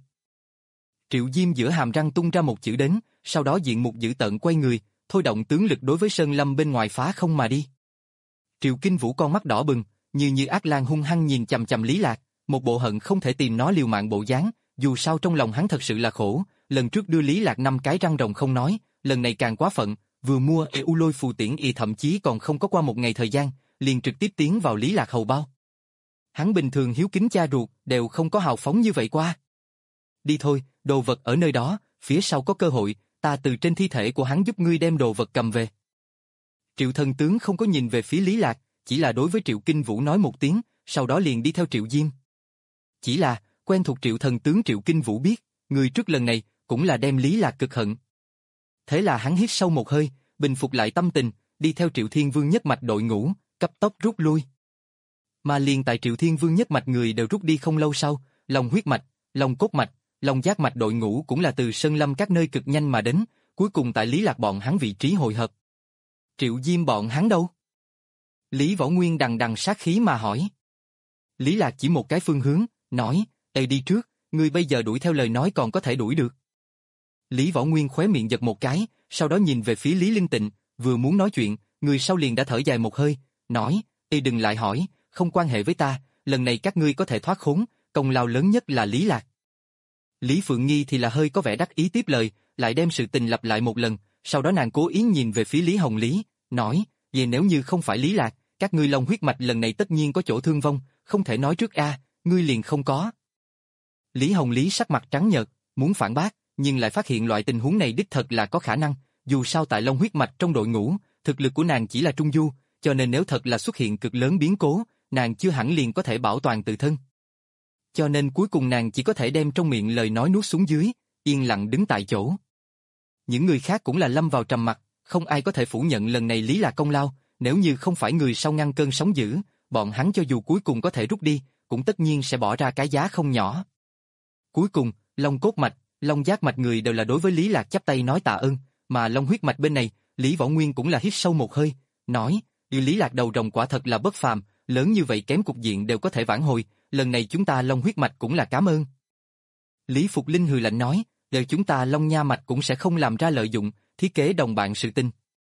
Triệu Diêm giữa hàm răng tung ra một chữ đến, sau đó diện mục dữ tợn quay người, thôi động tướng lực đối với sơn lâm bên ngoài phá không mà đi. Triệu Kinh Vũ con mắt đỏ bừng, như như ác lang hung hăng nhìn chằm chằm Lý Lạc, một bộ hận không thể tìm nó liều mạng bộ dáng, dù sao trong lòng hắn thật sự là khổ, lần trước đưa Lý Lạc năm cái răng rồng không nói, lần này càng quá phận, vừa mua e u lôi phù tiễn y thậm chí còn không có qua một ngày thời gian, liền trực tiếp tiến vào Lý Lạc hầu bao. Hắn bình thường hiếu kính cha ruột, đều không có hào phóng như vậy qua. Đi thôi, đồ vật ở nơi đó, phía sau có cơ hội, ta từ trên thi thể của hắn giúp ngươi đem đồ vật cầm về. Triệu Thần Tướng không có nhìn về phía Lý Lạc, chỉ là đối với Triệu Kinh Vũ nói một tiếng, sau đó liền đi theo Triệu Diêm. Chỉ là, quen thuộc Triệu Thần Tướng Triệu Kinh Vũ biết, người trước lần này, cũng là đem Lý Lạc cực hận. Thế là hắn hít sâu một hơi, bình phục lại tâm tình, đi theo Triệu Thiên Vương nhất mạch đội ngũ, cấp tốc rút lui. Mà liền tại Triệu Thiên Vương nhất mạch người đều rút đi không lâu sau, Long huyết mạch, Long cốt mạch, Long giác mạch đội ngũ cũng là từ sơn lâm các nơi cực nhanh mà đến, cuối cùng tại Lý Lạc bọn hắn vị trí hội hợp. Triệu Diêm bọn hắn đâu? Lý Võ Nguyên đằng đằng sát khí mà hỏi. Lý Lạc chỉ một cái phương hướng, nói, "Ê đi trước, ngươi bây giờ đuổi theo lời nói còn có thể đuổi được." Lý Võ Nguyên khóe miệng giật một cái, sau đó nhìn về phía Lý Linh Tịnh, vừa muốn nói chuyện, người sau liền đã thở dài một hơi, nói, "Ê đừng lại hỏi, không quan hệ với ta, lần này các ngươi có thể thoát khốn, công lao lớn nhất là Lý Lạc." Lý Phượng Nghi thì là hơi có vẻ đắc ý tiếp lời, lại đem sự tình lặp lại một lần, sau đó nàng cố ý nhìn về phía Lý Hồng Lý, nói, Về nếu như không phải Lý Lạc, các ngươi long huyết mạch lần này tất nhiên có chỗ thương vong, không thể nói trước a, ngươi liền không có. Lý Hồng Lý sắc mặt trắng nhợt, muốn phản bác, nhưng lại phát hiện loại tình huống này đích thật là có khả năng, dù sao tại long huyết mạch trong đội ngũ, thực lực của nàng chỉ là trung du, cho nên nếu thật là xuất hiện cực lớn biến cố, nàng chưa hẳn liền có thể bảo toàn tự thân. Cho nên cuối cùng nàng chỉ có thể đem trong miệng lời nói nuốt xuống dưới, yên lặng đứng tại chỗ. Những người khác cũng là lâm vào trầm mặc, không ai có thể phủ nhận lần này Lý Lạc công lao, nếu như không phải người sau ngăn cơn sóng dữ, bọn hắn cho dù cuối cùng có thể rút đi, cũng tất nhiên sẽ bỏ ra cái giá không nhỏ. Cuối cùng, long cốt mạch, long giác mạch người đều là đối với Lý Lạc chắp tay nói tạ ơn, mà long huyết mạch bên này, Lý Võ Nguyên cũng là hít sâu một hơi, nói, Lý Lạc đầu rồng quả thật là bất phàm, lớn như vậy kém cục diện đều có thể vãn hồi, lần này chúng ta long huyết mạch cũng là cảm ơn. Lý Phục Linh hừ lạnh nói, đều chúng ta long nha mạch cũng sẽ không làm ra lợi dụng, thiết kế đồng bạn sự tình.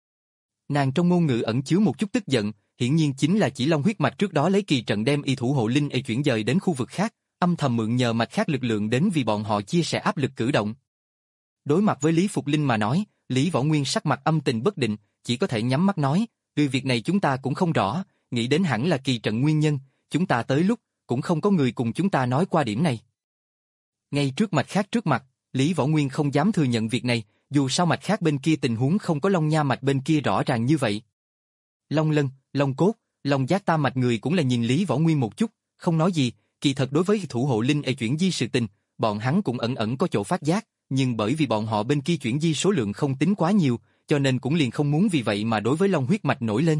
Nàng trong ngôn ngữ ẩn chứa một chút tức giận, hiển nhiên chính là chỉ long huyết mạch trước đó lấy kỳ trận đem y thủ hộ linh y chuyển dời đến khu vực khác, âm thầm mượn nhờ mạch khác lực lượng đến vì bọn họ chia sẻ áp lực cử động. Đối mặt với Lý Phục Linh mà nói, Lý Võ Nguyên sắc mặt âm tình bất định, chỉ có thể nhắm mắt nói, vì việc này chúng ta cũng không rõ, nghĩ đến hẳn là kỳ trận nguyên nhân, chúng ta tới lúc, cũng không có người cùng chúng ta nói qua điểm này. Ngay trước mạch khác trước mặt, Lý Võ Nguyên không dám thừa nhận việc này, dù sao mạch khác bên kia tình huống không có long nha mạch bên kia rõ ràng như vậy. Long lân, long cốt, long giác tam mạch người cũng là nhìn Lý Võ Nguyên một chút, không nói gì, kỳ thật đối với thủ hộ linh e chuyển di sự tình, bọn hắn cũng ẩn ẩn có chỗ phát giác, nhưng bởi vì bọn họ bên kia chuyển di số lượng không tính quá nhiều, cho nên cũng liền không muốn vì vậy mà đối với long huyết mạch nổi lên.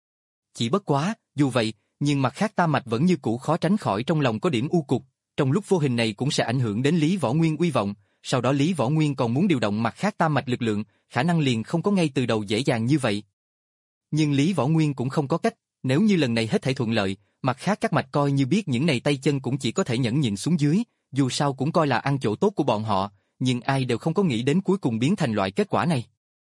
Chỉ bất quá, dù vậy, nhưng mặt khác tam mạch vẫn như cũ khó tránh khỏi trong lòng có điểm u cục, trong lúc vô hình này cũng sẽ ảnh hưởng đến Lý Võ Nguyên uy vọng, sau đó Lý Võ Nguyên còn muốn điều động mặt khác tam mạch lực lượng, khả năng liền không có ngay từ đầu dễ dàng như vậy. Nhưng Lý Võ Nguyên cũng không có cách, nếu như lần này hết thảy thuận lợi, mặt khác các mạch coi như biết những này tay chân cũng chỉ có thể nhẫn nhịn xuống dưới, dù sao cũng coi là ăn chỗ tốt của bọn họ, nhưng ai đều không có nghĩ đến cuối cùng biến thành loại kết quả này.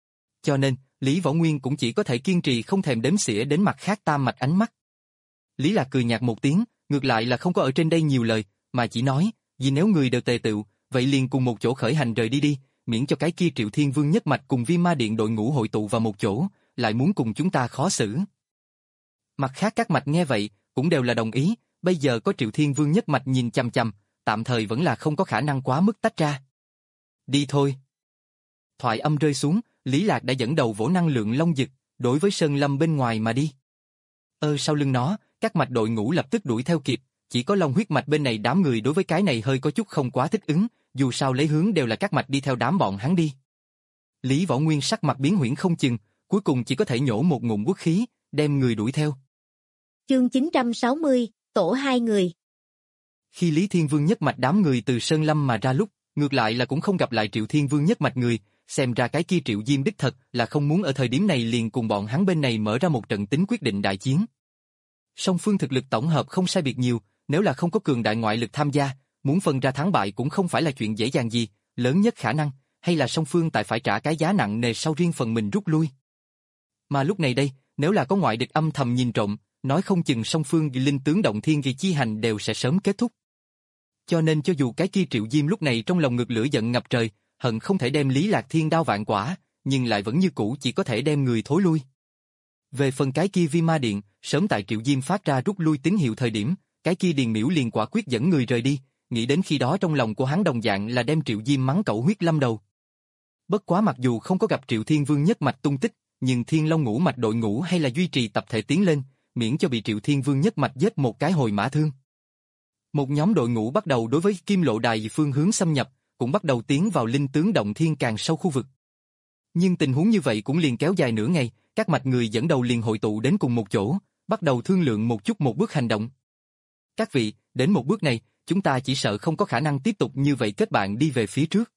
Cho nên, Lý Võ Nguyên cũng chỉ có thể kiên trì không thèm đếm xỉa đến mặt khác tam mạch ánh mắt. Lý Lạc cười nhạt một tiếng, ngược lại là không có ở trên đây nhiều lời, mà chỉ nói, vì nếu người đều tề tựu, vậy liền cùng một chỗ khởi hành rời đi đi, miễn cho cái kia Triệu Thiên Vương nhất mạch cùng Vi Ma Điện đội ngũ hội tụ vào một chỗ, lại muốn cùng chúng ta khó xử. Mặt khác các mạch nghe vậy, cũng đều là đồng ý, bây giờ có Triệu Thiên Vương nhất mạch nhìn chằm chằm, tạm thời vẫn là không có khả năng quá mức tách ra. Đi thôi. Thoại âm rơi xuống, Lý Lạc đã dẫn đầu vỗ năng lượng long dực, đối với sơn lâm bên ngoài mà đi. Ơ sau lưng nó, các mạch đội ngũ lập tức đuổi theo kịp, chỉ có long huyết mạch bên này đám người đối với cái này hơi có chút không quá thích ứng, dù sao lấy hướng đều là các mạch đi theo đám bọn hắn đi. Lý Võ Nguyên sắc mặt biến huyễn không chừng, cuối cùng chỉ có thể nhổ một ngụm quốc khí, đem người đuổi theo. Chương chín trăm sáu mươi, tổ hai người. Khi Lý Thiên Vương nhất mạch đám người từ sơn lâm mà ra lúc, ngược lại là cũng không gặp lại Triệu Thiên Vương nhất mạch người, xem ra cái kia Triệu Diêm đích thật là không muốn ở thời điểm này liền cùng bọn hắn bên này mở ra một trận tính quyết định đại chiến. Song phương thực lực tổng hợp không sai biệt nhiều, nếu là không có cường đại ngoại lực tham gia, muốn phân ra thắng bại cũng không phải là chuyện dễ dàng gì, lớn nhất khả năng, hay là song phương tại phải trả cái giá nặng nề sau riêng phần mình rút lui. Mà lúc này đây, nếu là có ngoại địch âm thầm nhìn trộm, nói không chừng song phương linh tướng động thiên kỳ chi hành đều sẽ sớm kết thúc. Cho nên cho dù cái kia Triệu Diêm lúc này trong lòng ngực lửa giận ngập trời, hận không thể đem Lý Lạc thiên đao vạn quả, nhưng lại vẫn như cũ chỉ có thể đem người thối lui. Về phần cái kia Vi Ma Điện, sớm tại Triệu Diêm phát ra rút lui tín hiệu thời điểm, cái kia Điền Miễu liền quả quyết dẫn người rời đi, nghĩ đến khi đó trong lòng của hắn đồng dạng là đem Triệu Diêm mắng cẩu huyết lâm đầu. Bất quá mặc dù không có gặp Triệu Thiên Vương nhất mạch tung tích, nhưng Thiên Long ngũ mạch đội ngũ hay là duy trì tập thể tiến lên, miễn cho bị Triệu Thiên Vương nhất mạch giết một cái hồi mã thương. Một nhóm đội ngũ bắt đầu đối với Kim Lộ Đài phương hướng xâm nhập, cũng bắt đầu tiến vào linh tướng động thiên càng sâu khu vực. Nhưng tình huống như vậy cũng liền kéo dài nửa ngày, các mạch người dẫn đầu liền hội tụ đến cùng một chỗ, bắt đầu thương lượng một chút một bước hành động. Các vị, đến một bước này, chúng ta chỉ sợ không có khả năng tiếp tục như vậy kết bạn đi về phía trước.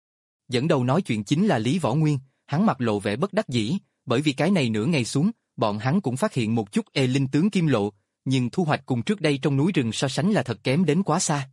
Dẫn đầu nói chuyện chính là Lý Võ Nguyên, hắn mặt lộ vẻ bất đắc dĩ, bởi vì cái này nửa ngày xuống, bọn hắn cũng phát hiện một chút ê linh tướng Kim Lộ, nhưng thu hoạch cùng trước đây trong núi rừng so sánh là thật kém đến quá xa.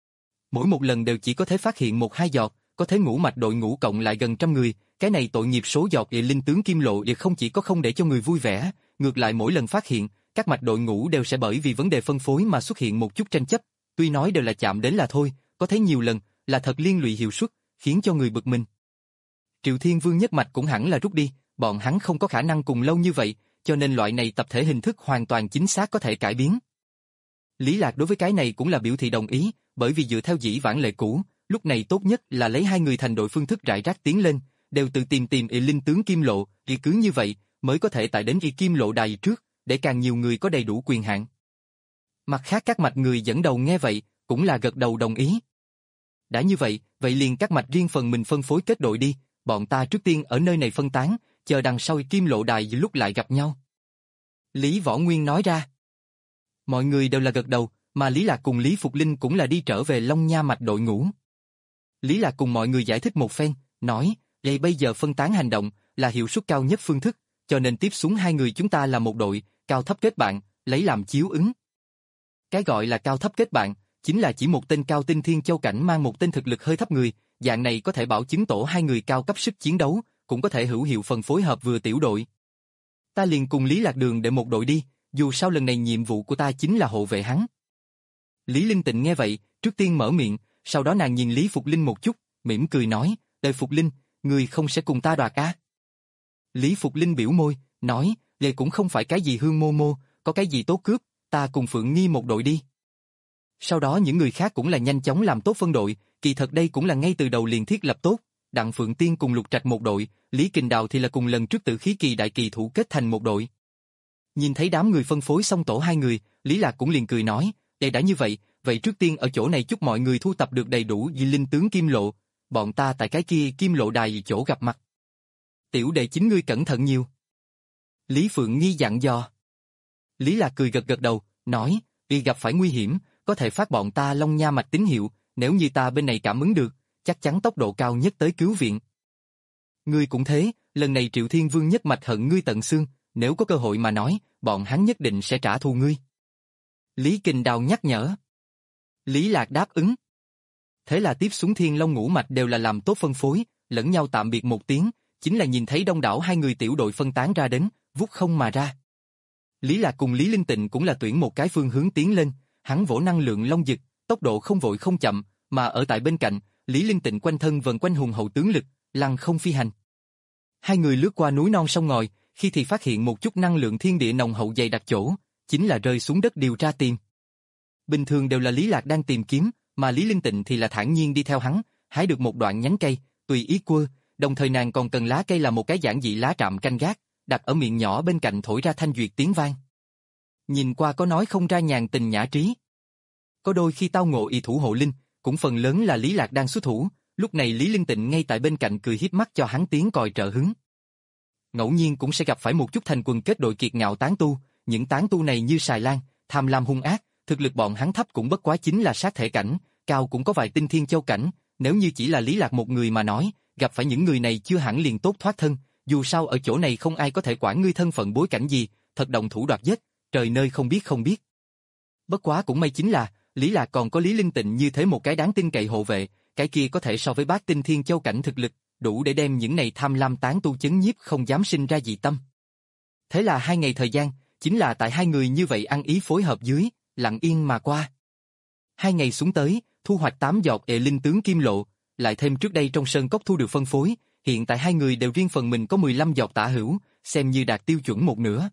Mỗi một lần đều chỉ có thể phát hiện một hai giọt, có thể ngũ mạch đội ngũ cộng lại gần trăm người, cái này tội nghiệp số giọt ê linh tướng Kim Lộ thì không chỉ có không để cho người vui vẻ, ngược lại mỗi lần phát hiện, các mạch đội ngũ đều sẽ bởi vì vấn đề phân phối mà xuất hiện một chút tranh chấp, tuy nói đều là chạm đến là thôi, có thấy nhiều lần, là thật liên lụy hiệu suất, khiến cho người bực mình. Triệu Thiên Vương nhất mạch cũng hẳn là rút đi, bọn hắn không có khả năng cùng lâu như vậy, cho nên loại này tập thể hình thức hoàn toàn chính xác có thể cải biến. Lý Lạc đối với cái này cũng là biểu thị đồng ý, bởi vì dựa theo dĩ vãng lệ cũ, lúc này tốt nhất là lấy hai người thành đội phương thức rải rác tiến lên, đều tự tìm tìm y linh tướng Kim Lộ, y cứ như vậy mới có thể tại đến y Kim Lộ đài trước, để càng nhiều người có đầy đủ quyền hạn. Mặt khác các mạch người dẫn đầu nghe vậy, cũng là gật đầu đồng ý. Đã như vậy, vậy liền các mạch riêng phần mình phân phối kết đội đi, bọn ta trước tiên ở nơi này phân tán, chờ đằng sau Kim Lộ đài lúc lại gặp nhau. Lý Võ Nguyên nói ra. Mọi người đều là gật đầu, mà Lý Lạc cùng Lý Phục Linh cũng là đi trở về Long Nha mạch đội ngũ. Lý Lạc cùng mọi người giải thích một phen, nói, vậy bây giờ phân tán hành động là hiệu suất cao nhất phương thức, cho nên tiếp xuống hai người chúng ta là một đội, cao thấp kết bạn, lấy làm chiếu ứng. Cái gọi là cao thấp kết bạn, chính là chỉ một tên cao tinh thiên châu cảnh mang một tên thực lực hơi thấp người, dạng này có thể bảo chứng tổ hai người cao cấp sức chiến đấu, cũng có thể hữu hiệu phần phối hợp vừa tiểu đội. Ta liền cùng Lý Lạc Đường để một đội đi, dù sao lần này nhiệm vụ của ta chính là hộ vệ hắn. Lý Linh Tịnh nghe vậy, trước tiên mở miệng, sau đó nàng nhìn Lý Phục Linh một chút, mỉm cười nói, đời Phục Linh, người không sẽ cùng ta đoạt á. Lý Phục Linh biểu môi, nói, vậy cũng không phải cái gì hương mô mô, có cái gì tốt cướp, ta cùng Phượng Nghi một đội đi. Sau đó những người khác cũng là nhanh chóng làm tốt phân đội, kỳ thật đây cũng là ngay từ đầu liền thiết lập tốt, Đặng Phượng Tiên cùng Lục Trạch một đội, Lý Kình Đào thì là cùng lần trước Tử Khí Kỳ đại kỳ thủ kết thành một đội. Nhìn thấy đám người phân phối xong tổ hai người, Lý Lạc cũng liền cười nói, đây đã như vậy, vậy trước tiên ở chỗ này chúc mọi người thu tập được đầy đủ di linh tướng Kim Lộ, bọn ta tại cái kia Kim Lộ đài chỗ gặp mặt. Tiểu đệ chính ngươi cẩn thận nhiều. Lý Phượng Nghi dặn dò. Lý Lạc cười gật gật đầu, nói, vì gặp phải nguy hiểm, có thể phát bọn ta Long Nha mạch tín hiệu, nếu như ta bên này cảm ứng được, chắc chắn tốc độ cao nhất tới cứu viện. Ngươi cũng thế, lần này Triệu Thiên Vương nhất mạch hận ngươi tận xương, nếu có cơ hội mà nói, bọn hắn nhất định sẽ trả thù ngươi. Lý Kình Đào nhắc nhở. Lý Lạc đáp ứng. Thế là tiếp xuống Thiên Long ngũ mạch đều là làm tốt phân phối, lẫn nhau tạm biệt một tiếng, chính là nhìn thấy đông đảo hai người tiểu đội phân tán ra đến, vút không mà ra. Lý Lạc cùng Lý Linh Tịnh cũng là tuyển một cái phương hướng tiến lên, hắn vỗ năng lượng long dực, tốc độ không vội không chậm, mà ở tại bên cạnh, Lý Linh Tịnh quanh thân vần quanh hùng hậu tướng lực, lăng không phi hành. Hai người lướt qua núi non sông ngòi, khi thì phát hiện một chút năng lượng thiên địa nồng hậu dày đặc chỗ, chính là rơi xuống đất điều tra tìm. Bình thường đều là Lý Lạc đang tìm kiếm, mà Lý Linh Tịnh thì là thản nhiên đi theo hắn, hái được một đoạn nhánh cây, tùy ý quơ, đồng thời nàng còn cần lá cây là một cái giản dị lá trạm canh gác, đặt ở miệng nhỏ bên cạnh thổi ra thanh duyệt tiếng vang. Nhìn qua có nói không ra nhàn tình nhã trí. Có đôi khi tao ngộ y thủ hộ linh, cũng phần lớn là Lý Lạc đang xuất thủ, lúc này Lý Linh Tịnh ngay tại bên cạnh cười hiếp mắt cho hắn tiếng còi trợ hứng. Ngẫu nhiên cũng sẽ gặp phải một chút thành quần kết đội kiệt ngạo tán tu, những tán tu này như xài lan, tham lam hung ác, thực lực bọn hắn thấp cũng bất quá chính là sát thể cảnh, cao cũng có vài tinh thiên châu cảnh, nếu như chỉ là Lý Lạc một người mà nói, gặp phải những người này chưa hẳn liền tốt thoát thân, dù sao ở chỗ này không ai có thể quản ngươi thân phận bối cảnh gì, thật động thủ đoạt giết, trời nơi không biết không biết. Bất quá cũng may chính là, Lý Lạc còn có Lý Linh Tịnh như thế một cái đáng tin cậy hộ vệ, cái kia có thể so với bát tinh thiên châu cảnh thực lực, đủ để đem những này tham lam tán tu chấn nhiếp không dám sinh ra dị tâm. Thế là hai ngày thời gian, chính là tại hai người như vậy ăn ý phối hợp dưới, lặng yên mà qua. Hai ngày xuống tới, thu hoạch tám giọt ệ linh tướng Kim Lộ, lại thêm trước đây trong sơn cốc thu được phân phối, hiện tại hai người đều riêng phần mình có mười lăm giọt tả hữu, xem như đạt tiêu chuẩn một nửa.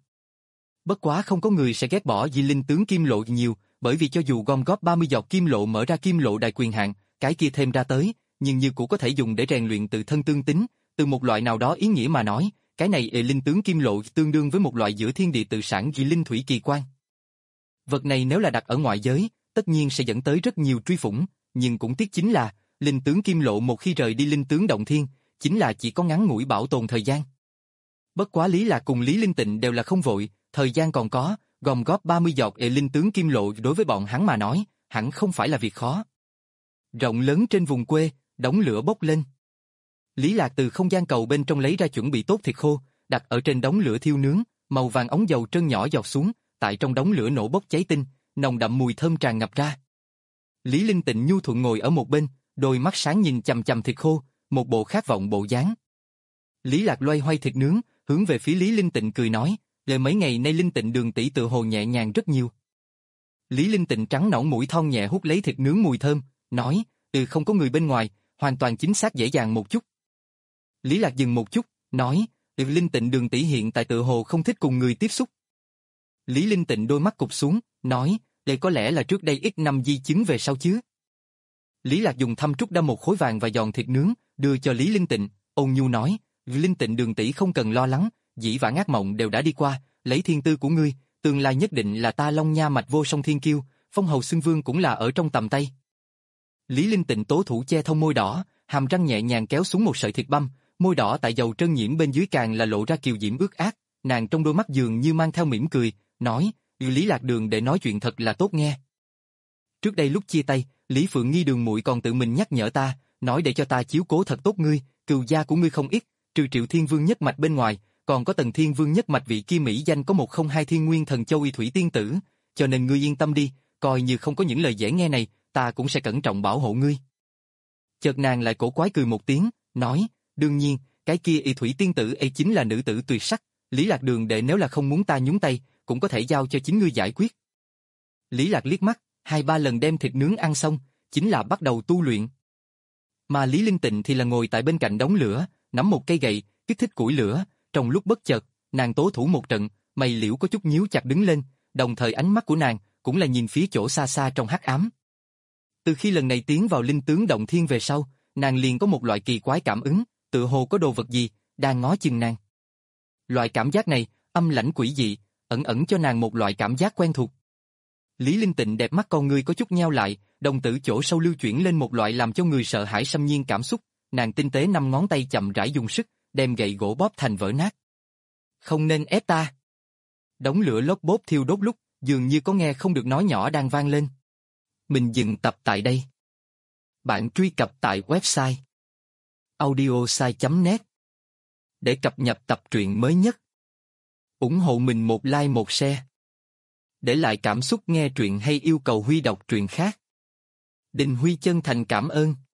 Bất quá không có người sẽ ghét bỏ di linh tướng Kim Lộ nhiều, bởi vì cho dù gom góp ba mươi giọt Kim Lộ mở ra Kim Lộ đại quyền hạn, cái kia thêm ra tới, nhưng như cũng có thể dùng để rèn luyện tự thân tương tính, từ một loại nào đó ý nghĩa mà nói, cái này ệ linh tướng Kim Lộ tương đương với một loại giữa thiên địa tự sản di linh thủy kỳ quan. Vật này nếu là đặt ở ngoại giới, tất nhiên sẽ dẫn tới rất nhiều truy phủng, nhưng cũng tiếc chính là, linh tướng Kim Lộ một khi rời đi linh tướng động thiên, chính là chỉ có ngắn ngủi bảo tồn thời gian. Bất quá Lý Lạc cùng Lý Linh Tịnh đều là không vội, thời gian còn có, gom góp ba mươi giọt ệ linh tướng Kim Lộ đối với bọn hắn mà nói, hẳn không phải là việc khó. Rộng lớn trên vùng quê, đống lửa bốc lên. Lý Lạc từ không gian cầu bên trong lấy ra chuẩn bị tốt thịt khô, đặt ở trên đống lửa thiêu nướng, màu vàng ống dầu trơn nhỏ giọt xuống, tại trong đống lửa nổ bốc cháy tinh, nồng đậm mùi thơm tràn ngập ra. Lý Linh Tịnh nhu thuận ngồi ở một bên, đôi mắt sáng nhìn chằm chằm thịt khô, một bộ khát vọng bộ dáng. Lý Lạc loay hoay thịt nướng, hướng về phía Lý Linh Tịnh cười nói, "Lời mấy ngày nay Linh Tịnh đường tỷ tự hồ nhẹ nhàng rất nhiều." Lý Linh Tịnh trắng nõn mũi thon nhẹ hút lấy thịt nướng mùi thơm, nói, "Ừ, không có người bên ngoài, hoàn toàn chính xác dễ dàng một chút." Lý Lạc dừng một chút, nói, Linh Tịnh Đường tỷ hiện tại tự hồ không thích cùng người tiếp xúc. Lý Linh Tịnh đôi mắt cụp xuống, nói, đây có lẽ là trước đây ít năm di chứng về sau chứ. Lý Lạc dùng thăm trúc đâm một khối vàng và giòn thịt nướng, đưa cho Lý Linh Tịnh, ôn nhu nói, Linh Tịnh Đường tỷ không cần lo lắng, dĩ vãng ác mộng đều đã đi qua, lấy thiên tư của ngươi, tương lai nhất định là ta Long Nha mạch vô song thiên kiêu, phong hầu xưng vương cũng là ở trong tầm tay. Lý Linh Tịnh tố thủ che thông môi đỏ, hàm răng nhẹ nhàng kéo xuống một sợi thịt băm, môi đỏ tại dầu trơn nhiễm bên dưới càng là lộ ra kiều diễm ướt át, nàng trong đôi mắt dường như mang theo mỉm cười, nói, Lý Lạc Đường để nói chuyện thật là tốt nghe. Trước đây lúc chia tay, Lý Phượng Nghi Đường muội còn tự mình nhắc nhở ta, nói để cho ta chiếu cố thật tốt ngươi, cừu gia của ngươi không ít, trừ Triệu Thiên Vương nhất mạch bên ngoài, còn có Tần Thiên Vương nhất mạch vị kia mỹ danh có một không hai Thiên Nguyên Thần Châu Y Thủy Tiên tử, cho nên ngươi yên tâm đi, coi như không có những lời dễ nghe này, ta cũng sẽ cẩn trọng bảo hộ ngươi. Chợt nàng lại cổ quái cười một tiếng, nói, đương nhiên, cái kia Y Thủy Tiên tử ấy chính là nữ tử tuyệt sắc, Lý Lạc Đường đệ nếu là không muốn ta nhúng tay, cũng có thể giao cho chính ngươi giải quyết. Lý Lạc liếc mắt, hai ba lần đem thịt nướng ăn xong, chính là bắt đầu tu luyện. Mà Lý Linh Tịnh thì là ngồi tại bên cạnh đống lửa, nắm một cây gậy, kích thích củi lửa, trong lúc bất chợt, nàng tố thủ một trận, mày liễu có chút nhíu chặt đứng lên, đồng thời ánh mắt của nàng cũng là nhìn phía chỗ xa xa trong hắc ám. Từ khi lần này tiến vào linh tướng động thiên về sau, nàng liền có một loại kỳ quái cảm ứng, tựa hồ có đồ vật gì đang ngó chừng nàng. Loại cảm giác này, âm lãnh quỷ dị, ẩn ẩn cho nàng một loại cảm giác quen thuộc. Lý Linh Tịnh đẹp mắt con người có chút nheo lại, đồng tử chỗ sâu lưu chuyển lên một loại làm cho người sợ hãi xâm nhiên cảm xúc, nàng tinh tế năm ngón tay chậm rãi dùng sức, đem gậy gỗ bóp thành vỡ nát. Không nên ép ta. Đống lửa lốp bốp thiêu đốt lúc, dường như có nghe không được nói nhỏ đang vang lên. Mình dừng tập tại đây. Bạn truy cập tại website audiosai chấm net để cập nhật tập truyện mới nhất. Ủng hộ mình một like một share. Để lại cảm xúc nghe truyện hay yêu cầu Huy đọc truyện khác. Đình Huy chân thành cảm ơn.